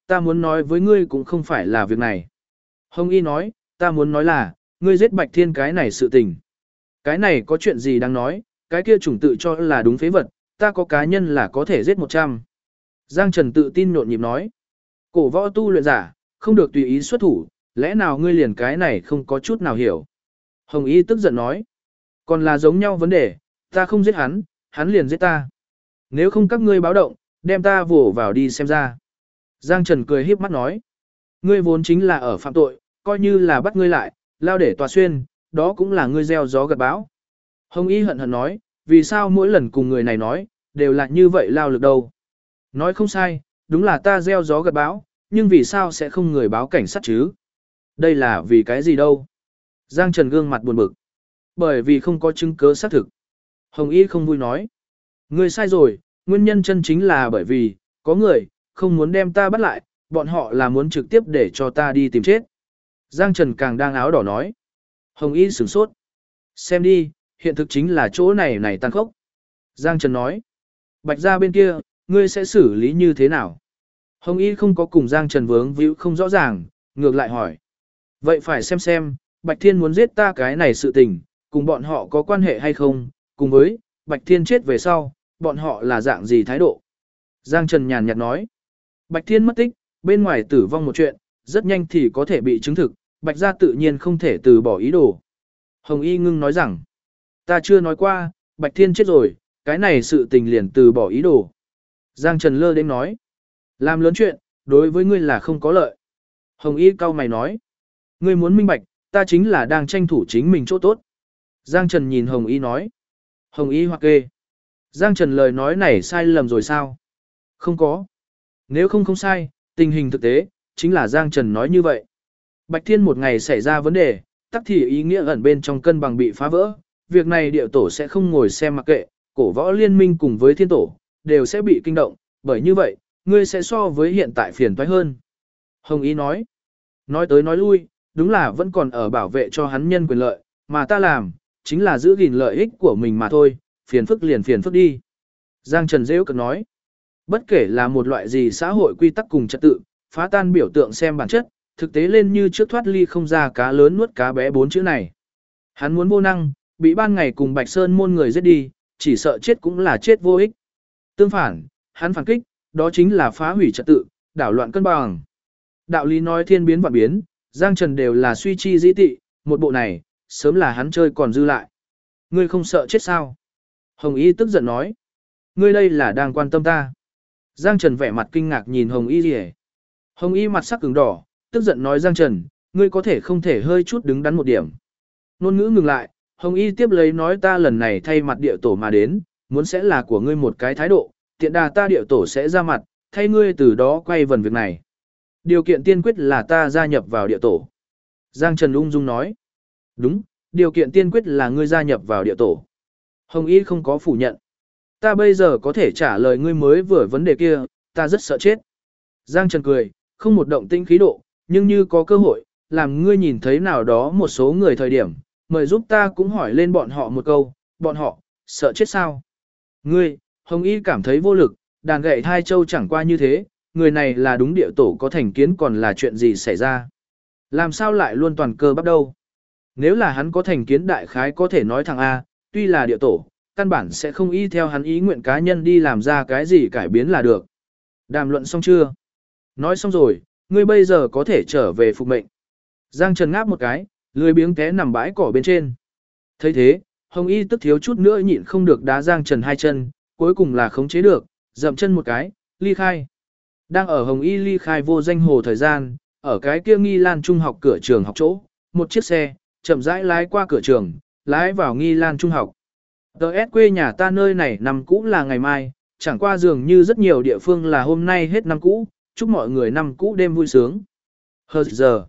ta muốn nói với ngươi cũng không phải là việc này. Hồng Y nói, ta muốn nói là, ngươi giết Bạch Thiên cái này sự tình. Cái này có chuyện gì đang nói, cái kia chủng tự cho là đúng phế vật, ta có cá nhân là có thể giết 100. Giang Trần tự tin nhộn nhịp nói, cổ võ tu luyện giả, không được tùy ý xuất thủ, lẽ nào ngươi liền cái này không có chút nào hiểu. Hồng Y tức giận nói, còn là giống nhau vấn đề, ta không giết hắn, hắn liền giết ta. Nếu không các ngươi báo động, đem ta vồ vào đi xem ra. Giang Trần cười híp mắt nói, ngươi vốn chính là ở phạm tội, coi như là bắt ngươi lại, lao để tòa xuyên, đó cũng là ngươi gieo gió gặt bão. Hồng Y hận hận nói, vì sao mỗi lần cùng người này nói, đều là như vậy lao lực đâu. Nói không sai, đúng là ta gieo gió gặt bão, nhưng vì sao sẽ không người báo cảnh sát chứ? Đây là vì cái gì đâu? Giang Trần gương mặt buồn bực. Bởi vì không có chứng cứ xác thực. Hồng Y không vui nói. Ngươi sai rồi, nguyên nhân chân chính là bởi vì, có người, không muốn đem ta bắt lại, bọn họ là muốn trực tiếp để cho ta đi tìm chết. Giang Trần càng đang áo đỏ nói. Hồng Y sửng sốt. Xem đi, hiện thực chính là chỗ này này tàn khốc. Giang Trần nói. Bạch gia bên kia, ngươi sẽ xử lý như thế nào? Hồng Y không có cùng Giang Trần vướng víu không rõ ràng, ngược lại hỏi. Vậy phải xem, Bạch Thiên muốn giết ta cái này sự tình, cùng bọn họ có quan hệ hay không, cùng với, Bạch Thiên chết về sau, bọn họ là dạng gì thái độ? Giang Trần nhàn nhạt nói. Bạch Thiên mất tích, bên ngoài tử vong một chuyện, rất nhanh thì có thể bị chứng thực, Bạch gia tự nhiên không thể từ bỏ ý đồ. Hồng Y ngưng nói rằng, ta chưa nói qua, Bạch Thiên chết rồi, cái này sự tình liền từ bỏ ý đồ. Giang Trần lơ đến nói, làm lớn chuyện, đối với ngươi là không có lợi. Hồng Y cau mày nói, ngươi muốn minh bạch, ta chính là đang tranh thủ chính mình chỗ tốt. Giang Trần nhìn Hồng Y nói, Hồng Y hoặc kê. Giang Trần lời nói này sai lầm rồi sao? Không có. Nếu không sai, tình hình thực tế, chính là Giang Trần nói như vậy. Bạch Thiên một ngày xảy ra vấn đề, tắc thì ý nghĩa ẩn bên trong cân bằng bị phá vỡ. Việc này địa tổ sẽ không ngồi xem mặc kệ, cổ võ liên minh cùng với thiên tổ, đều sẽ bị kinh động, bởi như vậy, ngươi sẽ so với hiện tại phiền toái hơn. Hồng Y nói, nói tới nói lui, đúng là vẫn còn ở bảo vệ cho hắn nhân quyền lợi, mà ta làm, chính là giữ gìn lợi ích của mình mà thôi, phiền phức liền phiền phức đi. Giang Trần rêu cực nói, bất kể là một loại gì xã hội quy tắc cùng trật tự, phá tan biểu tượng xem bản chất, thực tế lên như trước thoát ly không ra cá lớn nuốt cá bé 4 chữ này. Hắn muốn vô năng, bị ban ngày cùng Bạch Sơn môn người giết đi, chỉ sợ chết cũng là chết vô ích. Tương phản, hắn phản kích, đó chính là phá hủy trật tự, đảo loạn cân bằng. Đạo lý nói thiên biến vạn biến, Giang Trần đều là suy chi dĩ tị, một bộ này, sớm là hắn chơi còn dư lại. Ngươi không sợ chết sao? Hồng Y tức giận nói. Ngươi đây là đang quan tâm ta. Giang Trần vẻ mặt kinh ngạc nhìn Hồng Y gì hết. Hồng Y mặt sắc cứng đỏ, tức giận nói Giang Trần, ngươi có thể không thể hơi chút đứng đắn một điểm. Nôn ngữ ngừng lại, Hồng Y tiếp lấy nói ta lần này thay mặt địa tổ mà đến, muốn sẽ là của ngươi một cái thái độ, tiện đà ta địa tổ sẽ ra mặt, thay ngươi từ đó quay vần việc này. Điều kiện tiên quyết là ta gia nhập vào địa tổ. Giang Trần ung dung nói. Đúng, điều kiện tiên quyết là ngươi gia nhập vào địa tổ. Hồng Y không có phủ nhận. Ta bây giờ có thể trả lời ngươi mới vừa vấn đề kia, ta rất sợ chết. Giang Trần cười, không một động tĩnh khí độ, nhưng như có cơ hội, làm ngươi nhìn thấy nào đó một số người thời điểm, mời giúp ta cũng hỏi lên bọn họ một câu, bọn họ, sợ chết sao? Ngươi, Hồng Y cảm thấy vô lực, đàn gậy thai châu chẳng qua như thế, người này là đúng địa tổ có thành kiến còn là chuyện gì xảy ra? Làm sao lại luôn toàn cơ bắp đâu? Nếu là hắn có thành kiến đại khái có thể nói thằng A, tuy là địa tổ, căn bản sẽ không y theo hắn ý nguyện cá nhân đi làm ra cái gì cải biến là được. Đàm luận xong chưa? Nói xong rồi, ngươi bây giờ có thể trở về phục mệnh. Giang Trần ngáp một cái, lười biếng té nằm bãi cỏ bên trên. Thấy thế, Hồng Y tức thiếu chút nữa nhịn không được đá Giang Trần hai chân, cuối cùng là khống chế được, dậm chân một cái, ly khai. Đang ở Hồng Y ly khai vô danh hồ thời gian, ở cái kia Nghi Lan Trung học cửa trường học chỗ, một chiếc xe, chậm rãi lái qua cửa trường, lái vào Nghi Lan Trung học. TS quê nhà ta nơi này năm cũ là ngày mai, chẳng qua dường như rất nhiều địa phương là hôm nay hết năm cũ, chúc mọi người năm cũ đêm vui sướng. Hờ giờ.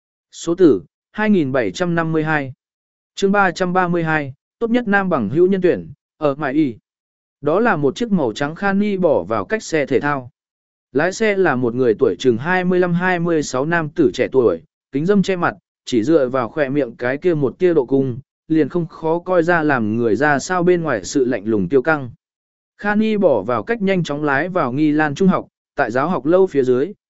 Số tử, 2752. Chương 332, tốt nhất nam bằng hữu nhân tuyển, ở Mại Y. Đó là một chiếc màu trắng Khani bỏ vào cách xe thể thao. Lái xe là một người tuổi chừng 25-26 nam tử trẻ tuổi, kính dâm che mặt, chỉ dựa vào khỏe miệng cái kia một tia độ cung, liền không khó coi ra làm người ra sao bên ngoài sự lạnh lùng tiêu căng. Khani bỏ vào cách nhanh chóng lái vào Nghi Lan Trung học, tại giáo học lâu phía dưới,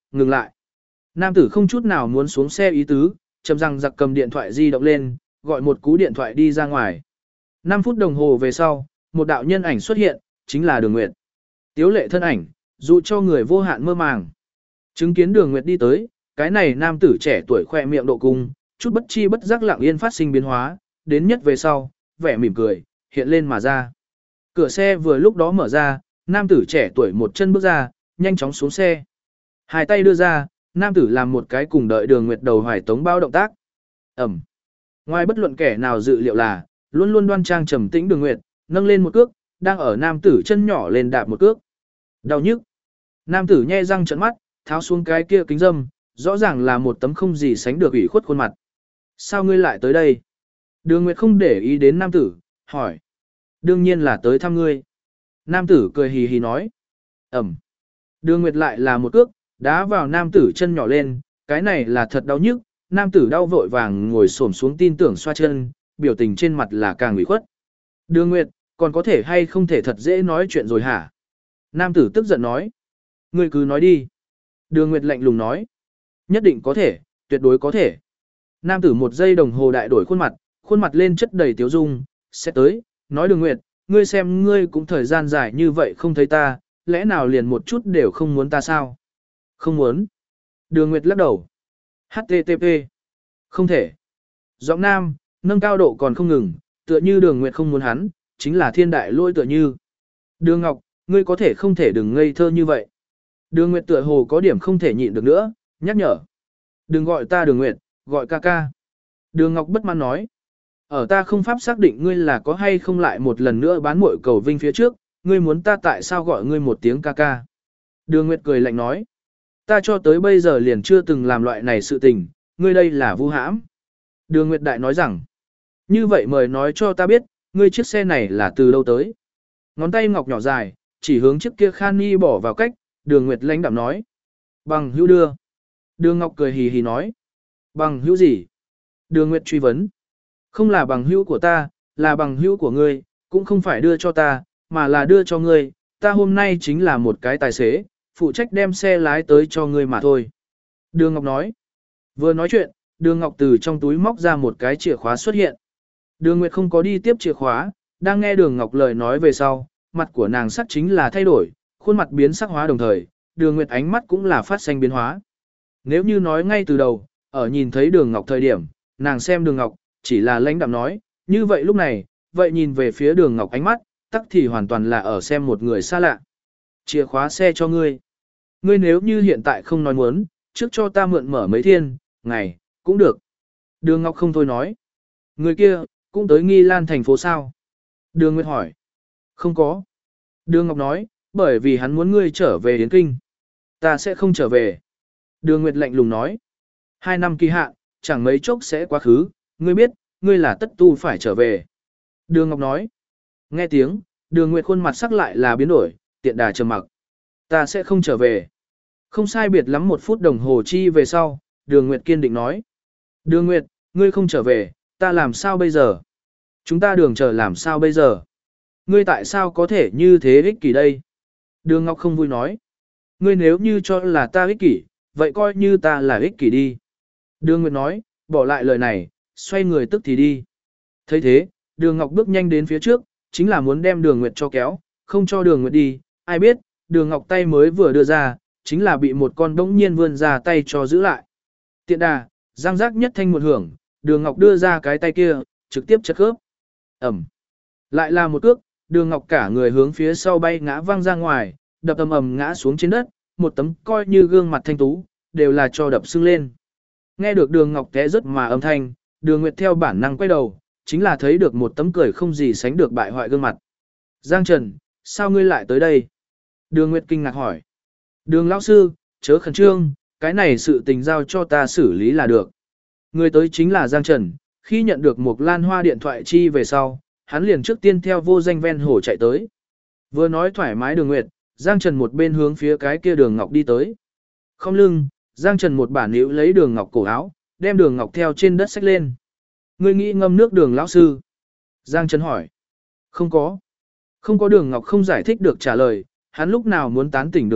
ngừng lại. Nam tử không chút nào muốn xuống xe ý tứ, chầm răng giặc cầm điện thoại di động lên, gọi một cú điện thoại đi ra ngoài. 5 phút đồng hồ về sau, một đạo nhân ảnh xuất hiện, chính là Đường Nguyệt. Tiếu lệ thân ảnh, dụ cho người vô hạn mơ màng. Chứng kiến Đường Nguyệt đi tới, cái này nam tử trẻ tuổi khoe miệng độ cung, chút bất chi bất giác lặng yên phát sinh biến hóa, đến nhất về sau, vẻ mỉm cười, hiện lên mà ra. Cửa xe vừa lúc đó mở ra, nam tử trẻ tuổi một chân bước ra, nhanh chóng xuống xe. Hai tay đưa ra, nam tử làm một cái cùng đợi Đường Nguyệt đầu hoài tống bao động tác. Ẩm. Ngoài bất luận kẻ nào dự liệu là, luôn luôn đoan trang trầm tĩnh Đường Nguyệt, nâng lên một cước, đang ở nam tử chân nhỏ lên đạp một cước. Đau nhức. Nam tử nhe răng trợn mắt, tháo xuống cái kia kính dâm, rõ ràng là một tấm không gì sánh được ủy khuất khuôn mặt. Sao ngươi lại tới đây? Đường Nguyệt không để ý đến nam tử, hỏi. Đương nhiên là tới thăm ngươi. Nam tử cười hì hì nói. Ẩm. Đường Nguyệt lại là một cước, đá vào nam tử chân nhỏ lên, cái này là thật đau nhức. Nam tử đau vội vàng ngồi xổm xuống tin tưởng xoa chân, biểu tình trên mặt là càng ủy khuất. Đường Nguyệt, còn có thể hay không thể thật dễ nói chuyện rồi hả? Nam tử tức giận nói. Ngươi cứ nói đi. Đường Nguyệt lạnh lùng nói. Nhất định có thể, tuyệt đối có thể. Nam tử một giây đồng hồ đại đổi khuôn mặt lên chất đầy tiếu dung, sẽ tới, nói Đường Nguyệt, ngươi xem ngươi cũng thời gian dài như vậy không thấy ta, lẽ nào liền một chút đều không muốn ta sao? Không muốn. Đường Nguyệt lắc đầu. HTTP. Không thể. Giọng nam, nâng cao độ còn không ngừng, tựa như Đường Nguyệt không muốn hắn, chính là thiên đại lôi tựa như. Đường Ngọc, ngươi có thể không thể đừng ngây thơ như vậy. Đường Nguyệt tựa hồ có điểm không thể nhịn được nữa, nhắc nhở. Đừng gọi ta Đường Nguyệt, gọi ca ca. Đường Ngọc bất mãn nói. Ở ta không pháp xác định ngươi là có hay không lại một lần nữa bán muội cầu vinh phía trước, ngươi muốn ta tại sao gọi ngươi một tiếng ca ca. Đường Nguyệt cười lạnh nói. Ta cho tới bây giờ liền chưa từng làm loại này sự tình, ngươi đây là vu hãm. Đường Nguyệt Đại nói rằng. Như vậy mời nói cho ta biết, ngươi chiếc xe này là từ đâu tới. Ngón tay ngọc nhỏ dài, chỉ hướng chiếc kia Khan Ni bỏ vào cách, Đường Nguyệt lãnh đạm nói. Bằng hữu đưa. Đường Ngọc cười hì hì nói. Bằng hữu gì? Đường Nguyệt truy vấn. Không là bằng hữu của ta, là bằng hữu của ngươi, cũng không phải đưa cho ta, mà là đưa cho ngươi. Ta hôm nay chính là một cái tài xế, phụ trách đem xe lái tới cho ngươi mà thôi. Đường Ngọc nói. Vừa nói chuyện, Đường Ngọc từ trong túi móc ra một cái chìa khóa xuất hiện. Đường Nguyệt không có đi tiếp chìa khóa, đang nghe Đường Ngọc lời nói về sau, mặt của nàng sắc chính là thay đổi, khuôn mặt biến sắc hóa đồng thời, Đường Nguyệt ánh mắt cũng là phát sinh biến hóa. Nếu như nói ngay từ đầu, ở nhìn thấy Đường Ngọc thời điểm, nàng xem Đường Ngọc, chỉ là lãnh đạm nói, như vậy lúc này, vậy nhìn về phía Đường Ngọc ánh mắt, tắc thì hoàn toàn là ở xem một người xa lạ. Chìa khóa xe cho ngươi. Ngươi nếu như hiện tại không nói muốn, trước cho ta mượn mở mấy thiên, ngày, cũng được. Đường Ngọc không thôi nói. Người kia, cũng tới Nghi Lan thành phố sao? Đường Nguyệt hỏi. Không có. Đường Ngọc nói, bởi vì hắn muốn ngươi trở về Yến Kinh. Ta sẽ không trở về. Đường Nguyệt lạnh lùng nói. 2 năm kỳ hạn, chẳng mấy chốc sẽ quá khứ, ngươi biết, ngươi là tất tu phải trở về. Đường Ngọc nói. Nghe tiếng, Đường Nguyệt khuôn mặt sắc lại là biến đổi, tiện đà trầm mặc. Ta sẽ không trở về. Không sai biệt lắm 1 phút đồng hồ chi về sau, Đường Nguyệt kiên định nói. Đường Nguyệt, ngươi không trở về, ta làm sao bây giờ? Chúng ta Đường chờ làm sao bây giờ? Ngươi tại sao có thể như thế ích kỷ đây? Đường Ngọc không vui nói. Ngươi nếu như cho là ta ích kỷ, vậy coi như ta là ích kỷ đi. Đường Nguyệt nói, bỏ lại lời này, xoay người tức thì đi. Thấy thế, Đường Ngọc bước nhanh đến phía trước, chính là muốn đem Đường Nguyệt cho kéo, không cho Đường Nguyệt đi. Ai biết, Đường Ngọc tay mới vừa đưa ra, chính là bị một con bỗng nhiên vươn ra tay cho giữ lại. Tiện đà, răng rác nhất thanh một hưởng, Đường Ngọc đưa ra cái tay kia, trực tiếp chật khớp. Ẩm. Lại là một cước, Đường Ngọc cả người hướng phía sau bay ngã văng ra ngoài, đập ầm ầm ngã xuống trên đất, một tấm coi như gương mặt thanh tú, đều là cho đập sưng lên. Nghe được Đường Ngọc té rất mà âm thanh, Đường Nguyệt theo bản năng quay đầu, chính là thấy được một tấm cười không gì sánh được bại hoại gương mặt. Giang Trần, sao ngươi lại tới đây? Đường Nguyệt kinh ngạc hỏi. Đường lão sư, chớ khẩn trương, cái này sự tình giao cho ta xử lý là được. Người tới chính là Giang Trần, khi nhận được một lan hoa điện thoại chi về sau, hắn liền trước tiên theo vô danh ven hồ chạy tới. Vừa nói thoải mái Đường Nguyệt, Giang Trần một bên hướng phía cái kia Đường Ngọc đi tới. Không lưng, Giang Trần một bản níu lấy Đường Ngọc cổ áo, đem Đường Ngọc theo trên đất xách lên. Ngươi nghĩ ngâm nước Đường lão sư? Giang Trần hỏi. Không có. Không có. Đường Ngọc không giải thích được trả lời, hắn lúc nào muốn tán tỉnh Đường Nguyệt,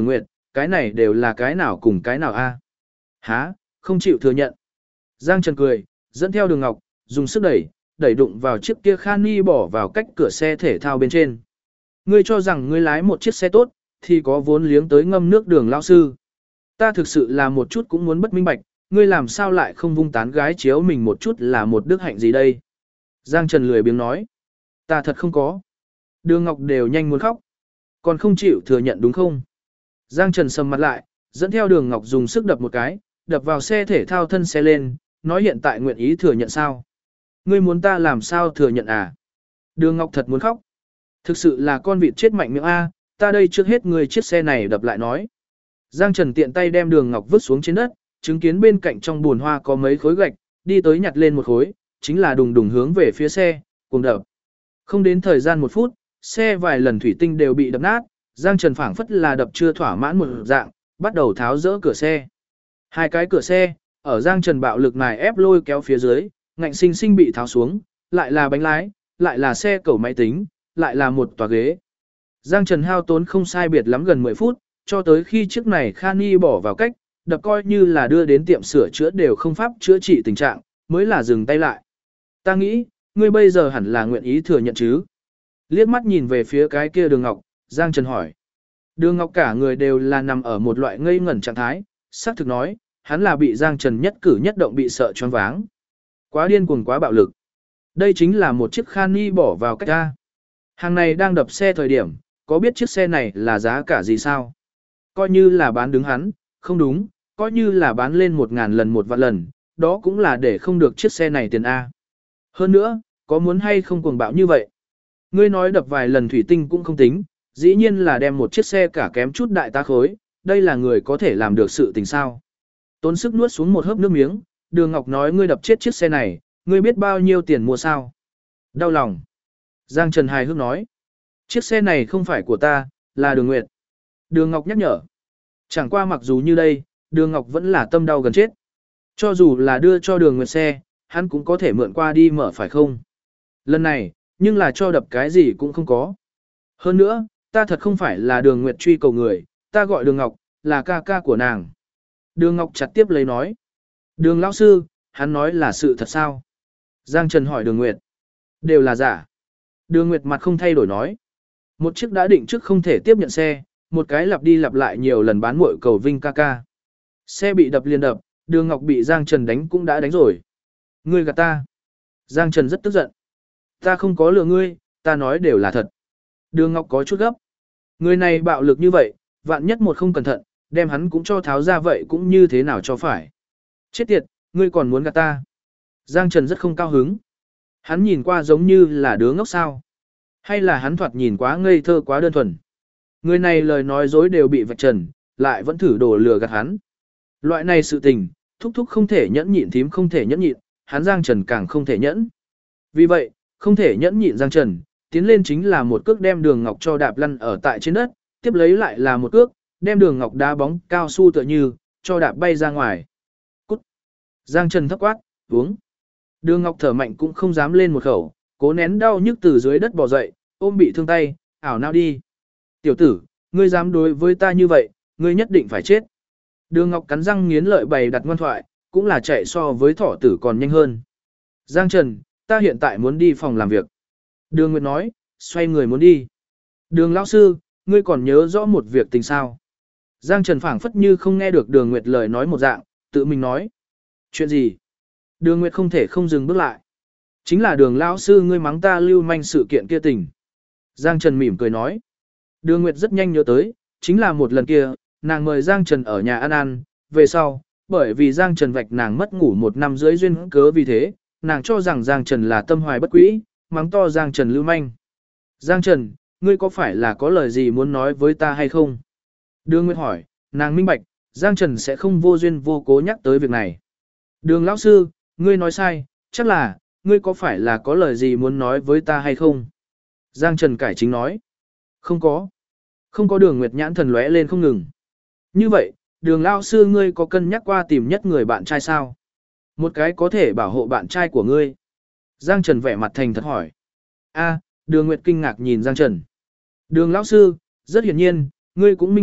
cái này đều là cái nào cùng cái nào a? Hả, không chịu thừa nhận. Giang Trần cười, dẫn theo Đường Ngọc, dùng sức đẩy đụng vào chiếc kia Khani bỏ vào cách cửa xe thể thao bên trên. Ngươi cho rằng ngươi lái một chiếc xe tốt, thì có vốn liếng tới ngâm nước Đường lão sư. Ta thực sự là một chút cũng muốn bất minh bạch, ngươi làm sao lại không vung tán gái chiếu mình một chút là một đức hạnh gì đây? Giang Trần lười biếng nói. Ta thật không có. Đường Ngọc đều nhanh muốn khóc. Còn không chịu thừa nhận đúng không? Giang Trần sầm mặt lại, dẫn theo Đường Ngọc dùng sức đập một cái, đập vào xe thể thao thân xe lên, nói hiện tại nguyện ý thừa nhận sao? Ngươi muốn ta làm sao thừa nhận à? Đường Ngọc thật muốn khóc. Thực sự là con vịt chết mạnh miệng A, ta đây trước hết ngươi chiếc xe này đập lại nói. Giang Trần tiện tay đem Đường Ngọc vứt xuống trên đất, chứng kiến bên cạnh trong bùn hoa có mấy khối gạch, đi tới nhặt lên một khối, chính là đùng đùng hướng về phía xe, cùng đập. Không đến thời gian 1 phút, xe vài lần thủy tinh đều bị đập nát, Giang Trần phảng phất là đập chưa thỏa mãn một dạng, bắt đầu tháo dỡ cửa xe. Hai cái cửa xe, ở Giang Trần bạo lực này ép lôi kéo phía dưới, ngạnh sinh sinh bị tháo xuống, lại là bánh lái, lại là xe cẩu máy tính, lại là một tòa ghế. Giang Trần hao tốn không sai biệt lắm gần 10 phút, cho tới khi chiếc này Khani bỏ vào cách, đập coi như là đưa đến tiệm sửa chữa đều không pháp chữa trị tình trạng, mới là dừng tay lại. Ta nghĩ, ngươi bây giờ hẳn là nguyện ý thừa nhận chứ. Liếc mắt nhìn về phía cái kia Đường Ngọc, Giang Trần hỏi. Đường Ngọc cả người đều là nằm ở một loại ngây ngẩn trạng thái, xác thực nói, hắn là bị Giang Trần nhất cử nhất động bị sợ choáng váng. Quá điên cuồng quá bạo lực. Đây chính là một chiếc Khani bỏ vào cách ra. Hàng này đang đập xe thời điểm, có biết chiếc xe này là giá cả gì sao? Coi như là bán đứng hắn, không đúng, coi như là bán lên 1000 lần 1 vạn lần, đó cũng là để không được chiếc xe này tiền A. Hơn nữa, có muốn hay không cuồng bạo như vậy? Ngươi nói đập vài lần thủy tinh cũng không tính, dĩ nhiên là đem một chiếc xe cả kém chút đại tá khối, đây là người có thể làm được sự tình sao? Tốn sức nuốt xuống một hớp nước miếng, Đường Ngọc nói ngươi đập chết chiếc xe này, ngươi biết bao nhiêu tiền mua sao? Đau lòng. Giang Trần hài hước nói. Chiếc xe này không phải của ta, là Đường Nguyệt. Đường Ngọc nhắc nhở. Chẳng qua mặc dù như đây, Đường Ngọc vẫn là tâm đau gần chết. Cho dù là đưa cho Đường Nguyệt xe, hắn cũng có thể mượn qua đi mở phải không? Lần này, nhưng là cho đập cái gì cũng không có. Hơn nữa, ta thật không phải là Đường Nguyệt truy cầu người, ta gọi Đường Ngọc, là ca ca của nàng. Đường Ngọc chặt tiếp lấy nói. Đường lão sư, hắn nói là sự thật sao? Giang Trần hỏi Đường Nguyệt. Đều là giả. Đường Nguyệt mặt không thay đổi nói. Một chiếc đã định trước không thể tiếp nhận xe, một cái lặp đi lặp lại nhiều lần bán muội cầu vinh ca ca. Xe bị đập liền đập, Đường Ngọc bị Giang Trần đánh cũng đã đánh rồi. Ngươi gạt ta. Giang Trần rất tức giận. Ta không có lừa ngươi, ta nói đều là thật. Đường Ngọc có chút gấp. Người này bạo lực như vậy, vạn nhất một không cẩn thận, đem hắn cũng cho tháo ra vậy cũng như thế nào cho phải. Chết tiệt, ngươi còn muốn gạt ta. Giang Trần rất không cao hứng. Hắn nhìn qua giống như là đứa ngốc sao. Hay là hắn thoạt nhìn quá ngây thơ quá đơn thuần. Người này lời nói dối đều bị vạch trần, lại vẫn thử đổ lừa gạt hắn. Loại này sự tình, thúc thúc không thể nhẫn nhịn thím không thể nhẫn nhịn, hắn Giang Trần càng không thể nhẫn. Vì vậy, không thể nhẫn nhịn Giang Trần, tiến lên chính là một cước đem Đường Ngọc cho đạp lăn ở tại trên đất, tiếp lấy lại là một cước, đem Đường Ngọc đá bóng cao su tựa như, cho đạp bay ra ngoài. Cút! Giang Trần thấp quát, uống. Đường Ngọc thở mạnh cũng không dám lên một khẩu, cố nén đau nhức từ dưới đất bò dậy, ôm bị thương tay, ảo não đi. Tiểu tử, ngươi dám đối với ta như vậy, ngươi nhất định phải chết. Đường Ngọc cắn răng nghiến lợi bày đặt ngoan thoại, cũng là chạy so với thỏ tử còn nhanh hơn. Giang Trần, ta hiện tại muốn đi phòng làm việc. Đường Nguyệt nói, xoay người muốn đi. Đường lão sư, ngươi còn nhớ rõ một việc tình sao? Giang Trần phảng phất như không nghe được Đường Nguyệt lời nói một dạng, tự mình nói. Chuyện gì? Đường Nguyệt không thể không dừng bước lại. Chính là Đường lão sư ngươi mắng ta lưu manh sự kiện kia tình. Giang Trần mỉm cười nói. Đường Nguyệt rất nhanh nhớ tới, chính là một lần kia, nàng mời Giang Trần ở nhà ăn, về sau, bởi vì Giang Trần vạch nàng mất ngủ 1 năm rưỡi duyên cớ vì thế, nàng cho rằng Giang Trần là tâm hoài bất quỹ, mắng to Giang Trần lưu manh. Giang Trần, ngươi có phải là có lời gì muốn nói với ta hay không? Đường Nguyệt hỏi, nàng minh bạch, Giang Trần sẽ không vô duyên vô cố nhắc tới việc này. Đường lão sư, ngươi nói sai, chắc là, ngươi có phải là có lời gì muốn nói với ta hay không? Giang Trần cải chính nói, không có. Không có. Đường Nguyệt nhãn thần lóe lên không ngừng. Như vậy, Đường lão sư ngươi có cân nhắc qua tìm nhất người bạn trai sao? Một cái có thể bảo hộ bạn trai của ngươi. Giang Trần vẻ mặt thành thật hỏi. A, Đường Nguyệt kinh ngạc nhìn Giang Trần. Đường lão sư, rất hiển nhiên, ngươi cũng minh bạch,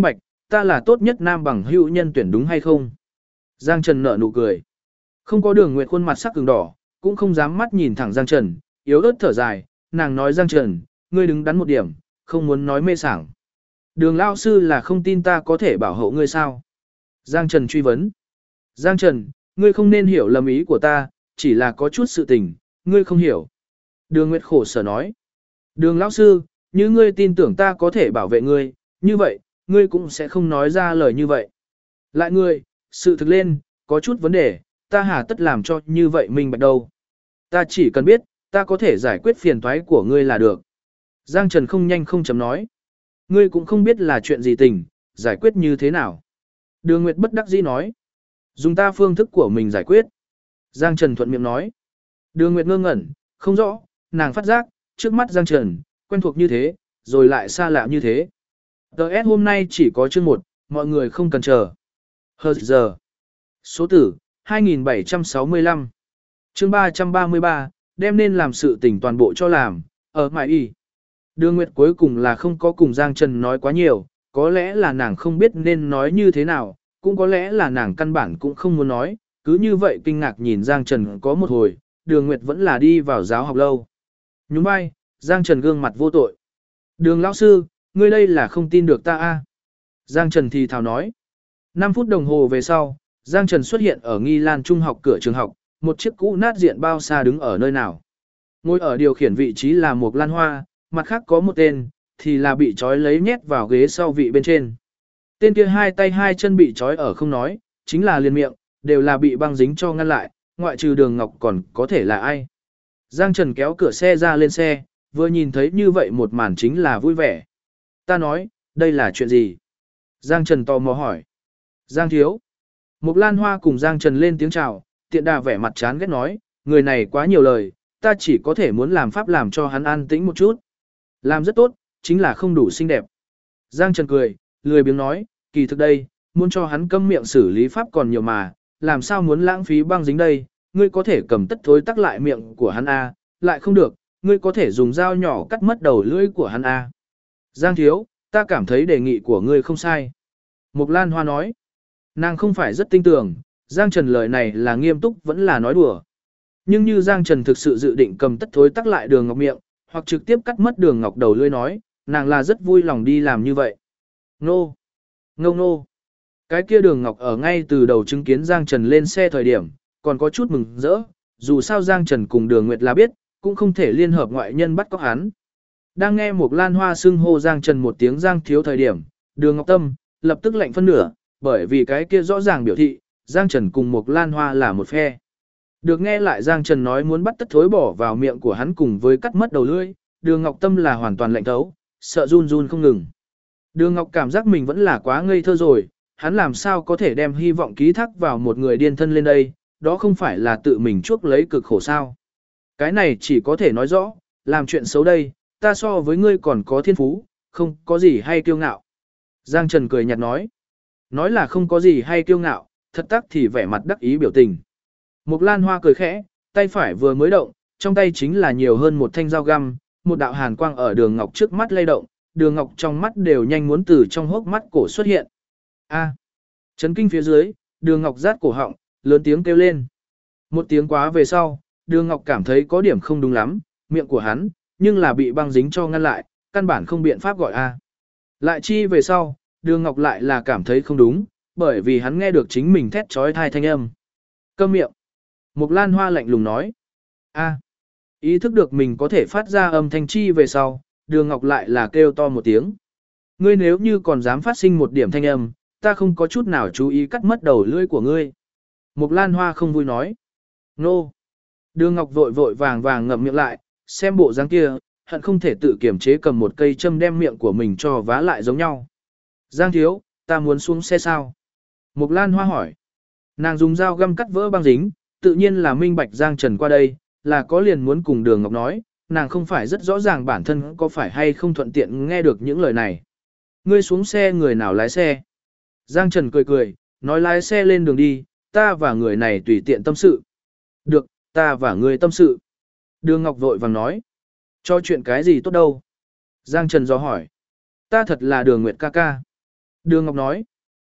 ta là tốt nhất nam bằng hữu nhân tuyển đúng hay không? Giang Trần nở nụ cười. Không có Đường Nguyệt khuôn mặt sắc ửng đỏ, cũng không dám mắt nhìn thẳng Giang Trần, yếu ớt thở dài, nàng nói Giang Trần, ngươi đứng đắn một điểm, không muốn nói mê sảng. Đường lao sư là không tin ta có thể bảo hộ ngươi sao? Giang Trần truy vấn. Giang Trần, ngươi không nên hiểu lầm ý của ta, chỉ là có chút sự tình, ngươi không hiểu. Đường Nguyệt khổ sở nói. Đường lão sư, như ngươi tin tưởng ta có thể bảo vệ ngươi, như vậy, ngươi cũng sẽ không nói ra lời như vậy. Lại ngươi, sự thực lên, có chút vấn đề, ta hà tất làm cho như vậy minh bạch đâu. Ta chỉ cần biết, ta có thể giải quyết phiền toái của ngươi là được. Giang Trần không nhanh không chấm nói. Ngươi cũng không biết là chuyện gì tình, giải quyết như thế nào. Đường Nguyệt bất đắc dĩ nói. Dùng ta phương thức của mình giải quyết. Giang Trần thuận miệng nói. Đường Nguyệt ngơ ngẩn, không rõ, nàng phát giác, trước mắt Giang Trần, quen thuộc như thế, rồi lại xa lạ như thế. Đợt hôm nay chỉ có chương 1, mọi người không cần chờ. Hờ giờ. Số tử, 2765. Chương 333, đem nên làm sự tình toàn bộ cho làm, ở mãi y. Đường Nguyệt cuối cùng là không có cùng Giang Trần nói quá nhiều, có lẽ là nàng không biết nên nói như thế nào, cũng có lẽ là nàng căn bản cũng không muốn nói, cứ như vậy kinh ngạc nhìn Giang Trần có một hồi, Đường Nguyệt vẫn là đi vào giáo học lâu. Nhún vai, Giang Trần gương mặt vô tội. Đường lão sư, ngươi đây là không tin được ta a? Giang Trần thì thào nói. 5 phút đồng hồ về sau, Giang Trần xuất hiện ở Nghi Lan Trung học cửa trường học, một chiếc cũ nát diện bao xa đứng ở nơi nào. Ngồi ở điều khiển vị trí là một Lan Hoa, mặt khác có một tên, thì là bị trói lấy nhét vào ghế sau vị bên trên. Tên kia hai tay hai chân bị trói ở không nói, chính là liền miệng, đều là bị băng dính cho ngăn lại, ngoại trừ Đường Ngọc còn có thể là ai. Giang Trần kéo cửa xe ra lên xe, vừa nhìn thấy như vậy một màn chính là vui vẻ. Ta nói, đây là chuyện gì? Giang Trần tò mò hỏi. Giang thiếu. Mục Lan Hoa cùng Giang Trần lên tiếng chào, tiện đà vẻ mặt chán ghét nói, người này quá nhiều lời, ta chỉ có thể muốn làm pháp làm cho hắn an tĩnh một chút. Làm rất tốt, chính là không đủ xinh đẹp. Giang Trần cười, lười biếng nói, kỳ thực đây, muốn cho hắn câm miệng xử lý pháp còn nhiều mà, làm sao muốn lãng phí băng dính đây, ngươi có thể cầm tất thối tắc lại miệng của hắn A, lại không được, ngươi có thể dùng dao nhỏ cắt mất đầu lưỡi của hắn A. Giang thiếu, ta cảm thấy đề nghị của ngươi không sai. Mục Lan Hoa nói, nàng không phải rất tin tưởng, Giang Trần lời này là nghiêm túc vẫn là nói đùa. Nhưng như Giang Trần thực sự dự định cầm tất thối tắc lại Đường Ngọc miệng, hoặc trực tiếp cắt mất Đường Ngọc đầu lưỡi nói, nàng là rất vui lòng đi làm như vậy. Nô! Ngô nô! Cái kia Đường Ngọc ở ngay từ đầu chứng kiến Giang Trần lên xe thời điểm, còn có chút mừng rỡ, dù sao Giang Trần cùng Đường Nguyệt là biết, cũng không thể liên hợp ngoại nhân bắt cóc hắn. Đang nghe một Lan Hoa xưng hô Giang Trần một tiếng Giang thiếu thời điểm, Đường Ngọc tâm, lập tức lạnh phân nửa, bởi vì cái kia rõ ràng biểu thị, Giang Trần cùng một Lan Hoa là một phe. Được nghe lại Giang Trần nói muốn bắt tất thối bỏ vào miệng của hắn cùng với cắt mất đầu lưỡi, Đường Ngọc tâm là hoàn toàn lạnh thấu, sợ run run không ngừng. Đường Ngọc cảm giác mình vẫn là quá ngây thơ rồi, hắn làm sao có thể đem hy vọng ký thác vào một người điên thân lên đây, đó không phải là tự mình chuốc lấy cực khổ sao. Cái này chỉ có thể nói rõ, làm chuyện xấu đây, ta so với ngươi còn có thiên phú, không có gì hay kiêu ngạo. Giang Trần cười nhạt nói là không có gì hay kiêu ngạo, thật tắc thì vẻ mặt đắc ý biểu tình. Mục Lan Hoa cười khẽ, tay phải vừa mới động, trong tay chính là nhiều hơn một thanh dao găm, một đạo hàn quang ở Đường Ngọc trước mắt lay động, Đường Ngọc trong mắt đều nhanh muốn từ trong hốc mắt cổ xuất hiện. A! Chấn kinh phía dưới, Đường Ngọc rát cổ họng, lớn tiếng kêu lên. Một tiếng quá về sau, Đường Ngọc cảm thấy có điểm không đúng lắm, miệng của hắn, nhưng là bị băng dính cho ngăn lại, căn bản không biện pháp gọi A. Lại chi về sau, Đường Ngọc lại là cảm thấy không đúng, bởi vì hắn nghe được chính mình thét trói thai thanh âm. Câm miệng. Mục Lan Hoa lạnh lùng nói. A. Ý thức được mình có thể phát ra âm thanh chi về sau, Đường Ngọc lại là kêu to một tiếng. Ngươi nếu như còn dám phát sinh một điểm thanh âm, ta không có chút nào chú ý cắt mất đầu lưỡi của ngươi. Mục Lan Hoa không vui nói. Nô. Đường Ngọc vội vội vàng vàng ngậm miệng lại, xem bộ dáng kia, hận không thể tự kiểm chế cầm một cây châm đem miệng của mình cho vá lại giống nhau. Giang thiếu, ta muốn xuống xe sao? Mục Lan Hoa hỏi. Nàng dùng dao găm cắt vỡ băng dính, tự nhiên là minh bạch Giang Trần qua đây, là có liền muốn cùng Đường Ngọc nói, nàng không phải rất rõ ràng bản thân có phải hay không thuận tiện nghe được những lời này. Ngươi xuống xe người nào lái xe? Giang Trần cười cười, nói lái xe lên đường đi, ta và người này tùy tiện tâm sự. Được, ta và người tâm sự. Đường Ngọc vội vàng nói. Cho chuyện cái gì tốt đâu? Giang Trần do hỏi. Ta thật là Đường Nguyệt ca ca. Đường Ngọc nói.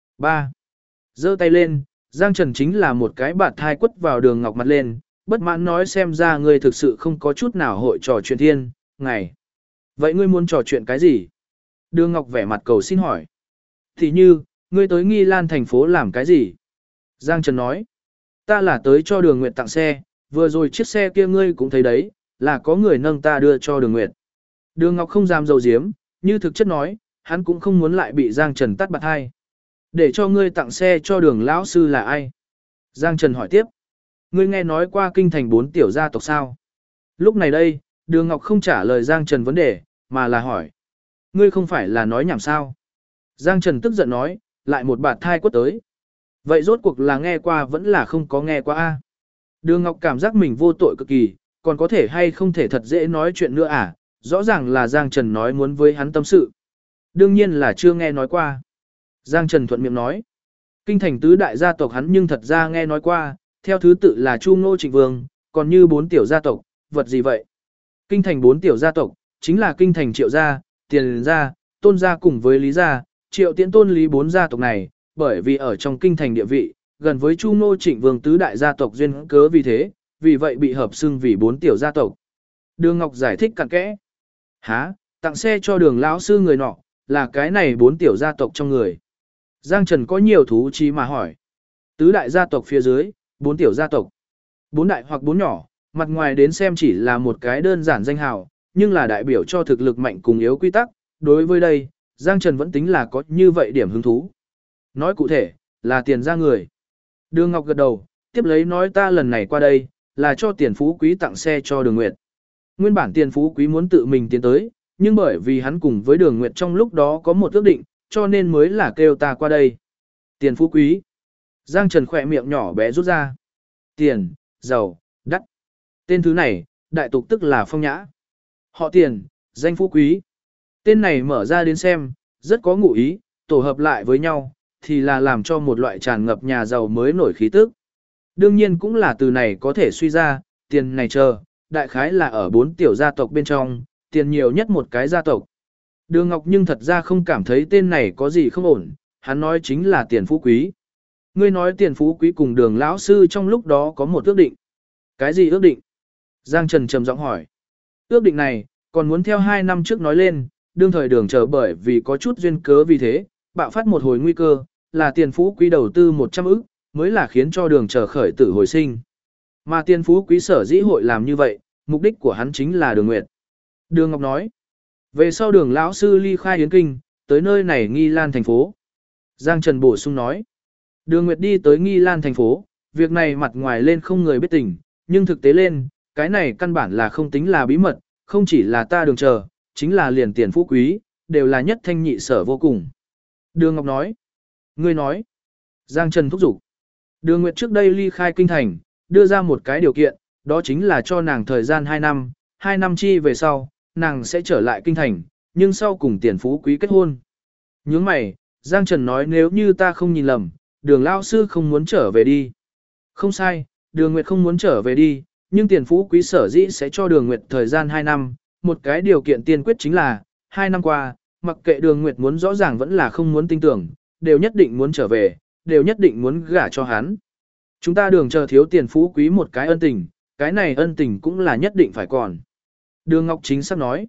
3. Giơ tay lên, Giang Trần chính là một cái bạt thai quất vào Đường Ngọc mặt lên, bất mãn nói xem ra ngươi thực sự không có chút nào hội trò chuyện thiên, ngày. Vậy ngươi muốn trò chuyện cái gì? Đường Ngọc vẻ mặt cầu xin hỏi. Thì như, ngươi tới Nghi Lan thành phố làm cái gì? Giang Trần nói. Ta là tới cho Đường Nguyệt tặng xe, vừa rồi chiếc xe kia ngươi cũng thấy đấy, là có người nâng ta đưa cho Đường Nguyệt. Đường Ngọc không dám dầu diếm, như thực chất nói, hắn cũng không muốn lại bị Giang Trần tắt bạt hai. Để cho ngươi tặng xe cho Đường lão sư là ai? Giang Trần hỏi tiếp. Ngươi nghe nói qua kinh thành 4 tiểu gia tộc sao? Lúc này đây, Đường Ngọc không trả lời Giang Trần vấn đề, mà là hỏi. Ngươi không phải là nói nhảm sao? Giang Trần tức giận nói, lại một bạt thai quất tới. Vậy rốt cuộc là nghe qua vẫn là không có nghe qua a? Đường Ngọc cảm giác mình vô tội cực kỳ, còn có thể hay không thể thật dễ nói chuyện nữa à? Rõ ràng là Giang Trần nói muốn với hắn tâm sự. Đương nhiên là chưa nghe nói qua. Giang Trần thuận miệng nói. Kinh thành tứ đại gia tộc hắn nhưng thật ra nghe nói qua, theo thứ tự là Chu Ngô Trịnh Vương, còn như 4 tiểu gia tộc, vật gì vậy? Kinh thành 4 tiểu gia tộc, chính là kinh thành Triệu gia, Tiền gia, Tôn gia cùng với Lý gia, Triệu Tiễn Tôn Lý 4 gia tộc này, bởi vì ở trong kinh thành địa vị, gần với Chu Ngô Trịnh Vương tứ đại gia tộc duyên cớ vì thế, vì vậy bị hợp xưng vì 4 tiểu gia tộc. Đường Ngọc giải thích cặn kẽ. Hả, tặng xe cho Đường lão sư người nọ, là cái này 4 tiểu gia tộc trong người. Giang Trần có nhiều thú chí mà hỏi. Tứ đại gia tộc phía dưới, 4 tiểu gia tộc. 4 đại hoặc 4 nhỏ, mặt ngoài đến xem chỉ là một cái đơn giản danh hào, nhưng là đại biểu cho thực lực mạnh cùng yếu quy tắc. Đối với đây, Giang Trần vẫn tính là có như vậy điểm hứng thú. Nói cụ thể, là tiền ra người. Đường Ngọc gật đầu, tiếp lấy nói ta lần này qua đây, là cho Tiền Phú Quý tặng xe cho Đường Nguyệt. Nguyên bản Tiền Phú Quý muốn tự mình tiến tới, nhưng bởi vì hắn cùng với Đường Nguyệt trong lúc đó có một ước định, cho nên mới là kêu ta qua đây. Tiền Phú Quý. Giang Trần khỏe miệng nhỏ bé rút ra. Tiền, giàu, đắt. Tên thứ này, đại tục tức là phong nhã. Họ Tiền, danh Phú Quý. Tên này mở ra đến xem, rất có ngụ ý, tổ hợp lại với nhau, thì là làm cho một loại tràn ngập nhà giàu mới nổi khí tức. Đương nhiên cũng là từ này có thể suy ra, tiền này chờ, đại khái là ở 4 tiểu gia tộc bên trong, tiền nhiều nhất một cái gia tộc. Đường Ngọc nhưng thật ra không cảm thấy tên này có gì không ổn, hắn nói chính là Tiền Phú Quý. Ngươi nói Tiền Phú Quý cùng Đường lão sư trong lúc đó có một ước định. Cái gì ước định? Giang Trần trầm giọng hỏi. Ước định này, còn muốn theo 2 năm trước nói lên, đương thời Đường chờ bởi vì có chút duyên cớ vì thế, bạo phát một hồi nguy cơ, là Tiền Phú Quý đầu tư 100 ức, mới là khiến cho Đường chờ khởi tử hồi sinh. Mà Tiền Phú Quý sở dĩ hội làm như vậy, mục đích của hắn chính là Đường Nguyệt. Đường Ngọc nói. Về sau Đường lão sư ly khai Yến Kinh, tới nơi này Nghi Lan thành phố. Giang Trần bổ sung nói. Đường Nguyệt đi tới Nghi Lan thành phố, việc này mặt ngoài lên không người biết tình, nhưng thực tế lên, cái này căn bản là không tính là bí mật, không chỉ là ta Đường chờ, chính là liền Tiền Phú Quý, đều là nhất thanh nhị sở vô cùng. Đường Ngọc nói. Ngươi nói. Giang Trần thúc giục. Đường Nguyệt trước đây ly khai kinh thành, đưa ra một cái điều kiện, đó chính là cho nàng thời gian 2 năm, 2 năm chi về sau, nàng sẽ trở lại kinh thành, nhưng sau cùng Tiền Phú Quý kết hôn. Nhướng mày, Giang Trần nói nếu như ta không nhìn lầm, Đường lão sư không muốn trở về đi. Không sai, Đường Nguyệt không muốn trở về đi, nhưng Tiền Phú Quý sở dĩ sẽ cho Đường Nguyệt thời gian 2 năm, một cái điều kiện tiên quyết chính là, 2 năm qua, mặc kệ Đường Nguyệt muốn rõ ràng vẫn là không muốn tin tưởng, đều nhất định muốn trở về, đều nhất định muốn gả cho hắn. Chúng ta Đường chờ thiếu Tiền Phú Quý một cái ân tình, cái này ân tình cũng là nhất định phải còn. Đường Ngọc chính xác nói.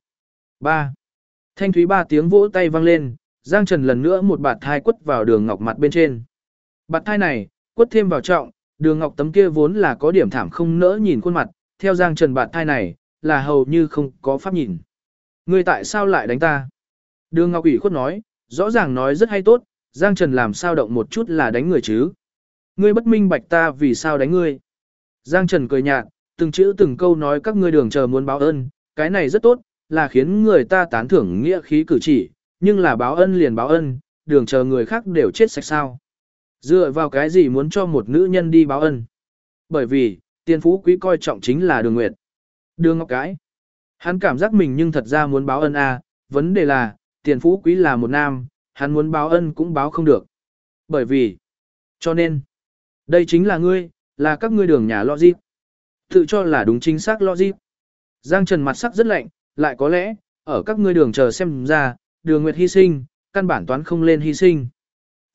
3. Thanh thúy 3 tiếng vỗ tay vang lên, Giang Trần lần nữa một bạt thai quất vào Đường Ngọc mặt bên trên. Bạt thai này, quất thêm vào trọng, Đường Ngọc tấm kia vốn là có điểm thảm không nỡ nhìn khuôn mặt, theo Giang Trần bạt thai này, là hầu như không có pháp nhìn. Ngươi tại sao lại đánh ta? Đường Ngọc ủy khuất nói, rõ ràng nói rất hay tốt, Giang Trần làm sao động một chút là đánh người chứ? Ngươi bất minh bạch ta vì sao đánh ngươi? Giang Trần cười nhạt, từng chữ từng câu nói các ngươi Đường chờ muốn báo ơn, cái này rất tốt, là khiến người ta tán thưởng nghĩa khí cử chỉ, nhưng là báo ân liền báo ân, Đường chờ người khác đều chết sạch sao. Dựa vào cái gì muốn cho một nữ nhân đi báo ân? Bởi vì, Tiền Phú Quý coi trọng chính là Đường Nguyệt. Đường Ngọc cái. Hắn cảm giác mình nhưng thật ra muốn báo ân à, vấn đề là, Tiền Phú Quý là một nam, hắn muốn báo ân cũng báo không được. Bởi vì, cho nên, đây chính là ngươi, là các ngươi Đường nhà logic. Tự cho là đúng chính xác logic. Giang Trần mặt sắc rất lạnh, lại có lẽ, ở các ngươi Đường chờ xem ra, Đường Nguyệt hy sinh, căn bản toán không lên hy sinh.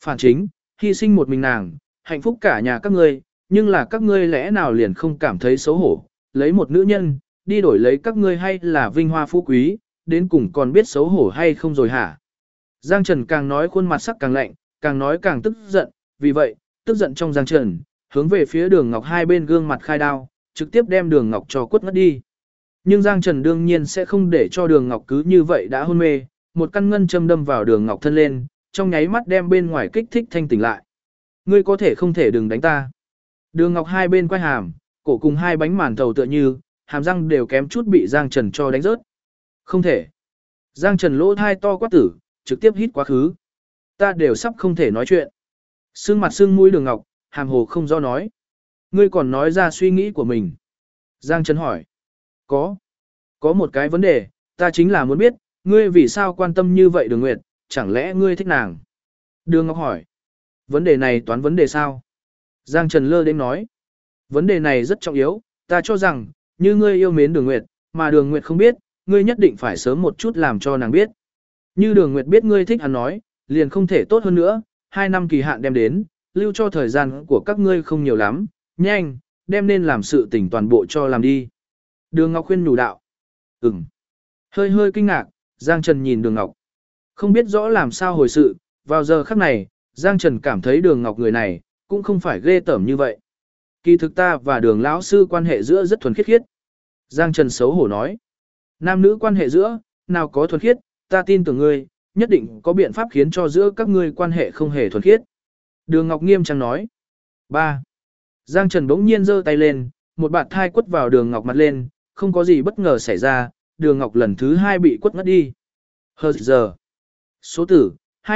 Phản chính, hy sinh một mình nàng, hạnh phúc cả nhà các ngươi, nhưng là các ngươi lẽ nào liền không cảm thấy xấu hổ, lấy một nữ nhân, đi đổi lấy các ngươi hay là vinh hoa phú quý, đến cùng còn biết xấu hổ hay không rồi hả? Giang Trần càng nói khuôn mặt sắc càng lạnh, càng nói càng tức giận, vì vậy, tức giận trong Giang Trần, hướng về phía Đường Ngọc hai bên gương mặt khai đao, trực tiếp đem Đường Ngọc cho quất ngất đi. Nhưng Giang Trần đương nhiên sẽ không để cho Đường Ngọc cứ như vậy đã hôn mê, một căn ngân châm đâm vào Đường Ngọc thân lên, trong nháy mắt đem bên ngoài kích thích thanh tỉnh lại. Ngươi có thể không thể đừng đánh ta. Đường Ngọc hai bên quay hàm, cổ cùng hai bánh màn thầu tựa như, hàm răng đều kém chút bị Giang Trần cho đánh rớt. Không thể. Giang Trần lỗ thai to quát tử, trực tiếp hít quá khứ. Ta đều sắp không thể nói chuyện. Sưng mặt sưng mũi Đường Ngọc, hàm hồ không do nói. Ngươi còn nói ra suy nghĩ của mình. Giang Trần hỏi. Có một cái vấn đề, ta chính là muốn biết, ngươi vì sao quan tâm như vậy Đường Nguyệt, chẳng lẽ ngươi thích nàng? Đường Ngọc hỏi. Vấn đề này toán vấn đề sao? Giang Trần lơ đến nói. Vấn đề này rất trọng yếu, ta cho rằng, như ngươi yêu mến Đường Nguyệt, mà Đường Nguyệt không biết, ngươi nhất định phải sớm một chút làm cho nàng biết. Như Đường Nguyệt biết ngươi thích hắn nói, liền không thể tốt hơn nữa, 2 năm kỳ hạn đem đến, lưu cho thời gian của các ngươi không nhiều lắm, nhanh, đem nên làm sự tỉnh toàn bộ cho làm đi. Đường Ngọc khuyên nhủ đạo. Hơi hơi kinh ngạc, Giang Trần nhìn Đường Ngọc. Không biết rõ làm sao hồi sự, vào giờ khắc này, Giang Trần cảm thấy Đường Ngọc người này, cũng không phải ghê tởm như vậy. Kỳ thực ta và Đường lão sư quan hệ giữa rất thuần khiết khiết. Giang Trần xấu hổ nói. Nam nữ quan hệ giữa, nào có thuần khiết, ta tin tưởng ngươi, nhất định có biện pháp khiến cho giữa các ngươi quan hệ không hề thuần khiết. Đường Ngọc nghiêm trang nói. 3. Giang Trần bỗng nhiên giơ tay lên, một bạt thai quất vào Đường Ngọc mặt lên, không có gì bất ngờ xảy ra, Đường Ngọc lần thứ 2 bị quất ngất đi. Hờ giờ. Số tử,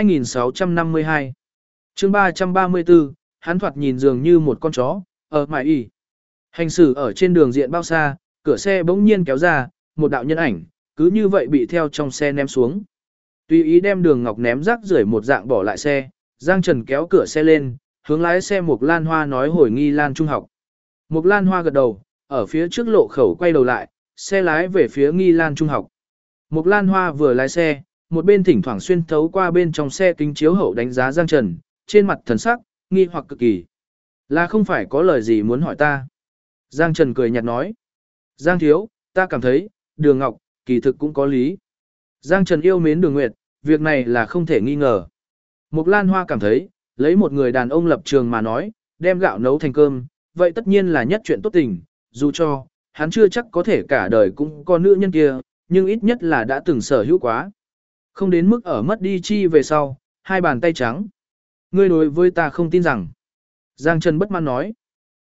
2652. Chương 334, hắn thoạt nhìn dường như một con chó, ở mải y. Hành xử ở trên đường diện bao xa, cửa xe bỗng nhiên kéo ra, một đạo nhân ảnh, cứ như vậy bị theo trong xe ném xuống. Tùy ý đem Đường Ngọc ném rác rưởi một dạng bỏ lại xe, Giang Trần kéo cửa xe lên, hướng lái xe Mục Lan Hoa nói hồi Nghi Lan Trung học. Mục Lan Hoa gật đầu, ở phía trước lộ khẩu quay đầu lại, xe lái về phía Nghi Lan Trung học. Mục Lan Hoa vừa lái xe, một bên thỉnh thoảng xuyên thấu qua bên trong xe kính chiếu hậu đánh giá Giang Trần, trên mặt thần sắc, nghi hoặc cực kỳ. Là không phải có lời gì muốn hỏi ta. Giang Trần cười nhạt nói. Giang thiếu, ta cảm thấy, Đường Ngọc, kỳ thực cũng có lý. Giang Trần yêu mến Đường Nguyệt, việc này là không thể nghi ngờ. Mục Lan Hoa cảm thấy, lấy một người đàn ông lập trường mà nói, đem gạo nấu thành cơm, vậy tất nhiên là nhất chuyện tốt tình, dù cho, hắn chưa chắc có thể cả đời cũng có nữ nhân kia, nhưng ít nhất là đã từng sở hữu quá. Không đến mức ở mất đi chi về sau, hai bàn tay trắng. Ngươi đối với ta không tin rằng. Giang Trần bất mãn nói.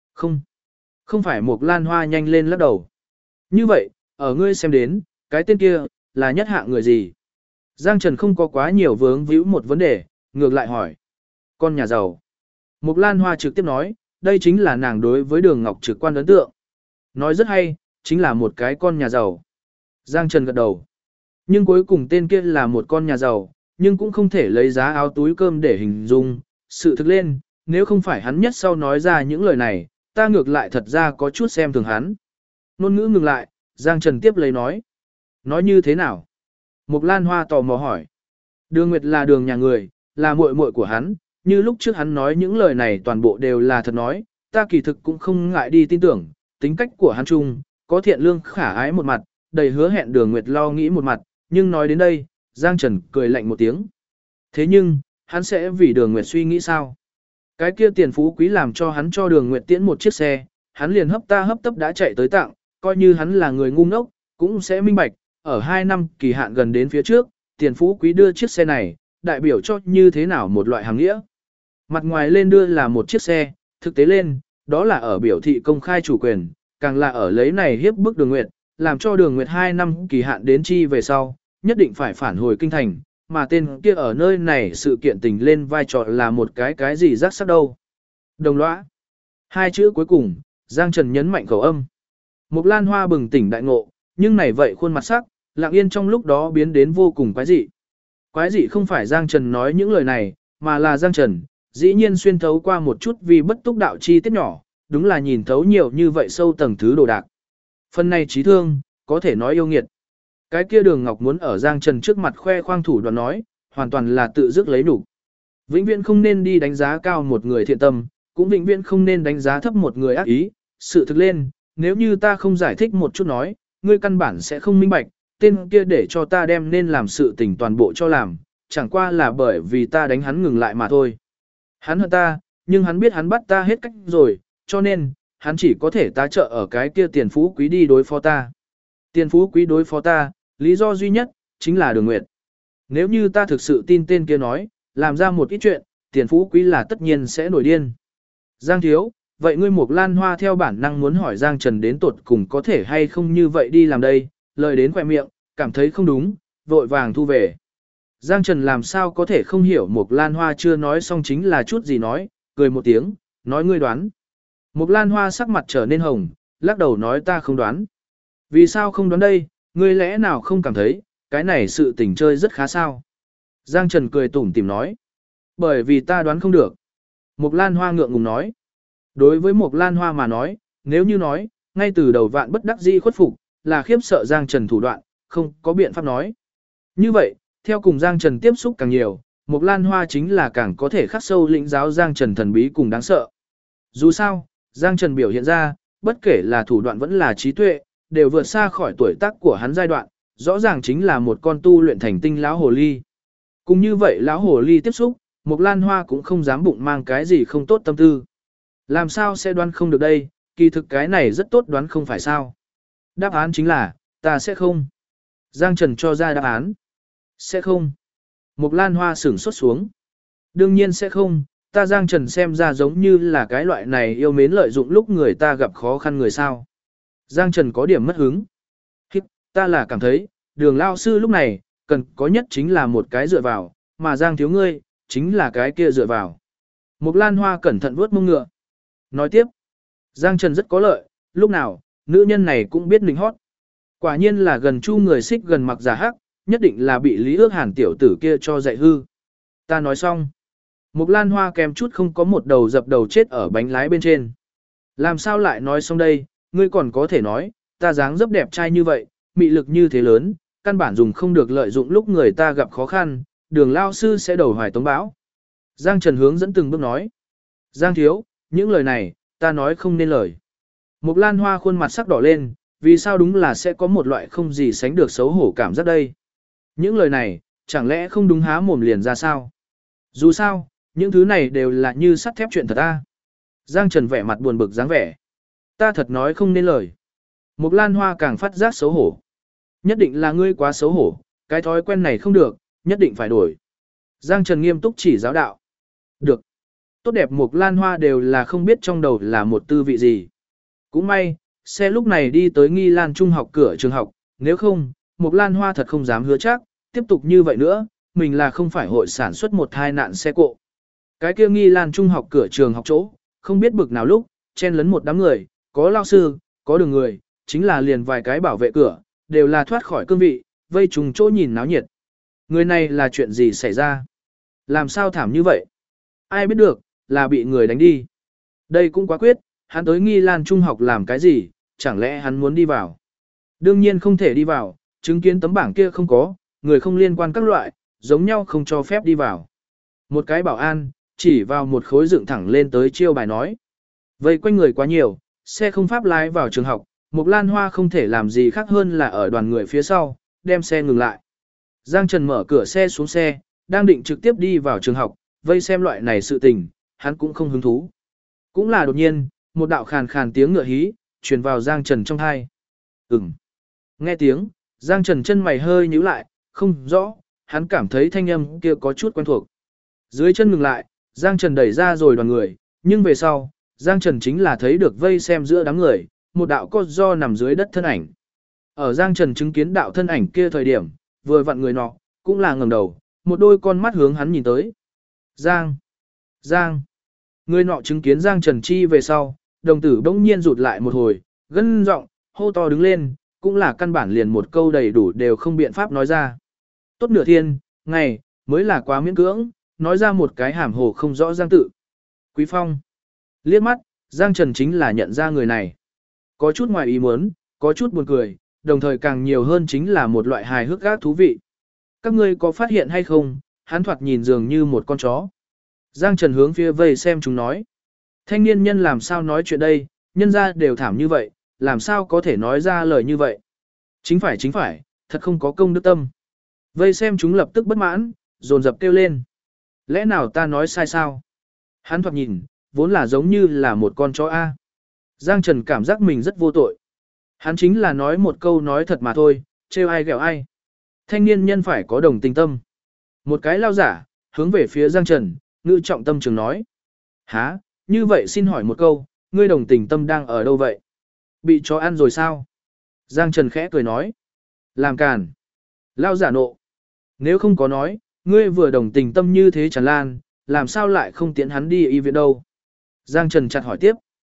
Không phải Mục Lan Hoa nhanh lên lắc đầu. Như vậy, ở ngươi xem đến, cái tên kia, là nhất hạng người gì? Giang Trần không có quá nhiều vướng víu một vấn đề, ngược lại hỏi. Con nhà giàu. Mục Lan Hoa trực tiếp nói, đây chính là nàng đối với Đường Ngọc trực quan ấn tượng. Nói rất hay, chính là một cái con nhà giàu. Giang Trần gật đầu. Nhưng cuối cùng tên kia là một con nhà giàu, nhưng cũng không thể lấy giá áo túi cơm để hình dung. Sự thực lên, nếu không phải hắn nhất sau nói ra những lời này, ta ngược lại thật ra có chút xem thường hắn. Nôn ngữ ngừng lại, Giang Trần tiếp lấy nói. Nói như thế nào? Mục Lan Hoa tò mò hỏi. Đường Nguyệt là Đường nhà người, là muội muội của hắn, như lúc trước hắn nói những lời này toàn bộ đều là thật nói, ta kỳ thực cũng không ngại đi tin tưởng, tính cách của hắn chung, có thiện lương khả ái một mặt, đầy hứa hẹn Đường Nguyệt lo nghĩ một mặt, nhưng nói đến đây, Giang Trần cười lạnh một tiếng. Thế nhưng, hắn sẽ vì Đường Nguyệt suy nghĩ sao? Cái kia tiền phú quý làm cho hắn cho Đường Nguyệt tiễn một chiếc xe, hắn liền hấp tấp đã chạy tới tặng, coi như hắn là người ngu ngốc, cũng sẽ minh bạch, ở 2 năm kỳ hạn gần đến phía trước, tiền phú quý đưa chiếc xe này, đại biểu cho như thế nào một loại hàng nghĩa. Mặt ngoài lên đưa là một chiếc xe, thực tế lên, đó là ở biểu thị công khai chủ quyền, càng là ở lấy này hiếp bức Đường Nguyệt, làm cho Đường Nguyệt 2 năm kỳ hạn đến chi về sau, nhất định phải phản hồi kinh thành, mà tên kia ở nơi này sự kiện tình lên vai trò là một cái gì rắc sắc đâu. Đồng lõa. 2 chữ cuối cùng, Giang Trần nhấn mạnh khẩu âm. Mục Lan Hoa bừng tỉnh đại ngộ, nhưng này vậy khuôn mặt sắc, lặng yên trong lúc đó biến đến vô cùng quái dị. Quái dị không phải Giang Trần nói những lời này, mà là Giang Trần, dĩ nhiên xuyên thấu qua một chút vì bất túc đạo chi tiết nhỏ, đúng là nhìn thấu nhiều như vậy sâu tầng thứ đồ đạc. Phần này trí thương, có thể nói yêu nghiệt. Cái kia Đường Ngọc muốn ở Giang Trần trước mặt khoe khoang thủ đoạn nói, hoàn toàn là tự dứt lấy nhục. Vĩnh viễn không nên đi đánh giá cao một người thiện tâm, cũng vĩnh viễn không nên đánh giá thấp một người ác ý. Sự thực lên, nếu như ta không giải thích một chút nói, ngươi căn bản sẽ không minh bạch, tên kia để cho ta đem nên làm sự tình toàn bộ cho làm, chẳng qua là bởi vì ta đánh hắn ngừng lại mà thôi. Hắn hận ta, nhưng hắn biết hắn bắt ta hết cách rồi, cho nên, hắn chỉ có thể tá trợ ở cái kia tiền phú quý đi đối phó ta. Tiền phú quý đối phó ta, lý do duy nhất, chính là Đường Nguyệt. Nếu như ta thực sự tin tên kia nói, làm ra một ít chuyện, tiền phú quý là tất nhiên sẽ nổi điên. Giang thiếu, vậy ngươi Mộc Lan Hoa theo bản năng muốn hỏi Giang Trần đến tột cùng có thể hay không như vậy đi làm đây, lời đến khỏe miệng, cảm thấy không đúng, vội vàng thu về. Giang Trần làm sao có thể không hiểu Mộc Lan Hoa chưa nói xong chính là chút gì nói, cười một tiếng, nói ngươi đoán. Mộc Lan Hoa sắc mặt trở nên hồng, lắc đầu nói ta không đoán. Vì sao không đoán đây, ngươi lẽ nào không cảm thấy, cái này sự tình chơi rất khá sao? Giang Trần cười tủm tỉm nói. Bởi vì ta đoán không được. Mộc Lan Hoa ngượng ngùng nói. Đối với Mộc Lan Hoa mà nói, nếu như nói, ngay từ đầu vạn bất đắc dĩ khuất phục, là khiếp sợ Giang Trần thủ đoạn, không có biện pháp nói. Như vậy, theo cùng Giang Trần tiếp xúc càng nhiều, Mộc Lan Hoa chính là càng có thể khắc sâu lĩnh giáo Giang Trần thần bí cùng đáng sợ. Dù sao, Giang Trần biểu hiện ra, bất kể là thủ đoạn vẫn là trí tuệ, đều vượt xa khỏi tuổi tác của hắn giai đoạn, rõ ràng chính là một con tu luyện thành tinh lão hồ ly. Cùng như vậy lão hồ ly tiếp xúc, Mộc Lan Hoa cũng không dám bụng mang cái gì không tốt tâm tư. Làm sao sẽ đoán không được đây, kỳ thực cái này rất tốt đoán không phải sao. Đáp án chính là, ta sẽ không. Giang Trần cho ra đáp án. Sẽ không. Mộc Lan Hoa sửng sốt xuống. Đương nhiên sẽ không, ta Giang Trần xem ra giống như là cái loại này yêu mến lợi dụng lúc người ta gặp khó khăn người sao. Giang Trần có điểm mất hứng. Ta là cảm thấy, Đường lao sư lúc này, cần có nhất chính là một cái dựa vào, mà Giang thiếu ngươi, chính là cái kia dựa vào. Mộc Lan Hoa cẩn thận vuốt mông ngựa. Nói tiếp, Giang Trần rất có lợi, lúc nào, nữ nhân này cũng biết nịnh hót. Quả nhiên là gần chu người xích gần mặc giả hắc, nhất định là bị Lý Ước Hàn tiểu tử kia cho dạy hư. Ta nói xong. Mộc Lan Hoa kèm chút không có một đầu dập đầu chết ở bánh lái bên trên. Làm sao lại nói xong đây, ngươi còn có thể nói, ta dáng dấp đẹp trai như vậy, mị lực như thế lớn, căn bản dùng không được lợi dụng lúc người ta gặp khó khăn, Đường lao sư sẽ đầu hoài tống bão. Giang Trần hướng dẫn từng bước nói. Giang thiếu, những lời này, ta nói không nên lời. Mộc Lan Hoa khuôn mặt sắc đỏ lên, vì sao đúng là sẽ có một loại không gì sánh được xấu hổ cảm giác đây. Những lời này, chẳng lẽ không đúng há mồm liền ra sao? Dù sao, những thứ này đều là như sắt thép chuyện thật ta. Giang Trần vẻ mặt buồn bực dáng vẻ. Ta thật nói không nên lời. Mộc Lan Hoa càng phát giác xấu hổ. Nhất định là ngươi quá xấu hổ, cái thói quen này không được, nhất định phải đổi. Giang Trần nghiêm túc chỉ giáo đạo. Được. Tốt đẹp Mộc Lan Hoa đều là không biết trong đầu là một tư vị gì. Cũng may, xe lúc này đi tới Nghi Lan Trung học cửa trường học, nếu không, Mộc Lan Hoa thật không dám hứa chắc, tiếp tục như vậy nữa, mình là không phải hội sản xuất một tai nạn xe cộ. Cái kia Nghi Lan Trung học cửa trường học chỗ, không biết bực nào lúc, chen lấn một đám người, có lao sư, có đường người, chính là liền vài cái bảo vệ cửa, đều là thoát khỏi cương vị, vây trùng chỗ nhìn náo nhiệt. Người này là chuyện gì xảy ra? Làm sao thảm như vậy? Ai biết được, là bị người đánh đi. Đây cũng quá quyết, hắn tới Nghi Lan Trung học làm cái gì, chẳng lẽ hắn muốn đi vào? Đương nhiên không thể đi vào, chứng kiến tấm bảng kia không có, người không liên quan các loại, giống nhau không cho phép đi vào. Một cái bảo an, chỉ vào một khối dựng thẳng lên tới chiêu bài nói. Vây quanh người quá nhiều, xe không pháp lái vào trường học, Mộc Lan Hoa không thể làm gì khác hơn là ở đoàn người phía sau, đem xe ngừng lại. Giang Trần mở cửa xe xuống xe, đang định trực tiếp đi vào trường học, vây xem loại này sự tình, hắn cũng không hứng thú. Cũng là đột nhiên, một đạo khàn khàn tiếng ngựa hí, truyền vào Giang Trần trong tai. Nghe tiếng, Giang Trần chân mày hơi nhíu lại, không rõ, hắn cảm thấy thanh âm kia có chút quen thuộc. Dưới chân ngừng lại, Giang Trần đẩy ra rồi đoàn người, nhưng về sau, Giang Trần chính là thấy được vây xem giữa đám người, một đạo co do nằm dưới đất thân ảnh. Ở Giang Trần chứng kiến đạo thân ảnh kia thời điểm, vừa vặn người nọ, cũng là ngẩng đầu, một đôi con mắt hướng hắn nhìn tới. Giang. Người nọ chứng kiến Giang Trần chi về sau, đồng tử bỗng nhiên rụt lại một hồi, gân giọng, hô to đứng lên, cũng là căn bản liền một câu đầy đủ đều không biện pháp nói ra. Tốt nửa thiên, ngày, mới là quá miễn cưỡng, nói ra một cái hàm hồ không rõ Giang tự. Quý Phong. Liếc mắt, Giang Trần chính là nhận ra người này. Có chút ngoài ý muốn, có chút buồn cười, đồng thời càng nhiều hơn chính là một loại hài hước gác thú vị. Các ngươi có phát hiện hay không, hắn thoạt nhìn dường như một con chó. Giang Trần hướng phía vây xem chúng nói. Thanh niên nhân làm sao nói chuyện đây, nhân ra đều thảm như vậy, làm sao có thể nói ra lời như vậy. Chính phải, thật không có công đức tâm. Vây xem chúng lập tức bất mãn, dồn dập kêu lên. Lẽ nào ta nói sai sao? Hắn thoạt nhìn, vốn là giống như là một con chó A. Giang Trần cảm giác mình rất vô tội. Hắn chính là nói một câu nói thật mà thôi, trêu ai ghẹo ai. Thanh niên nhân phải có đồng tình tâm. Một cái lao giả, hướng về phía Giang Trần, ngữ trọng tâm trường nói. Hả, như vậy xin hỏi một câu, ngươi đồng tình tâm đang ở đâu vậy? Bị chó ăn rồi sao? Giang Trần khẽ cười nói. Làm càn. Lao giả nộ. Nếu không có nói, ngươi vừa đồng tình tâm như thế tràn lan, làm sao lại không tiễn hắn đi y viện đâu? Giang Trần chặt hỏi tiếp.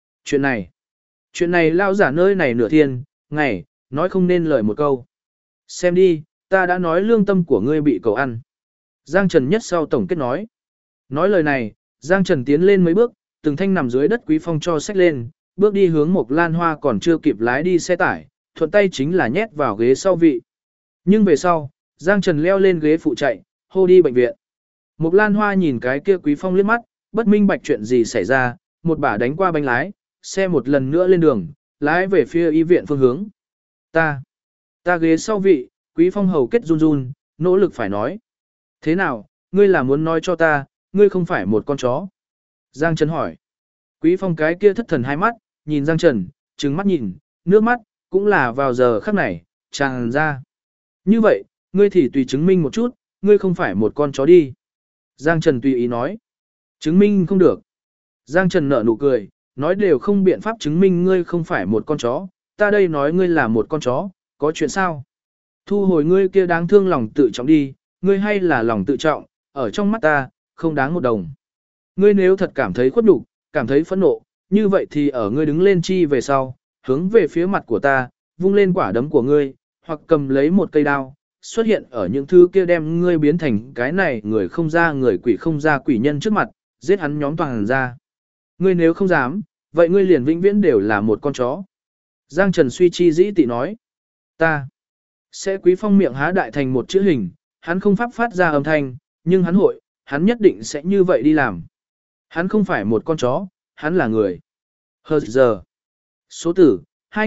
Chuyện này lao giả nơi này nửa thiên, ngày, nói không nên lời một câu. Xem đi, ta đã nói lương tâm của ngươi bị cầu ăn. Giang Trần nhất sau tổng kết nói. Nói lời này, Giang Trần tiến lên mấy bước, từng thanh nằm dưới đất Quý Phong cho xách lên, bước đi hướng một lan hoa còn chưa kịp lái đi xe tải, thuận tay chính là nhét vào ghế sau vị. Nhưng về sau, Giang Trần leo lên ghế phụ chạy, hô đi bệnh viện. Một lan hoa nhìn cái kia Quý Phong liếc mắt, bất minh bạch chuyện gì xảy ra, một bả đánh qua bánh lái, xe một lần nữa lên đường, lái về phía y viện phương hướng. Ta ghế sau vị, Quý Phong hầu kết run run, nỗ lực phải nói. Thế nào, ngươi là muốn nói cho ta, ngươi không phải một con chó. Giang Trần hỏi. Quý Phong cái kia thất thần hai mắt, nhìn Giang Trần, trừng mắt nhìn, nước mắt, cũng là vào giờ khắc này, tràn ra. Như vậy, ngươi thì tùy chứng minh một chút, ngươi không phải một con chó đi. Giang Trần tùy ý nói. Chứng minh không được. Giang Trần nở nụ cười, nói đều không biện pháp chứng minh ngươi không phải một con chó, ta đây nói ngươi là một con chó, có chuyện sao? Thu hồi ngươi kia đáng thương lòng tự trọng đi, ngươi hay là lòng tự trọng, ở trong mắt ta, không đáng một đồng. Ngươi nếu thật cảm thấy khuất nhục, cảm thấy phẫn nộ, như vậy thì ở ngươi đứng lên chi về sau, hướng về phía mặt của ta, vung lên quả đấm của ngươi, hoặc cầm lấy một cây đao, xuất hiện ở những thứ kia đem ngươi biến thành cái này người không ra người quỷ không ra quỷ nhân trước mặt, giết hắn nhóm toàn ra. Ngươi nếu không dám, vậy ngươi liền vĩnh viễn đều là một con chó. Giang Trần suy chi dĩ tị nói. Ta sẽ Quý Phong miệng há đại thành một chữ hình, hắn không pháp phát ra âm thanh, nhưng hắn nhất định sẽ như vậy đi làm. Hắn không phải một con chó, hắn là người. Hờ giờ. Số tử,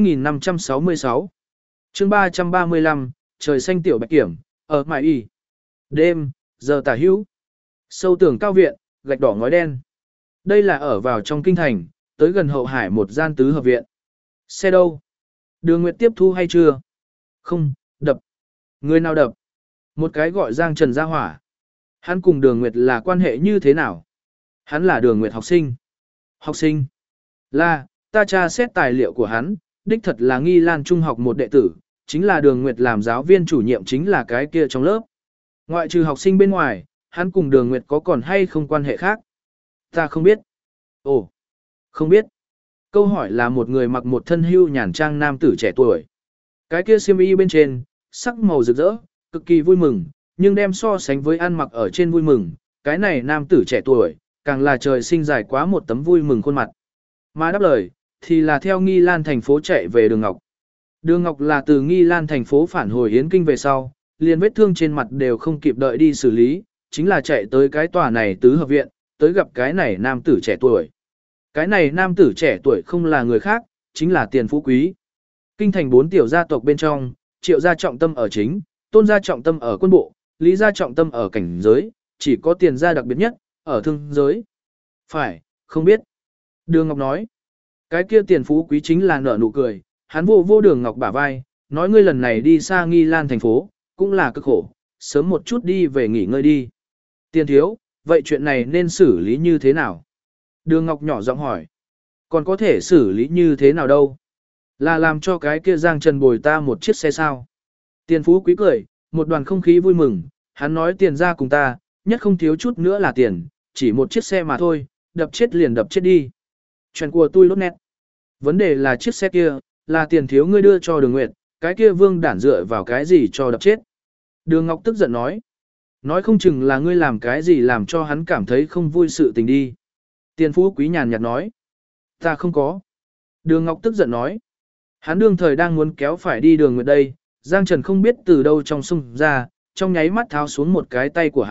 2566. Chương 335, trời xanh tiểu bạch kiểm, ở mải y. Đêm, giờ tả hữu. Sâu tường cao viện, gạch đỏ ngói đen. Đây là ở vào trong kinh thành, tới gần hậu hải một gian tứ hợp viện. Xe đâu? Đường Nguyệt tiếp thu hay chưa? Không, đập. Người nào đập? Một cái gọi Giang Trần ra hỏa. Hắn cùng Đường Nguyệt là quan hệ như thế nào? Hắn là Đường Nguyệt học sinh. Học sinh? Là, ta tra xét tài liệu của hắn, đích thật là Nghi Lan Trung học một đệ tử, chính là Đường Nguyệt làm giáo viên chủ nhiệm chính là cái kia trong lớp. Ngoại trừ học sinh bên ngoài, hắn cùng Đường Nguyệt có còn hay không quan hệ khác? Ta không biết. Ồ, không biết. Câu hỏi là một người mặc một thân hưu nhàn trang nam tử trẻ tuổi. Cái kia xiêm y bên trên, sắc màu rực rỡ, cực kỳ vui mừng, nhưng đem so sánh với ăn mặc ở trên vui mừng, cái này nam tử trẻ tuổi, càng là trời sinh dài quá một tấm vui mừng khuôn mặt. Mà đáp lời, thì là theo Nghi Lan thành phố chạy về Đường Ngọc. Đường Ngọc là từ Nghi Lan thành phố phản hồi Yến Kinh về sau, liền vết thương trên mặt đều không kịp đợi đi xử lý, chính là chạy tới cái tòa này tứ hợp viện, tới gặp cái này nam tử trẻ tuổi. Cái này nam tử trẻ tuổi không là người khác, chính là Tiền Phú Quý. Kinh thành 4 tiểu gia tộc bên trong, Triệu gia trọng tâm ở chính, Tôn gia trọng tâm ở quân bộ, Lý gia trọng tâm ở cảnh giới, chỉ có Tiền gia đặc biệt nhất, ở thương giới. Phải, không biết. Đường Ngọc nói, cái kia Tiền Phú Quý chính là nở nụ cười, hắn vô Đường Ngọc bả vai, nói ngươi lần này đi xa Nghi Lan thành phố, cũng là cực khổ, sớm một chút đi về nghỉ ngơi đi. Tiền thiếu, vậy chuyện này nên xử lý như thế nào? Đường Ngọc nhỏ giọng hỏi. Còn có thể xử lý như thế nào đâu? Là làm cho cái kia Giang Trần bồi ta một chiếc xe sao? Tiền Phú Quý cười, một đoàn không khí vui mừng, hắn nói Tiền ra cùng ta, nhất không thiếu chút nữa là tiền, chỉ một chiếc xe mà thôi, đập chết liền đập chết đi. Chuyện của tôi lốt nét. Vấn đề là chiếc xe kia, là Tiền thiếu ngươi đưa cho Đường Nguyệt, cái kia Vương đản dựa vào cái gì cho đập chết. Đường Ngọc tức giận nói. Nói không chừng là ngươi làm cái gì làm cho hắn cảm thấy không vui sự tình đi. Tiền Phú Quý nhàn nhạt nói. Ta không có. Đường Ngọc tức giận nói. Hắn đương thời đang muốn kéo phải đi Đường Nguyệt đây, Giang Trần không biết từ đâu trong sông ra, trong nháy mắt tháo xuống một cái tay của hắn,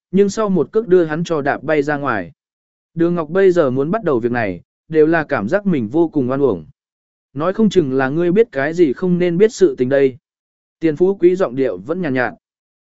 nhưng sau một cước đưa hắn cho đạp bay ra ngoài. Đường Ngọc bây giờ muốn bắt đầu việc này, đều là cảm giác mình vô cùng oan uổng. Nói không chừng là ngươi biết cái gì không nên biết sự tình đây. Tiền Phú Quý giọng điệu vẫn nhàn nhạt.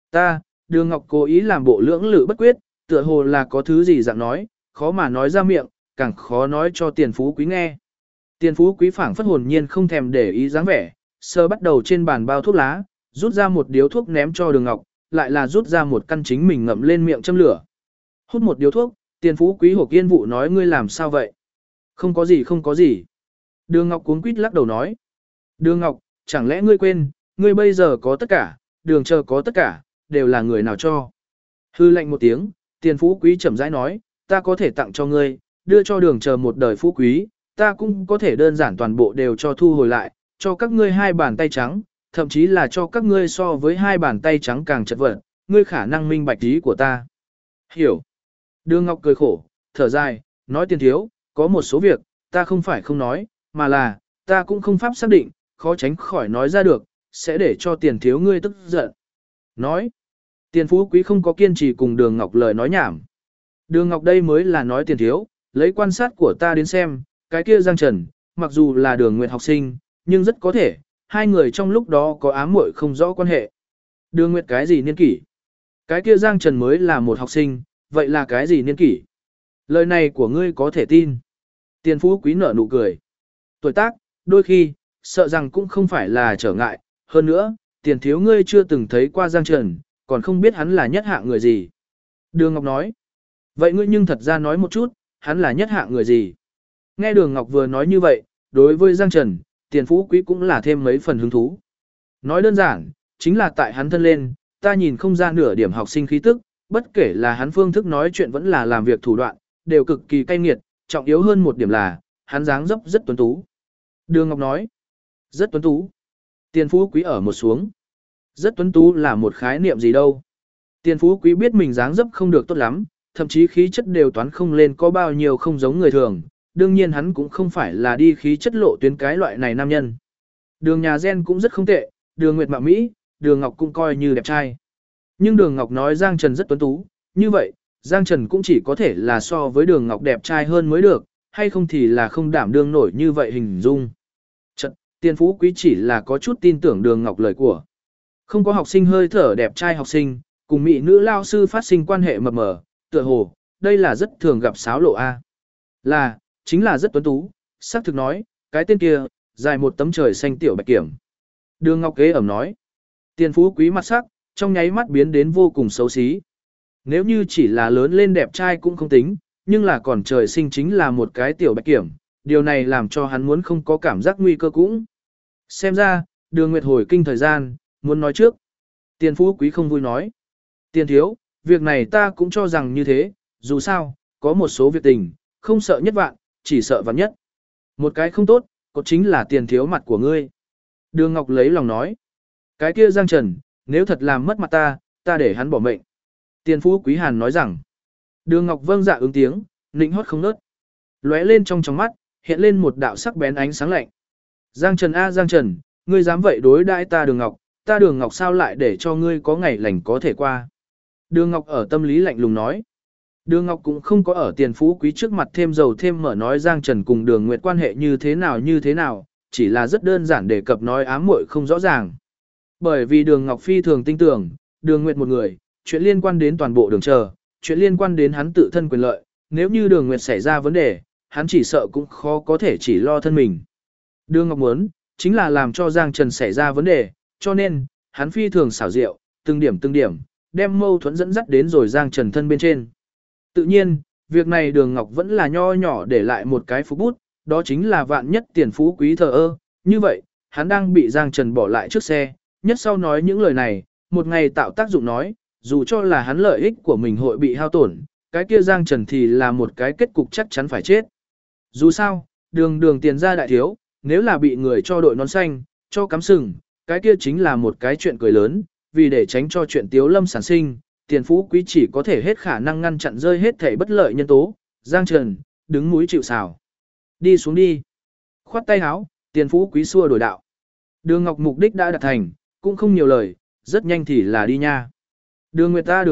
Đường Ngọc cố ý làm bộ lưỡng lự bất quyết, tựa hồ là có thứ gì dạng nói, khó mà nói ra miệng, càng khó nói cho Tiền Phú Quý nghe. Tiền Phú Quý phảng phất hồn nhiên không thèm để ý dáng vẻ, sơ bắt đầu trên bàn bao thuốc lá, rút ra một điếu thuốc ném cho Đường Ngọc, lại là rút ra một căn chính mình ngậm lên miệng châm lửa. Hút một điếu thuốc, Tiền Phú Quý hổ kiên vụ nói ngươi làm sao vậy? Không có gì không có gì. Đường Ngọc cuống quýt lắc đầu nói. Đường Ngọc, chẳng lẽ ngươi quên, ngươi bây giờ có tất cả, đường chờ có tất cả, đều là người nào cho. Hư lệnh một tiếng, Tiền Phú Quý chậm rãi nói, ta có thể tặng cho ngươi, đưa cho đường chờ một đời phú quý, ta cũng có thể đơn giản toàn bộ đều cho thu hồi lại, cho các ngươi 2 bàn tay trắng, thậm chí là cho các ngươi so với 2 bàn tay trắng càng chật vật, ngươi khả năng minh bạch ý của ta. Hiểu. Đường Ngọc cười khổ, thở dài, nói Tiền thiếu, có một số việc, ta không phải không nói, mà là, ta cũng không pháp xác định, khó tránh khỏi nói ra được, sẽ để cho Tiền thiếu ngươi tức giận. Nói. Tiền Phú Quý không có kiên trì cùng Đường Ngọc lời nói nhảm. Đường Ngọc đây mới là nói Tiền thiếu, lấy quan sát của ta đến xem, cái kia Giang Trần, mặc dù là Đường Nguyệt học sinh, nhưng rất có thể, hai người trong lúc đó có ám muội không rõ quan hệ. Đường Nguyệt cái gì niên kỷ? Cái kia Giang Trần mới là một học sinh, vậy là cái gì niên kỷ? Lời này của ngươi có thể tin. Tiền Phú Quý nở nụ cười. Tuổi tác, đôi khi, sợ rằng cũng không phải là trở ngại. Hơn nữa, Tiền thiếu ngươi chưa từng thấy qua Giang Trần, còn không biết hắn là nhất hạng người gì. Đường Ngọc nói. Vậy ngươi nhưng thật ra nói một chút, hắn là nhất hạng người gì? Nghe Đường Ngọc vừa nói như vậy, đối với Giang Trần, Tiền Phú Quý cũng là thêm mấy phần hứng thú. Nói đơn giản, chính là tại hắn thân lên, ta nhìn không ra nửa điểm học sinh khí tức, bất kể là hắn phương thức nói chuyện vẫn là làm việc thủ đoạn, đều cực kỳ cay nghiệt, trọng yếu hơn một điểm là, hắn dáng dấp rất tuấn tú. Đường Ngọc nói, rất tuấn tú. Tiền Phú Quý ở một xuống. Rất tuấn tú là một khái niệm gì đâu. Tiền Phú Quý biết mình dáng dấp không được tốt lắm, thậm chí khí chất đều toán không lên có bao nhiêu không giống người thường, đương nhiên hắn cũng không phải là đi khí chất lộ tuyến cái loại này nam nhân. Đường nhà gen cũng rất không tệ, Đường Nguyệt mạo Mỹ, Đường Ngọc cũng coi như đẹp trai. Nhưng Đường Ngọc nói Giang Trần rất tuấn tú, như vậy, Giang Trần cũng chỉ có thể là so với Đường Ngọc đẹp trai hơn mới được, hay không thì là không đảm đương nổi như vậy hình dung. Tiền Phú Quý chỉ là có chút tin tưởng Đường Ngọc lời của. Không có học sinh hơi thở đẹp trai học sinh, cùng mỹ nữ lao sư phát sinh quan hệ mập mờ, tựa hồ, đây là rất thường gặp xáo lộ A. Chính là rất tuấn tú, xác thực nói, cái tên kia, dài một tấm trời xanh tiểu bạch kiểm. Đường Ngọc kế ẩm nói. Tiền Phú Quý mặt sắc, trong nháy mắt biến đến vô cùng xấu xí. Nếu như chỉ là lớn lên đẹp trai cũng không tính, nhưng là còn trời sinh chính là một cái tiểu bạch kiểm, điều này làm cho hắn muốn không có cảm giác nguy cơ cũng. Xem ra, Đường Nguyệt hồi kinh thời gian, muốn nói trước. Tiền Phú Quý không vui nói. Tiền thiếu, việc này ta cũng cho rằng như thế, dù sao, có một số việc tình, không sợ nhất vạn, chỉ sợ vạn nhất. Một cái không tốt, có chính là Tiền thiếu mặt của ngươi. Đường Ngọc lấy lòng nói. Cái kia Giang Trần, nếu thật làm mất mặt ta để hắn bỏ mệnh. Tiền Phú Quý Hàn nói rằng. Đường Ngọc vâng dạ ứng tiếng, nịnh hót không nớt. Lóe lên trong tròng mắt, hiện lên một đạo sắc bén ánh sáng lạnh. Giang Trần a Giang Trần, ngươi dám vậy đối đãi ta Đường Ngọc sao lại để cho ngươi có ngày lành có thể qua. Đường Ngọc ở tâm lý lạnh lùng nói. Đường Ngọc cũng không có ở Tiền Phú Quý trước mặt thêm dầu thêm mỡ nói Giang Trần cùng Đường Nguyệt quan hệ như thế nào, chỉ là rất đơn giản đề cập nói ám muội không rõ ràng. Bởi vì Đường Ngọc phi thường tin tưởng, Đường Nguyệt một người, chuyện liên quan đến toàn bộ đường chờ, chuyện liên quan đến hắn tự thân quyền lợi, nếu như Đường Nguyệt xảy ra vấn đề, hắn chỉ sợ cũng khó có thể chỉ lo thân mình. Đường Ngọc muốn, chính là làm cho Giang Trần xảy ra vấn đề, cho nên, hắn phi thường xảo diệu, từng điểm, đem mâu thuẫn dẫn dắt đến rồi Giang Trần thân bên trên. Tự nhiên, việc này Đường Ngọc vẫn là nho nhỏ để lại một cái phú bút, đó chính là vạn nhất Tiền Phú Quý thờ ơ, như vậy, hắn đang bị Giang Trần bỏ lại trước xe, nhất sau nói những lời này, một ngày tạo tác dụng nói, dù cho là hắn lợi ích của mình hội bị hao tổn, cái kia Giang Trần thì là một cái kết cục chắc chắn phải chết. Dù sao, đường tiền ra đại thiếu, nếu là bị người cho đội nón xanh, cho cắm sừng, cái kia chính là một cái chuyện cười lớn, vì để tránh cho chuyện tiếu lâm sản sinh, Tiền Phú Quý chỉ có thể hết khả năng ngăn chặn rơi hết thể bất lợi nhân tố. Giang Trần, đứng mũi chịu sào. Đi xuống đi. Khoát tay áo, Tiền Phú Quý xua đổi đạo. Đường Ngọc mục đích đã đạt thành, cũng không nhiều lời, rất nhanh thì là đi nha. Đường Nguyệt ta Đường Nguyệt,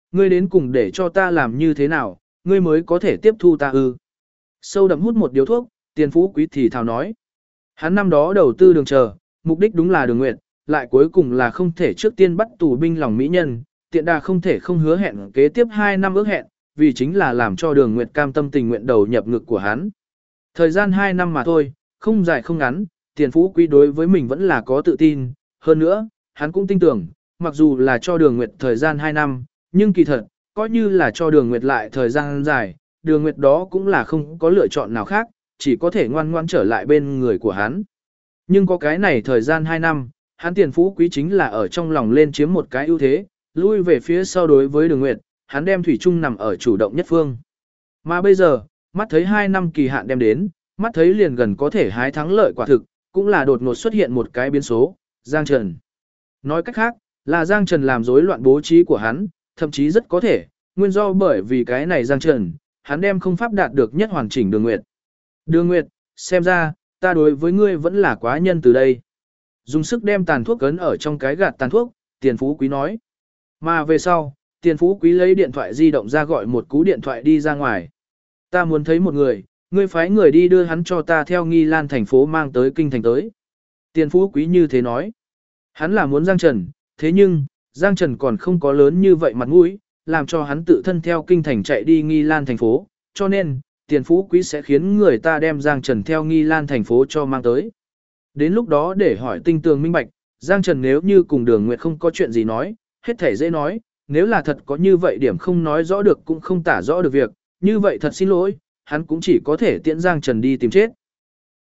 Ngươi đến cùng để cho ta làm như thế nào, ngươi mới có thể tiếp thu ta ư? Sâu đậm hút một điếu thuốc, Tiền Phú Quý thì thào nói. Hắn năm đó đầu tư đường chờ, mục đích đúng là Đường Nguyệt, lại cuối cùng là không thể trước tiên bắt tù binh lòng mỹ nhân, tiện đà không thể không hứa hẹn kế tiếp 2 năm ước hẹn, vì chính là làm cho Đường Nguyệt cam tâm tình nguyện đầu nhập ngực của hắn. Thời gian 2 năm mà thôi, không dài không ngắn, Tiền Phú Quý đối với mình vẫn là có tự tin, hơn nữa, hắn cũng tin tưởng, mặc dù là cho Đường Nguyệt thời gian 2 năm, nhưng kỳ thật, coi như là cho Đường Nguyệt lại thời gian dài, Đường Nguyệt đó cũng là không có lựa chọn nào khác, chỉ có thể ngoan ngoãn trở lại bên người của hắn. Nhưng có cái này thời gian 2 năm, hắn Tiền Phú Quý chính là ở trong lòng lên chiếm một cái ưu thế, lui về phía sau đối với Đường Nguyệt, hắn đem thủy chung nằm ở chủ động nhất phương. Mà bây giờ, mắt thấy 2 năm kỳ hạn đem đến, mắt thấy liền gần có thể hái thắng lợi quả thực, cũng là đột ngột xuất hiện một cái biến số, Giang Trần. Nói cách khác, là Giang Trần làm rối loạn bố trí của hắn, thậm chí rất có thể, nguyên do bởi vì cái này Giang Trần, hắn đem không pháp đạt được nhất hoàn chỉnh Đường Nguyệt. Đường Nguyệt, xem ra, ta đối với ngươi vẫn là quá nhân từ đây. Dùng sức đem tàn thuốc cấn ở trong cái gạt tàn thuốc, Tiền Phú Quý nói. Mà về sau, Tiền Phú Quý lấy điện thoại di động ra gọi một cú điện thoại đi ra ngoài. Ta muốn thấy một người, ngươi phái người đi đưa hắn cho ta theo Nghi Lan thành phố mang tới kinh thành tới. Tiền Phú Quý như thế nói. Hắn là muốn Giang Trần, thế nhưng, Giang Trần còn không có lớn như vậy mặt mũi, làm cho hắn tự thân theo kinh thành chạy đi Nghi Lan thành phố, cho nên, Tiền Phú Quý sẽ khiến người ta đem Giang Trần theo Nghi Lan thành phố cho mang tới. Đến lúc đó để hỏi tinh tường minh bạch, Giang Trần nếu như cùng Đường Nguyệt không có chuyện gì nói, hết thể dễ nói, nếu là thật có như vậy điểm không nói rõ được cũng không tả rõ được việc, như vậy thật xin lỗi, hắn cũng chỉ có thể tiễn Giang Trần đi tìm chết.